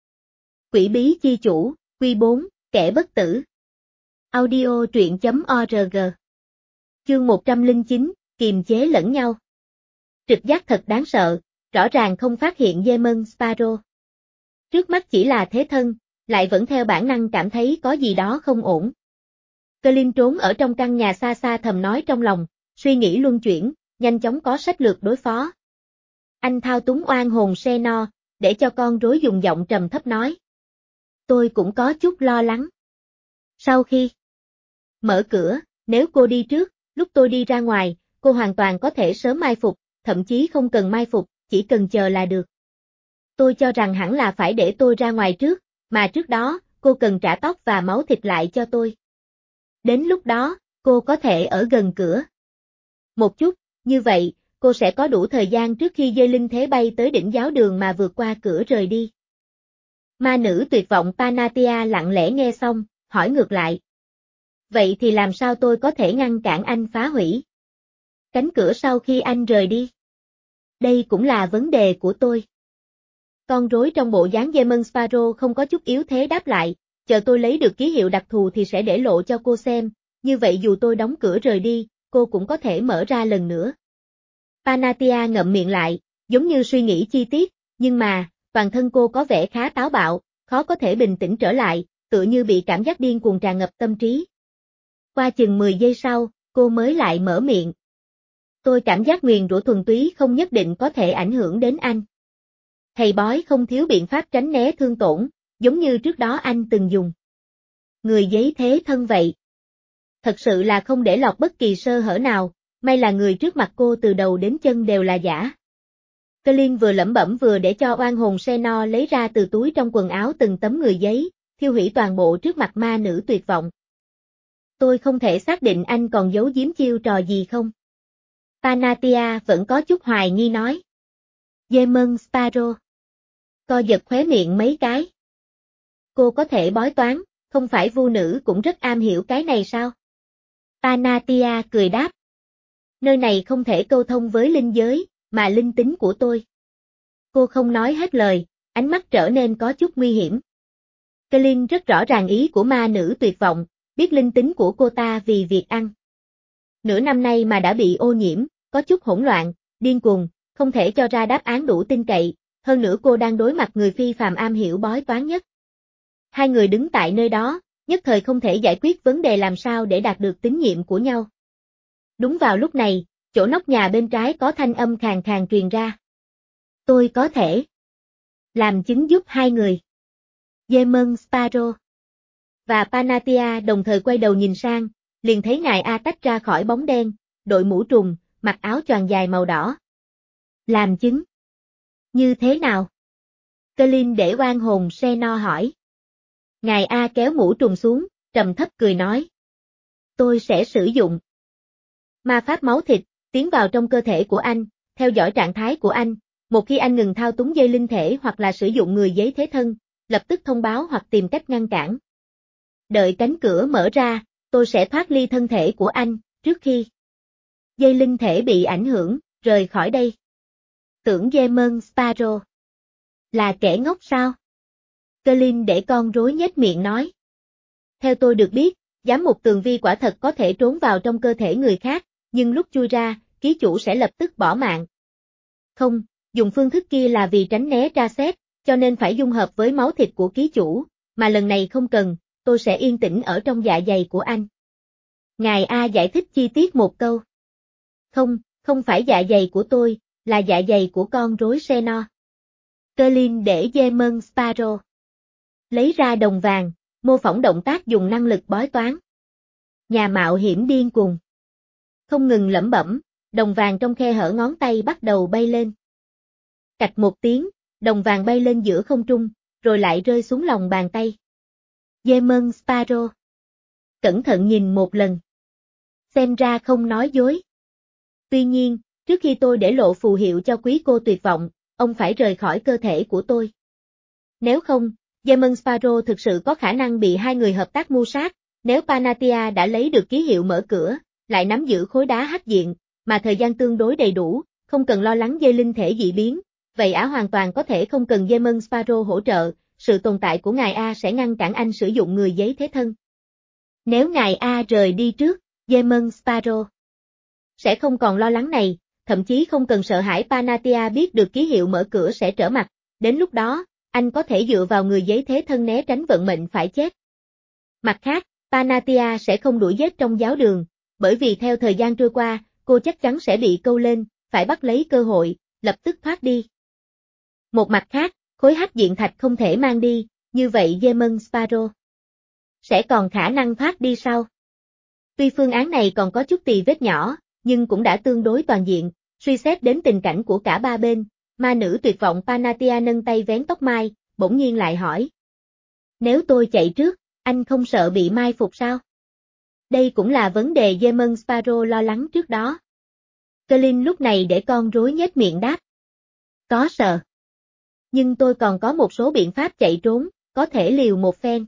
Quỷ bí chi chủ, Quy bốn, kẻ bất tử. Audio truyện chấm org. Chương một trăm lẻ chín, kiềm chế lẫn nhau. Trực giác thật đáng sợ, rõ ràng không phát hiện Demon Sparrow. Trước mắt chỉ là thế thân, lại vẫn theo bản năng cảm thấy có gì đó không ổn. Colin trốn ở trong căn nhà xa xa thầm nói trong lòng, suy nghĩ luân chuyển, nhanh chóng có sách lược đối phó. Anh thao túng oan hồn Xenor, để cho con rối dùng giọng trầm thấp nói. Tôi cũng có chút lo lắng. Sau khi mở cửa, nếu cô đi trước, lúc tôi đi ra ngoài, cô hoàn toàn có thể sớm mai phục, thậm chí không cần mai phục, chỉ cần chờ là được. Tôi cho rằng hẳn là phải để tôi ra ngoài trước, mà trước đó, cô cần trả tóc và máu thịt lại cho tôi. Đến lúc đó, cô có thể ở gần cửa. Một chút, như vậy, cô sẽ có đủ thời gian trước khi dây linh thế bay tới đỉnh giáo đường mà vượt qua cửa rời đi. Ma nữ tuyệt vọng Panatia lặng lẽ nghe xong, hỏi ngược lại. Vậy thì làm sao tôi có thể ngăn cản anh phá hủy cánh cửa sau khi anh rời đi? Đây cũng là vấn đề của tôi. Con rối trong bộ dáng Demon Sparrow không có chút yếu thế đáp lại, chờ tôi lấy được ký hiệu đặc thù thì sẽ để lộ cho cô xem, như vậy dù tôi đóng cửa rời đi, cô cũng có thể mở ra lần nữa. Panatia ngậm miệng lại, giống như suy nghĩ chi tiết, nhưng mà, toàn thân cô có vẻ khá táo bạo, khó có thể bình tĩnh trở lại, tựa như bị cảm giác điên cuồng tràn ngập tâm trí. Qua chừng mười giây sau, cô mới lại mở miệng. Tôi cảm giác nguyền rủa thuần túy không nhất định có thể ảnh hưởng đến anh. Thầy bói không thiếu biện pháp tránh né thương tổn, giống như trước đó anh từng dùng. Người giấy thế thân vậy. Thật sự là không để lọt bất kỳ sơ hở nào, may là người trước mặt cô từ đầu đến chân đều là giả. Colin vừa lẩm bẩm vừa để cho oan hồn Xenor lấy ra từ túi trong quần áo từng tấm người giấy, thiêu hủy toàn bộ trước mặt ma nữ tuyệt vọng. Tôi không thể xác định anh còn giấu giếm chiêu trò gì không? Panatia vẫn có chút hoài nghi nói. Demon Sparrow. Co giật khóe miệng mấy cái. Cô có thể bói toán, không phải vu nữ cũng rất am hiểu cái này sao? Panatia cười đáp. Nơi này không thể câu thông với linh giới, mà linh tính của tôi. Cô không nói hết lời, ánh mắt trở nên có chút nguy hiểm. Colin rất rõ ràng ý của ma nữ tuyệt vọng, biết linh tính của cô ta vì việc ăn. Nửa năm nay mà đã bị ô nhiễm, có chút hỗn loạn, điên cuồng, không thể cho ra đáp án đủ tin cậy, hơn nữa cô đang đối mặt người phi phàm am hiểu bói toán nhất. Hai người đứng tại nơi đó, nhất thời không thể giải quyết vấn đề làm sao để đạt được tín nhiệm của nhau. Đúng vào lúc này, chỗ nóc nhà bên trái có thanh âm khàn khàn truyền ra. Tôi có thể làm chứng giúp hai người. Demon Sparrow và Panatia đồng thời quay đầu nhìn sang, liền thấy ngài A tách ra khỏi bóng đen, đội mũ trùng, mặc áo choàng dài màu đỏ. Làm chứng? Như thế nào? Colin để oan hồn Xenor hỏi. Ngài A kéo mũ trùng xuống, trầm thấp cười nói. Tôi sẽ sử dụng ma pháp máu thịt, tiến vào trong cơ thể của anh, theo dõi trạng thái của anh, một khi anh ngừng thao túng dây linh thể hoặc là sử dụng người giấy thế thân, lập tức thông báo hoặc tìm cách ngăn cản. Đợi cánh cửa mở ra, tôi sẽ thoát ly thân thể của anh, trước khi dây linh thể bị ảnh hưởng, rời khỏi đây. Tưởng Demon Sparrow là kẻ ngốc sao? Colin để con rối nhếch miệng nói. Theo tôi được biết, giám mục tường vi quả thật có thể trốn vào trong cơ thể người khác, nhưng lúc chui ra, ký chủ sẽ lập tức bỏ mạng. Không, dùng phương thức kia là vì tránh né tra xét, cho nên phải dung hợp với máu thịt của ký chủ, mà lần này không cần, tôi sẽ yên tĩnh ở trong dạ dày của anh. Ngài A giải thích chi tiết một câu. Không, không phải dạ dày của tôi, là dạ dày của con rối Xenor. Colin để Demon Sparrow lấy ra đồng vàng, mô phỏng động tác dùng năng lực bói toán. Nhà mạo hiểm điên cuồng. Không ngừng lẩm bẩm, đồng vàng trong khe hở ngón tay bắt đầu bay lên. Cạch một tiếng, đồng vàng bay lên giữa không trung, rồi lại rơi xuống lòng bàn tay. Demon Sparrow cẩn thận nhìn một lần. Xem ra không nói dối. Tuy nhiên, trước khi tôi để lộ phù hiệu cho quý cô tuyệt vọng, ông phải rời khỏi cơ thể của tôi. Nếu không, Demon Sparrow thực sự có khả năng bị hai người hợp tác mưu sát, nếu Panatia đã lấy được ký hiệu mở cửa, lại nắm giữ khối đá hắc diện, mà thời gian tương đối đầy đủ, không cần lo lắng dây linh thể dị biến, vậy Ả hoàn toàn có thể không cần Demon Sparrow hỗ trợ, sự tồn tại của ngài A sẽ ngăn cản anh sử dụng người giấy thế thân. Nếu ngài A rời đi trước, Demon Sparrow sẽ không còn lo lắng này, thậm chí không cần sợ hãi Panatia biết được ký hiệu mở cửa sẽ trở mặt, đến lúc đó, anh có thể dựa vào người giấy thế thân né tránh vận mệnh phải chết. Mặt khác, Panatia sẽ không đuổi giết trong giáo đường, bởi vì theo thời gian trôi qua, cô chắc chắn sẽ bị câu lên, phải bắt lấy cơ hội, lập tức thoát đi. Một mặt khác, khối hắc diện thạch không thể mang đi, như vậy Demon Sparrow sẽ còn khả năng thoát đi sau. Tuy phương án này còn có chút tì vết nhỏ, nhưng cũng đã tương đối toàn diện, suy xét đến tình cảnh của cả ba bên, ma nữ tuyệt vọng Panatia nâng tay vén tóc mai, bỗng nhiên lại hỏi. Nếu tôi chạy trước, anh không sợ bị mai phục sao? Đây cũng là vấn đề Demon Sparrow lo lắng trước đó. Colin lúc này để con rối nhếch miệng đáp. Có sợ. Nhưng tôi còn có một số biện pháp chạy trốn, có thể liều một phen.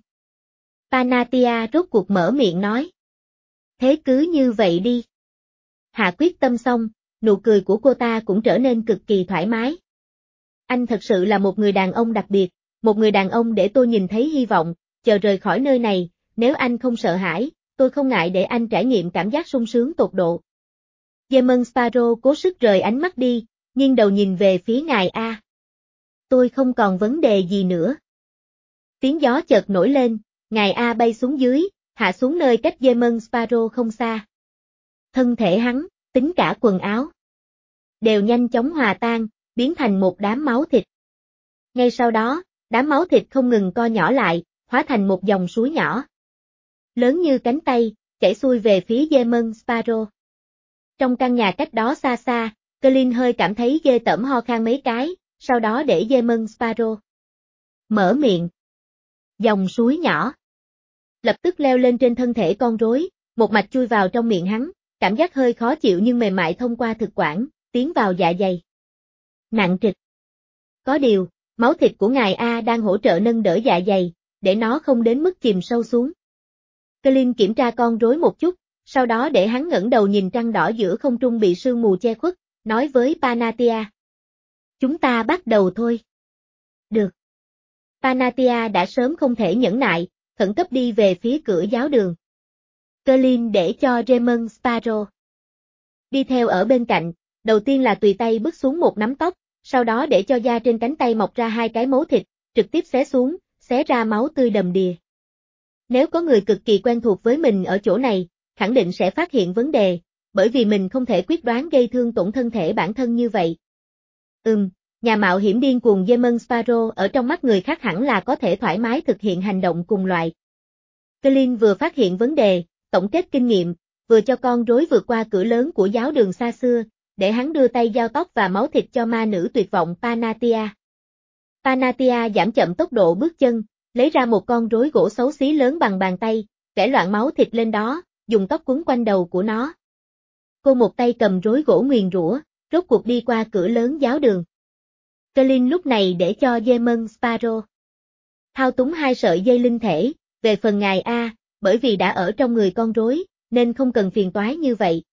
Panatia rốt cuộc mở miệng nói. Thế cứ như vậy đi. Hạ quyết tâm xong, nụ cười của cô ta cũng trở nên cực kỳ thoải mái. Anh thật sự là một người đàn ông đặc biệt, một người đàn ông để tôi nhìn thấy hy vọng, chờ rời khỏi nơi này, nếu anh không sợ hãi, tôi không ngại để anh trải nghiệm cảm giác sung sướng tột độ. Demon Sparrow cố sức rời ánh mắt đi, nghiêng đầu nhìn về phía ngài A. Tôi không còn vấn đề gì nữa. Tiếng gió chợt nổi lên, ngài A bay xuống dưới, hạ xuống nơi cách Demon Sparrow không xa. Thân thể hắn, tính cả quần áo, đều nhanh chóng hòa tan, biến thành một đám máu thịt. Ngay sau đó, đám máu thịt không ngừng co nhỏ lại, hóa thành một dòng suối nhỏ. Lớn như cánh tay, chảy xuôi về phía Demon Sparrow. Trong căn nhà cách đó xa xa, Colin hơi cảm thấy ghê tởm ho khan mấy cái, sau đó để Demon Sparrow mở miệng. Dòng suối nhỏ lập tức leo lên trên thân thể con rối, một mạch chui vào trong miệng hắn, cảm giác hơi khó chịu nhưng mềm mại thông qua thực quản, tiến vào dạ dày. Nặng trịch. Có điều, máu thịt của ngài A đang hỗ trợ nâng đỡ dạ dày, để nó không đến mức chìm sâu xuống. Colin kiểm tra con rối một chút, sau đó để hắn ngẩng đầu nhìn trăng đỏ giữa không trung bị sương mù che khuất, nói với Panatia. Chúng ta bắt đầu thôi. Được. Panatia đã sớm không thể nhẫn nại, khẩn cấp đi về phía cửa giáo đường. Colin để cho Demon Sparrow đi theo ở bên cạnh, đầu tiên là tùy tay bứt xuống một nắm tóc, sau đó để cho da trên cánh tay mọc ra hai cái mấu thịt, trực tiếp xé xuống, xé ra máu tươi đầm đìa. Nếu có người cực kỳ quen thuộc với mình ở chỗ này, khẳng định sẽ phát hiện vấn đề, bởi vì mình không thể quyết đoán gây thương tổn thân thể bản thân như vậy. Ừm, nhà mạo hiểm điên cuồng Demon Sparrow ở trong mắt người khác hẳn là có thể thoải mái thực hiện hành động cùng loại. Colin vừa phát hiện vấn đề, tổng kết kinh nghiệm, vừa cho con rối vượt qua cửa lớn của giáo đường xa xưa, để hắn đưa tay giao tóc và máu thịt cho ma nữ tuyệt vọng Panatia. Panatia giảm chậm tốc độ bước chân, lấy ra một con rối gỗ xấu xí lớn bằng bàn tay, kẻ loạn máu thịt lên đó, dùng tóc quấn quanh đầu của nó. Cô một tay cầm rối gỗ nguyền rủa, rốt cuộc đi qua cửa lớn giáo đường. Colin lúc này để cho Demon Sparrow thao túng hai sợi dây linh thể, về phần ngài A, bởi vì đã ở trong người con rối, nên không cần phiền toái như vậy.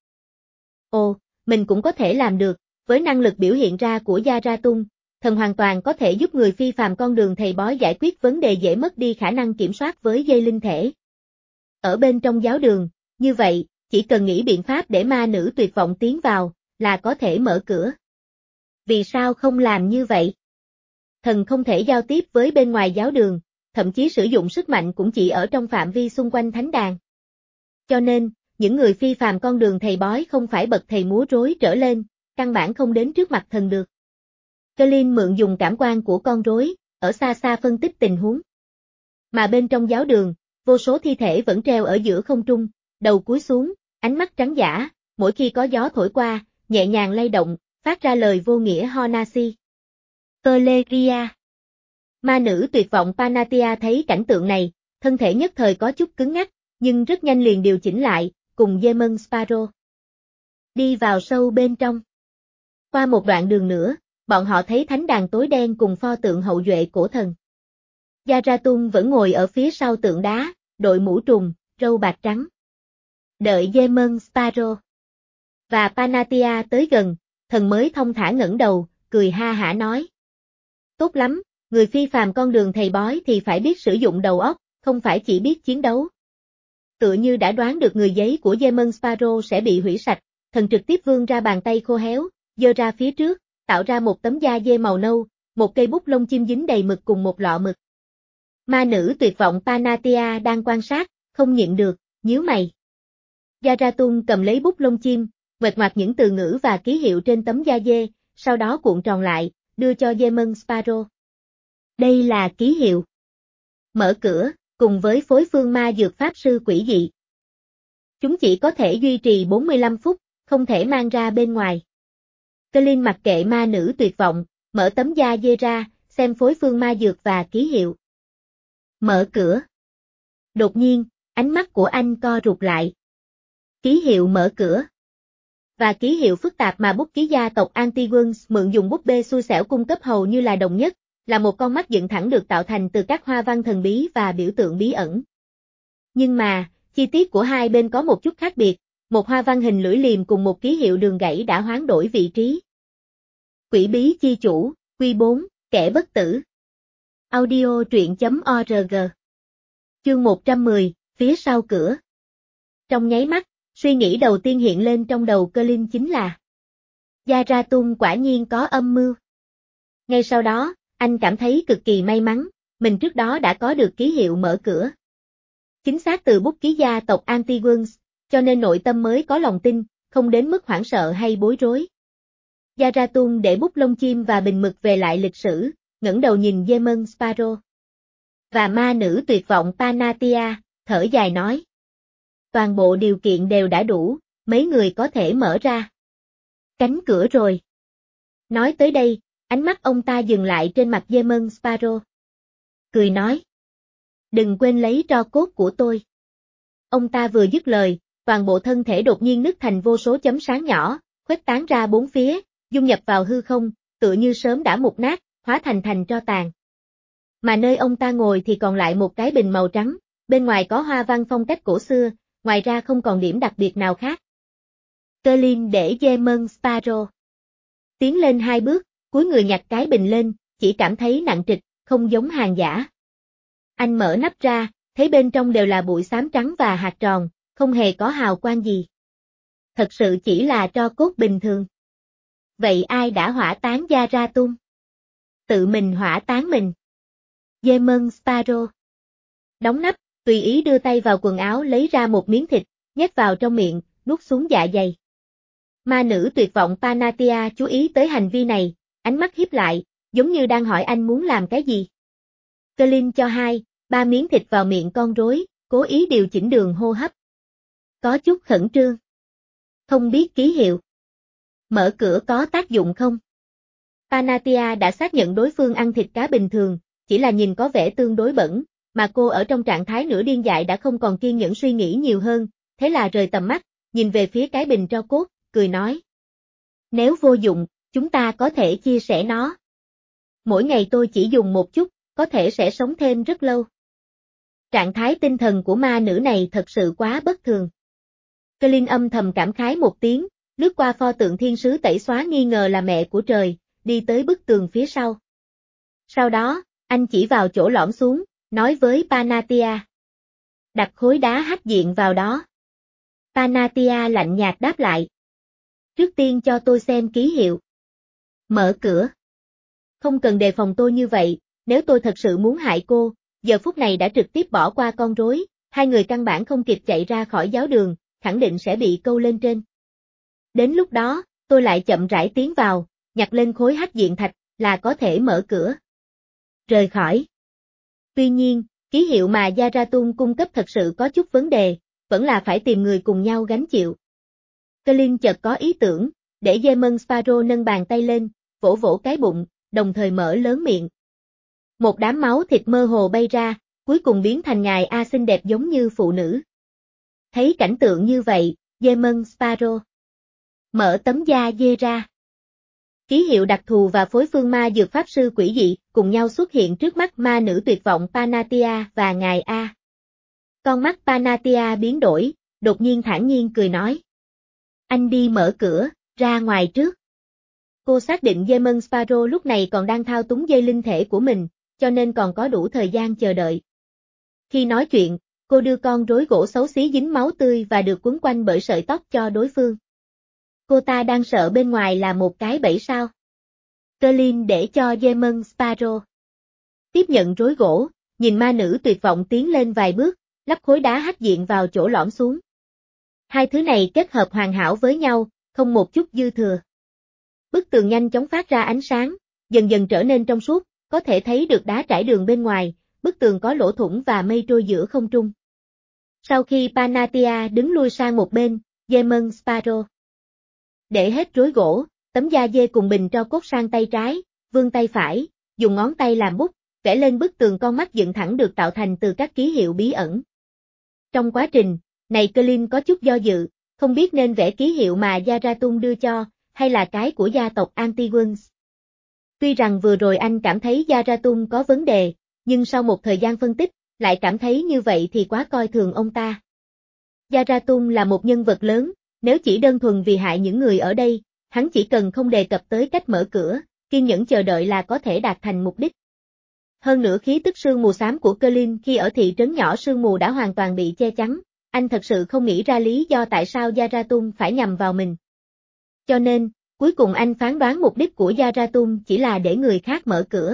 Ồ, mình cũng có thể làm được, với năng lực biểu hiện ra của Yaratung, thần hoàn toàn có thể giúp người phi phàm con đường thầy bói giải quyết vấn đề dễ mất đi khả năng kiểm soát với dây linh thể. Ở bên trong giáo đường, như vậy, chỉ cần nghĩ biện pháp để ma nữ tuyệt vọng tiến vào, là có thể mở cửa. Vì sao không làm như vậy? Thần không thể giao tiếp với bên ngoài giáo đường, thậm chí sử dụng sức mạnh cũng chỉ ở trong phạm vi xung quanh thánh đàn. Cho nên, những người phi phàm con đường thầy bói không phải bậc thầy múa rối trở lên, căn bản không đến trước mặt thần được. Colin mượn dùng cảm quan của con rối, ở xa xa phân tích tình huống. Mà bên trong giáo đường, vô số thi thể vẫn treo ở giữa không trung, đầu cúi xuống, ánh mắt trắng dã, mỗi khi có gió thổi qua, nhẹ nhàng lay động, phát ra lời vô nghĩa Honasi. Teleria. Ma nữ tuyệt vọng Panatia thấy cảnh tượng này, thân thể nhất thời có chút cứng ngắc, nhưng rất nhanh liền điều chỉnh lại, cùng Demon Sparrow đi vào sâu bên trong. Qua một đoạn đường nữa, bọn họ thấy thánh đàn tối đen cùng pho tượng hậu duệ cổ thần. Yaratung vẫn ngồi ở phía sau tượng đá, đội mũ trùng, râu bạc trắng. Đợi Demon Sparrow và Panatia tới gần, thần mới thông thả ngẩng đầu, cười ha hả nói. Tốt lắm, người phi phàm con đường thầy bói thì phải biết sử dụng đầu óc, không phải chỉ biết chiến đấu. Tựa như đã đoán được người giấy của Demon Sparrow sẽ bị hủy sạch, thần trực tiếp vươn ra bàn tay khô héo, giơ ra phía trước, tạo ra một tấm da dê màu nâu, một cây bút lông chim dính đầy mực cùng một lọ mực. Ma nữ tuyệt vọng Panatia đang quan sát, không nhịn được, nhíu mày. Yaratung cầm lấy bút lông chim, nguệch ngoạc những từ ngữ và ký hiệu trên tấm da dê, sau đó cuộn tròn lại, đưa cho Demon Sparrow. Đây là ký hiệu. Mở cửa, cùng với phối phương ma dược pháp sư quỷ dị. Chúng chỉ có thể duy trì bốn mươi lăm phút, không thể mang ra bên ngoài. Colin mặc kệ ma nữ tuyệt vọng, mở tấm da dê ra, xem phối phương ma dược và ký hiệu. Mở cửa. Đột nhiên, ánh mắt của anh co rụt lại. Ký hiệu mở cửa. và ký hiệu phức tạp mà bút ký gia tộc Antigones mượn dùng búp bê xui xẻo cung cấp hầu như là đồng nhất, là một con mắt dựng thẳng được tạo thành từ các hoa văn thần bí và biểu tượng bí ẩn. Nhưng mà, chi tiết của hai bên có một chút khác biệt, một hoa văn hình lưỡi liềm cùng một ký hiệu đường gãy đã hoán đổi vị trí. Quỷ bí chi chủ, Quy bốn, kẻ bất tử. Audio truyện chấm org. Chương một trăm mười, phía sau cửa. Trong nháy mắt, suy nghĩ đầu tiên hiện lên trong đầu Colin chính là Zarathustra quả nhiên có âm mưu. Ngay sau đó, anh cảm thấy cực kỳ may mắn, mình trước đó đã có được ký hiệu mở cửa. Chính xác từ bút ký gia tộc Antigones, cho nên nội tâm mới có lòng tin, không đến mức hoảng sợ hay bối rối. Zarathustra để bút lông chim và bình mực về lại lịch sử, ngẩng đầu nhìn Demon Sparrow. Và ma nữ tuyệt vọng Panatia, thở dài nói. Toàn bộ điều kiện đều đã đủ, mấy người có thể mở ra cánh cửa rồi. Nói tới đây, ánh mắt ông ta dừng lại trên mặt Demon Sparrow. Cười nói. Đừng quên lấy tro cốt của tôi. Ông ta vừa dứt lời, toàn bộ thân thể đột nhiên nứt thành vô số chấm sáng nhỏ, khuếch tán ra bốn phía, dung nhập vào hư không, tựa như sớm đã mục nát, hóa thành thành tro tàn. Mà nơi ông ta ngồi thì còn lại một cái bình màu trắng, bên ngoài có hoa văn phong cách cổ xưa, ngoài ra không còn điểm đặc biệt nào khác. Colin để Demon Sparrow tiến lên hai bước, cúi người nhặt cái bình lên, chỉ cảm thấy nặng trịch, không giống hàng giả. Anh mở nắp ra, thấy bên trong đều là bụi xám trắng và hạt tròn, không hề có hào quang gì. Thật sự chỉ là tro cốt bình thường. Vậy ai đã hỏa táng Zarathustra? Tự mình hỏa táng mình. Demon Sparrow đóng nắp, tùy ý đưa tay vào quần áo lấy ra một miếng thịt, nhét vào trong miệng, nuốt xuống dạ dày. Ma nữ tuyệt vọng Panatia chú ý tới hành vi này, ánh mắt híp lại, giống như đang hỏi anh muốn làm cái gì. Colin cho hai, ba miếng thịt vào miệng con rối, cố ý điều chỉnh đường hô hấp. Có chút khẩn trương. Không biết ký hiệu. Mở cửa có tác dụng không? Panatia đã xác nhận đối phương ăn thịt cá bình thường, chỉ là nhìn có vẻ tương đối bẩn, mà cô ở trong trạng thái nửa điên dại đã không còn kiên nhẫn suy nghĩ nhiều hơn, thế là rời tầm mắt, nhìn về phía cái bình tro cốt, cười nói. Nếu vô dụng, chúng ta có thể chia sẻ nó. Mỗi ngày tôi chỉ dùng một chút, có thể sẽ sống thêm rất lâu. Trạng thái tinh thần của ma nữ này thật sự quá bất thường. Colin âm thầm cảm khái một tiếng, lướt qua pho tượng thiên sứ tẩy xóa nghi ngờ là mẹ của trời, đi tới bức tường phía sau. Sau đó, anh chỉ vào chỗ lõm xuống, nói với Panatia. Đặt khối đá hắc diện vào đó. Panatia lạnh nhạt đáp lại. Trước tiên cho tôi xem ký hiệu. Mở cửa. Không cần đề phòng tôi như vậy, nếu tôi thật sự muốn hại cô, giờ phút này đã trực tiếp bỏ qua con rối, hai người căn bản không kịp chạy ra khỏi giáo đường, khẳng định sẽ bị câu lên trên. Đến lúc đó, tôi lại chậm rãi tiến vào, nhặt lên khối hắc diện thạch, là có thể mở cửa. Rời khỏi. Tuy nhiên, ký hiệu mà Zarathustra cung cấp thật sự có chút vấn đề, vẫn là phải tìm người cùng nhau gánh chịu. Colin chợt có ý tưởng, để Demon Sparrow nâng bàn tay lên, vỗ vỗ cái bụng, đồng thời mở lớn miệng. Một đám máu thịt mơ hồ bay ra, cuối cùng biến thành ngài A xinh đẹp giống như phụ nữ. Thấy cảnh tượng như vậy, Demon Sparrow mở tấm da dê ra. Ký hiệu đặc thù và phối phương ma dược pháp sư quỷ dị cùng nhau xuất hiện trước mắt ma nữ tuyệt vọng Panatia và ngài A. Con mắt Panatia biến đổi, đột nhiên thản nhiên cười nói. Anh đi mở cửa, ra ngoài trước. Cô xác định Demon Sparrow lúc này còn đang thao túng dây linh thể của mình, cho nên còn có đủ thời gian chờ đợi. Khi nói chuyện, cô đưa con rối gỗ xấu xí dính máu tươi và được quấn quanh bởi sợi tóc cho đối phương. Cô ta đang sợ bên ngoài là một cái bẫy sao. Colin để cho Demon Sparrow tiếp nhận rối gỗ, nhìn ma nữ tuyệt vọng tiến lên vài bước, lắp khối đá hắc diện vào chỗ lõm xuống. Hai thứ này kết hợp hoàn hảo với nhau, không một chút dư thừa. Bức tường nhanh chóng phát ra ánh sáng, dần dần trở nên trong suốt, có thể thấy được đá trải đường bên ngoài, bức tường có lỗ thủng và mây trôi giữa không trung. Sau khi Panatia đứng lui sang một bên, Demon Sparrow để hết rối gỗ, tấm da dê cùng bình tro cốt sang tay trái, vươn tay phải, dùng ngón tay làm bút, vẽ lên bức tường con mắt dựng thẳng được tạo thành từ các ký hiệu bí ẩn. Trong quá trình này Colin có chút do dự, không biết nên vẽ ký hiệu mà Zarathustra đưa cho, hay là cái của gia tộc Antigons. Tuy rằng vừa rồi anh cảm thấy Zarathustra có vấn đề, nhưng sau một thời gian phân tích, lại cảm thấy như vậy thì quá coi thường ông ta. Zarathustra là một nhân vật lớn, nếu chỉ đơn thuần vì hại những người ở đây, hắn chỉ cần không đề cập tới cách mở cửa, kiên nhẫn chờ đợi là có thể đạt thành mục đích. Hơn nữa khí tức sương mù xám của Colin khi ở thị trấn nhỏ sương mù đã hoàn toàn bị che chắn, anh thật sự không nghĩ ra lý do tại sao Zarathustra phải nhằm vào mình. Cho nên, cuối cùng anh phán đoán mục đích của Zarathustra chỉ là để người khác mở cửa.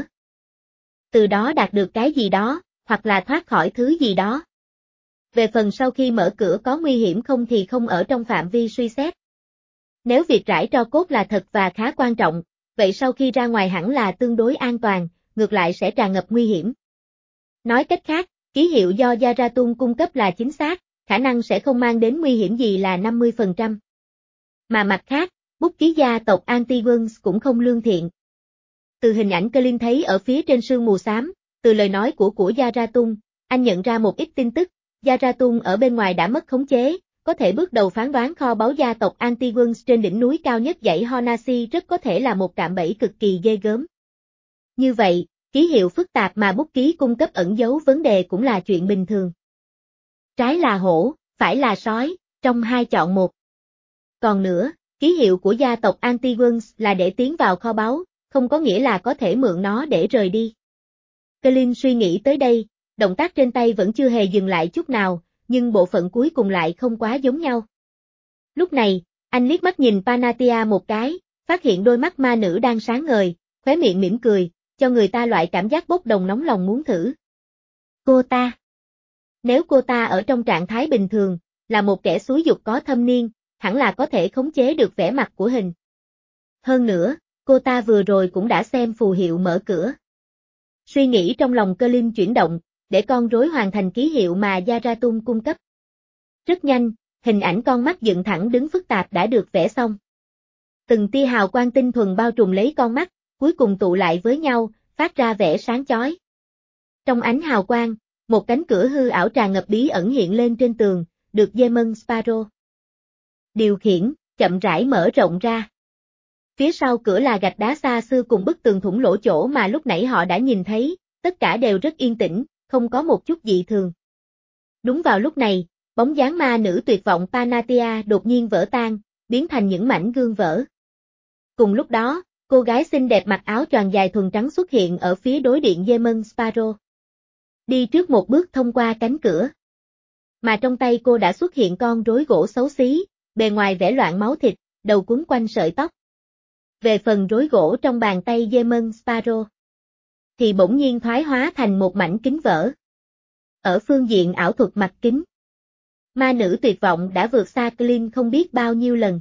Từ đó đạt được cái gì đó, hoặc là thoát khỏi thứ gì đó. Về phần sau khi mở cửa có nguy hiểm không thì không ở trong phạm vi suy xét. Nếu việc rải tro cốt là thật và khá quan trọng, vậy sau khi ra ngoài hẳn là tương đối an toàn, ngược lại sẽ tràn ngập nguy hiểm. Nói cách khác, ký hiệu do Zarathustra cung cấp là chính xác, khả năng sẽ không mang đến nguy hiểm gì là năm mươi phần trăm. Mà mặt khác, bút ký gia tộc Antigons cũng không lương thiện. Từ hình ảnh Colin thấy ở phía trên sương mù xám, từ lời nói của của Zarathustra, anh nhận ra một ít tin tức, Zarathustra ở bên ngoài đã mất khống chế, có thể bước đầu phán đoán kho báu gia tộc Antigons trên đỉnh núi cao nhất dãy Honashi rất có thể là một cạm bẫy cực kỳ ghê gớm. Như vậy, ký hiệu phức tạp mà bút ký cung cấp ẩn giấu vấn đề cũng là chuyện bình thường. Trái là hổ, phải là sói, trong hai chọn một. Còn nữa, ký hiệu của gia tộc Antigons là để tiến vào kho báu, không có nghĩa là có thể mượn nó để rời đi. Colin suy nghĩ tới đây, động tác trên tay vẫn chưa hề dừng lại chút nào, nhưng bộ phận cuối cùng lại không quá giống nhau. Lúc này, anh liếc mắt nhìn Panatia một cái, phát hiện đôi mắt ma nữ đang sáng ngời, khóe miệng mỉm cười, cho người ta loại cảm giác bốc đồng nóng lòng muốn thử. Cô ta. Nếu cô ta ở trong trạng thái bình thường, là một kẻ xúi giục có thâm niên, hẳn là có thể khống chế được vẻ mặt của hình. Hơn nữa, cô ta vừa rồi cũng đã xem phù hiệu mở cửa. Suy nghĩ trong lòng Colin chuyển động, để con rối hoàn thành ký hiệu mà Zarathustra cung cấp. Rất nhanh, hình ảnh con mắt dựng thẳng đứng phức tạp đã được vẽ xong. Từng tia hào quang tinh thuần bao trùm lấy con mắt, cuối cùng tụ lại với nhau, phát ra vẻ sáng chói. Trong ánh hào quang, một cánh cửa hư ảo tràn ngập bí ẩn hiện lên trên tường, được Demon Sparrow điều khiển, chậm rãi mở rộng ra. Phía sau cửa là gạch đá xa xưa cùng bức tường thủng lỗ chỗ mà lúc nãy họ đã nhìn thấy, tất cả đều rất yên tĩnh, không có một chút dị thường. Đúng vào lúc này, bóng dáng ma nữ tuyệt vọng Panatia đột nhiên vỡ tan, biến thành những mảnh gương vỡ. Cùng lúc đó, cô gái xinh đẹp mặc áo choàng dài thuần trắng xuất hiện ở phía đối diện Demon Sparrow. Đi trước một bước thông qua cánh cửa. Mà trong tay cô đã xuất hiện con rối gỗ xấu xí, bề ngoài vẽ loạn máu thịt, đầu quấn quanh sợi tóc. Về phần rối gỗ trong bàn tay Demon Sparrow, thì bỗng nhiên thoái hóa thành một mảnh kính vỡ. Ở phương diện ảo thuật mặt kính, ma nữ tuyệt vọng đã vượt xa Colin không biết bao nhiêu lần.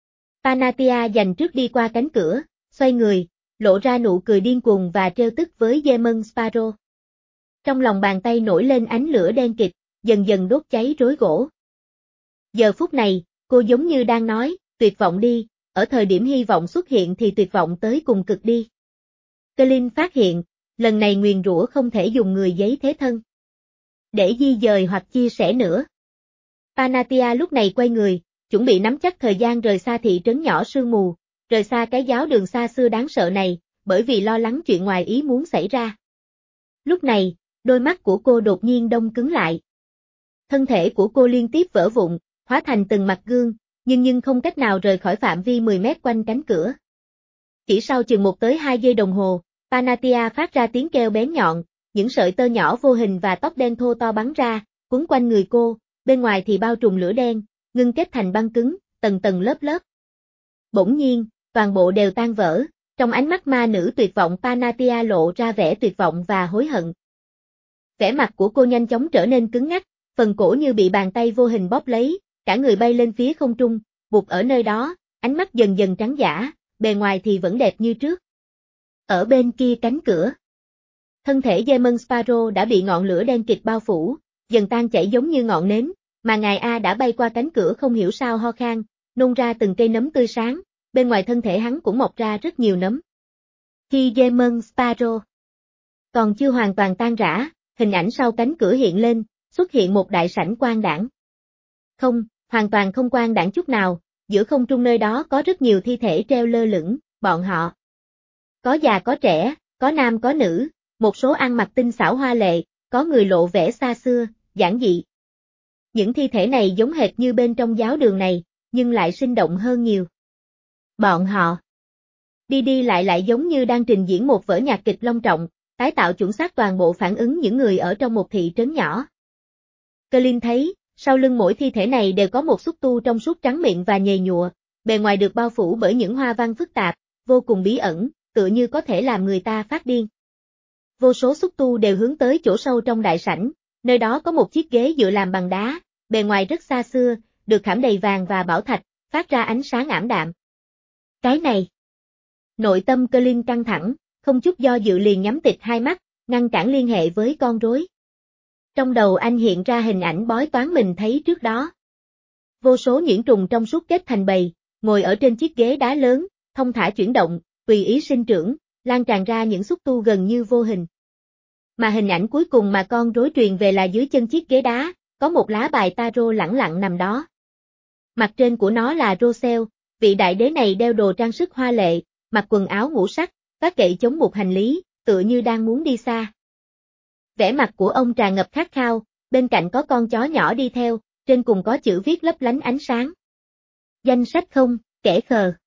Panatia giành trước đi qua cánh cửa, xoay người, lộ ra nụ cười điên cuồng và trêu tức với Demon Sparrow. Trong lòng bàn tay nổi lên ánh lửa đen kịt, dần dần đốt cháy rối gỗ. Giờ phút này, cô giống như đang nói, tuyệt vọng đi, ở thời điểm hy vọng xuất hiện thì tuyệt vọng tới cùng cực đi. Colin phát hiện, lần này nguyền rủa không thể dùng người giấy thế thân để di dời hoặc chia sẻ nữa. Panatia lúc này quay người, chuẩn bị nắm chắc thời gian rời xa thị trấn nhỏ sương mù, rời xa cái giáo đường xa xưa đáng sợ này, bởi vì lo lắng chuyện ngoài ý muốn xảy ra. Lúc này, đôi mắt của cô đột nhiên đông cứng lại. Thân thể của cô liên tiếp vỡ vụn, hóa thành từng mặt gương, nhưng nhưng không cách nào rời khỏi phạm vi mười mét quanh cánh cửa. Chỉ sau chừng một tới hai giây đồng hồ, Panatia phát ra tiếng kêu bén nhọn, những sợi tơ nhỏ vô hình và tóc đen thô to bắn ra, quấn quanh người cô, bên ngoài thì bao trùm lửa đen, ngưng kết thành băng cứng, tầng tầng lớp lớp. Bỗng nhiên, toàn bộ đều tan vỡ, trong ánh mắt ma nữ tuyệt vọng Panatia lộ ra vẻ tuyệt vọng và hối hận. Vẻ mặt của cô nhanh chóng trở nên cứng ngắc, phần cổ như bị bàn tay vô hình bóp lấy, cả người bay lên phía không trung, buộc ở nơi đó, ánh mắt dần dần trắng dã, bề ngoài thì vẫn đẹp như trước. Ở bên kia cánh cửa, thân thể Demon Sparrow đã bị ngọn lửa đen kịt bao phủ, dần tan chảy giống như ngọn nến, mà ngài A đã bay qua cánh cửa không hiểu sao ho khan, nôn ra từng cây nấm tươi sáng, bên ngoài thân thể hắn cũng mọc ra rất nhiều nấm. Khi Demon Sparrow còn chưa hoàn toàn tan rã, hình ảnh sau cánh cửa hiện lên, xuất hiện một đại sảnh quang đãng. Không, hoàn toàn không quan đãng chút nào, giữa không trung nơi đó có rất nhiều thi thể treo lơ lửng, bọn họ có già có trẻ, có nam có nữ, một số ăn mặc tinh xảo hoa lệ, có người lộ vẻ xa xưa, giản dị. Những thi thể này giống hệt như bên trong giáo đường này, nhưng lại sinh động hơn nhiều. Bọn họ đi đi lại lại giống như đang trình diễn một vở nhạc kịch long trọng, tái tạo chuẩn xác toàn bộ phản ứng những người ở trong một thị trấn nhỏ. Colin thấy, sau lưng mỗi thi thể này đều có một xúc tu trong suốt trắng miệng và nhầy nhụa, bề ngoài được bao phủ bởi những hoa văn phức tạp, vô cùng bí ẩn, tựa như có thể làm người ta phát điên. Vô số xúc tu đều hướng tới chỗ sâu trong đại sảnh, nơi đó có một chiếc ghế dựa làm bằng đá, bề ngoài rất xa xưa, được khảm đầy vàng và bảo thạch, phát ra ánh sáng ảm đạm. Cái này. Nội tâm Colin căng thẳng, không chút do dự liền nhắm tịt hai mắt, ngăn cản liên hệ với con rối. Trong đầu anh hiện ra hình ảnh bói toán mình thấy trước đó. Vô số nhuyễn trùng trong suốt kết thành bầy, ngồi ở trên chiếc ghế đá lớn, thông thả chuyển động, tùy ý sinh trưởng, lan tràn ra những xúc tu gần như vô hình. Mà hình ảnh cuối cùng mà con rối truyền về là dưới chân chiếc ghế đá, có một lá bài tarot lẳng lặng nằm đó. Mặt trên của nó là Rosel, vị đại đế này đeo đồ trang sức hoa lệ, mặc quần áo ngũ sắc, vác kệ chống một hành lý, tựa như đang muốn đi xa. Vẻ mặt của ông tràn ngập khát khao, bên cạnh có con chó nhỏ đi theo, trên cùng có chữ viết lấp lánh ánh sáng. Danh sách không, kẻ khờ.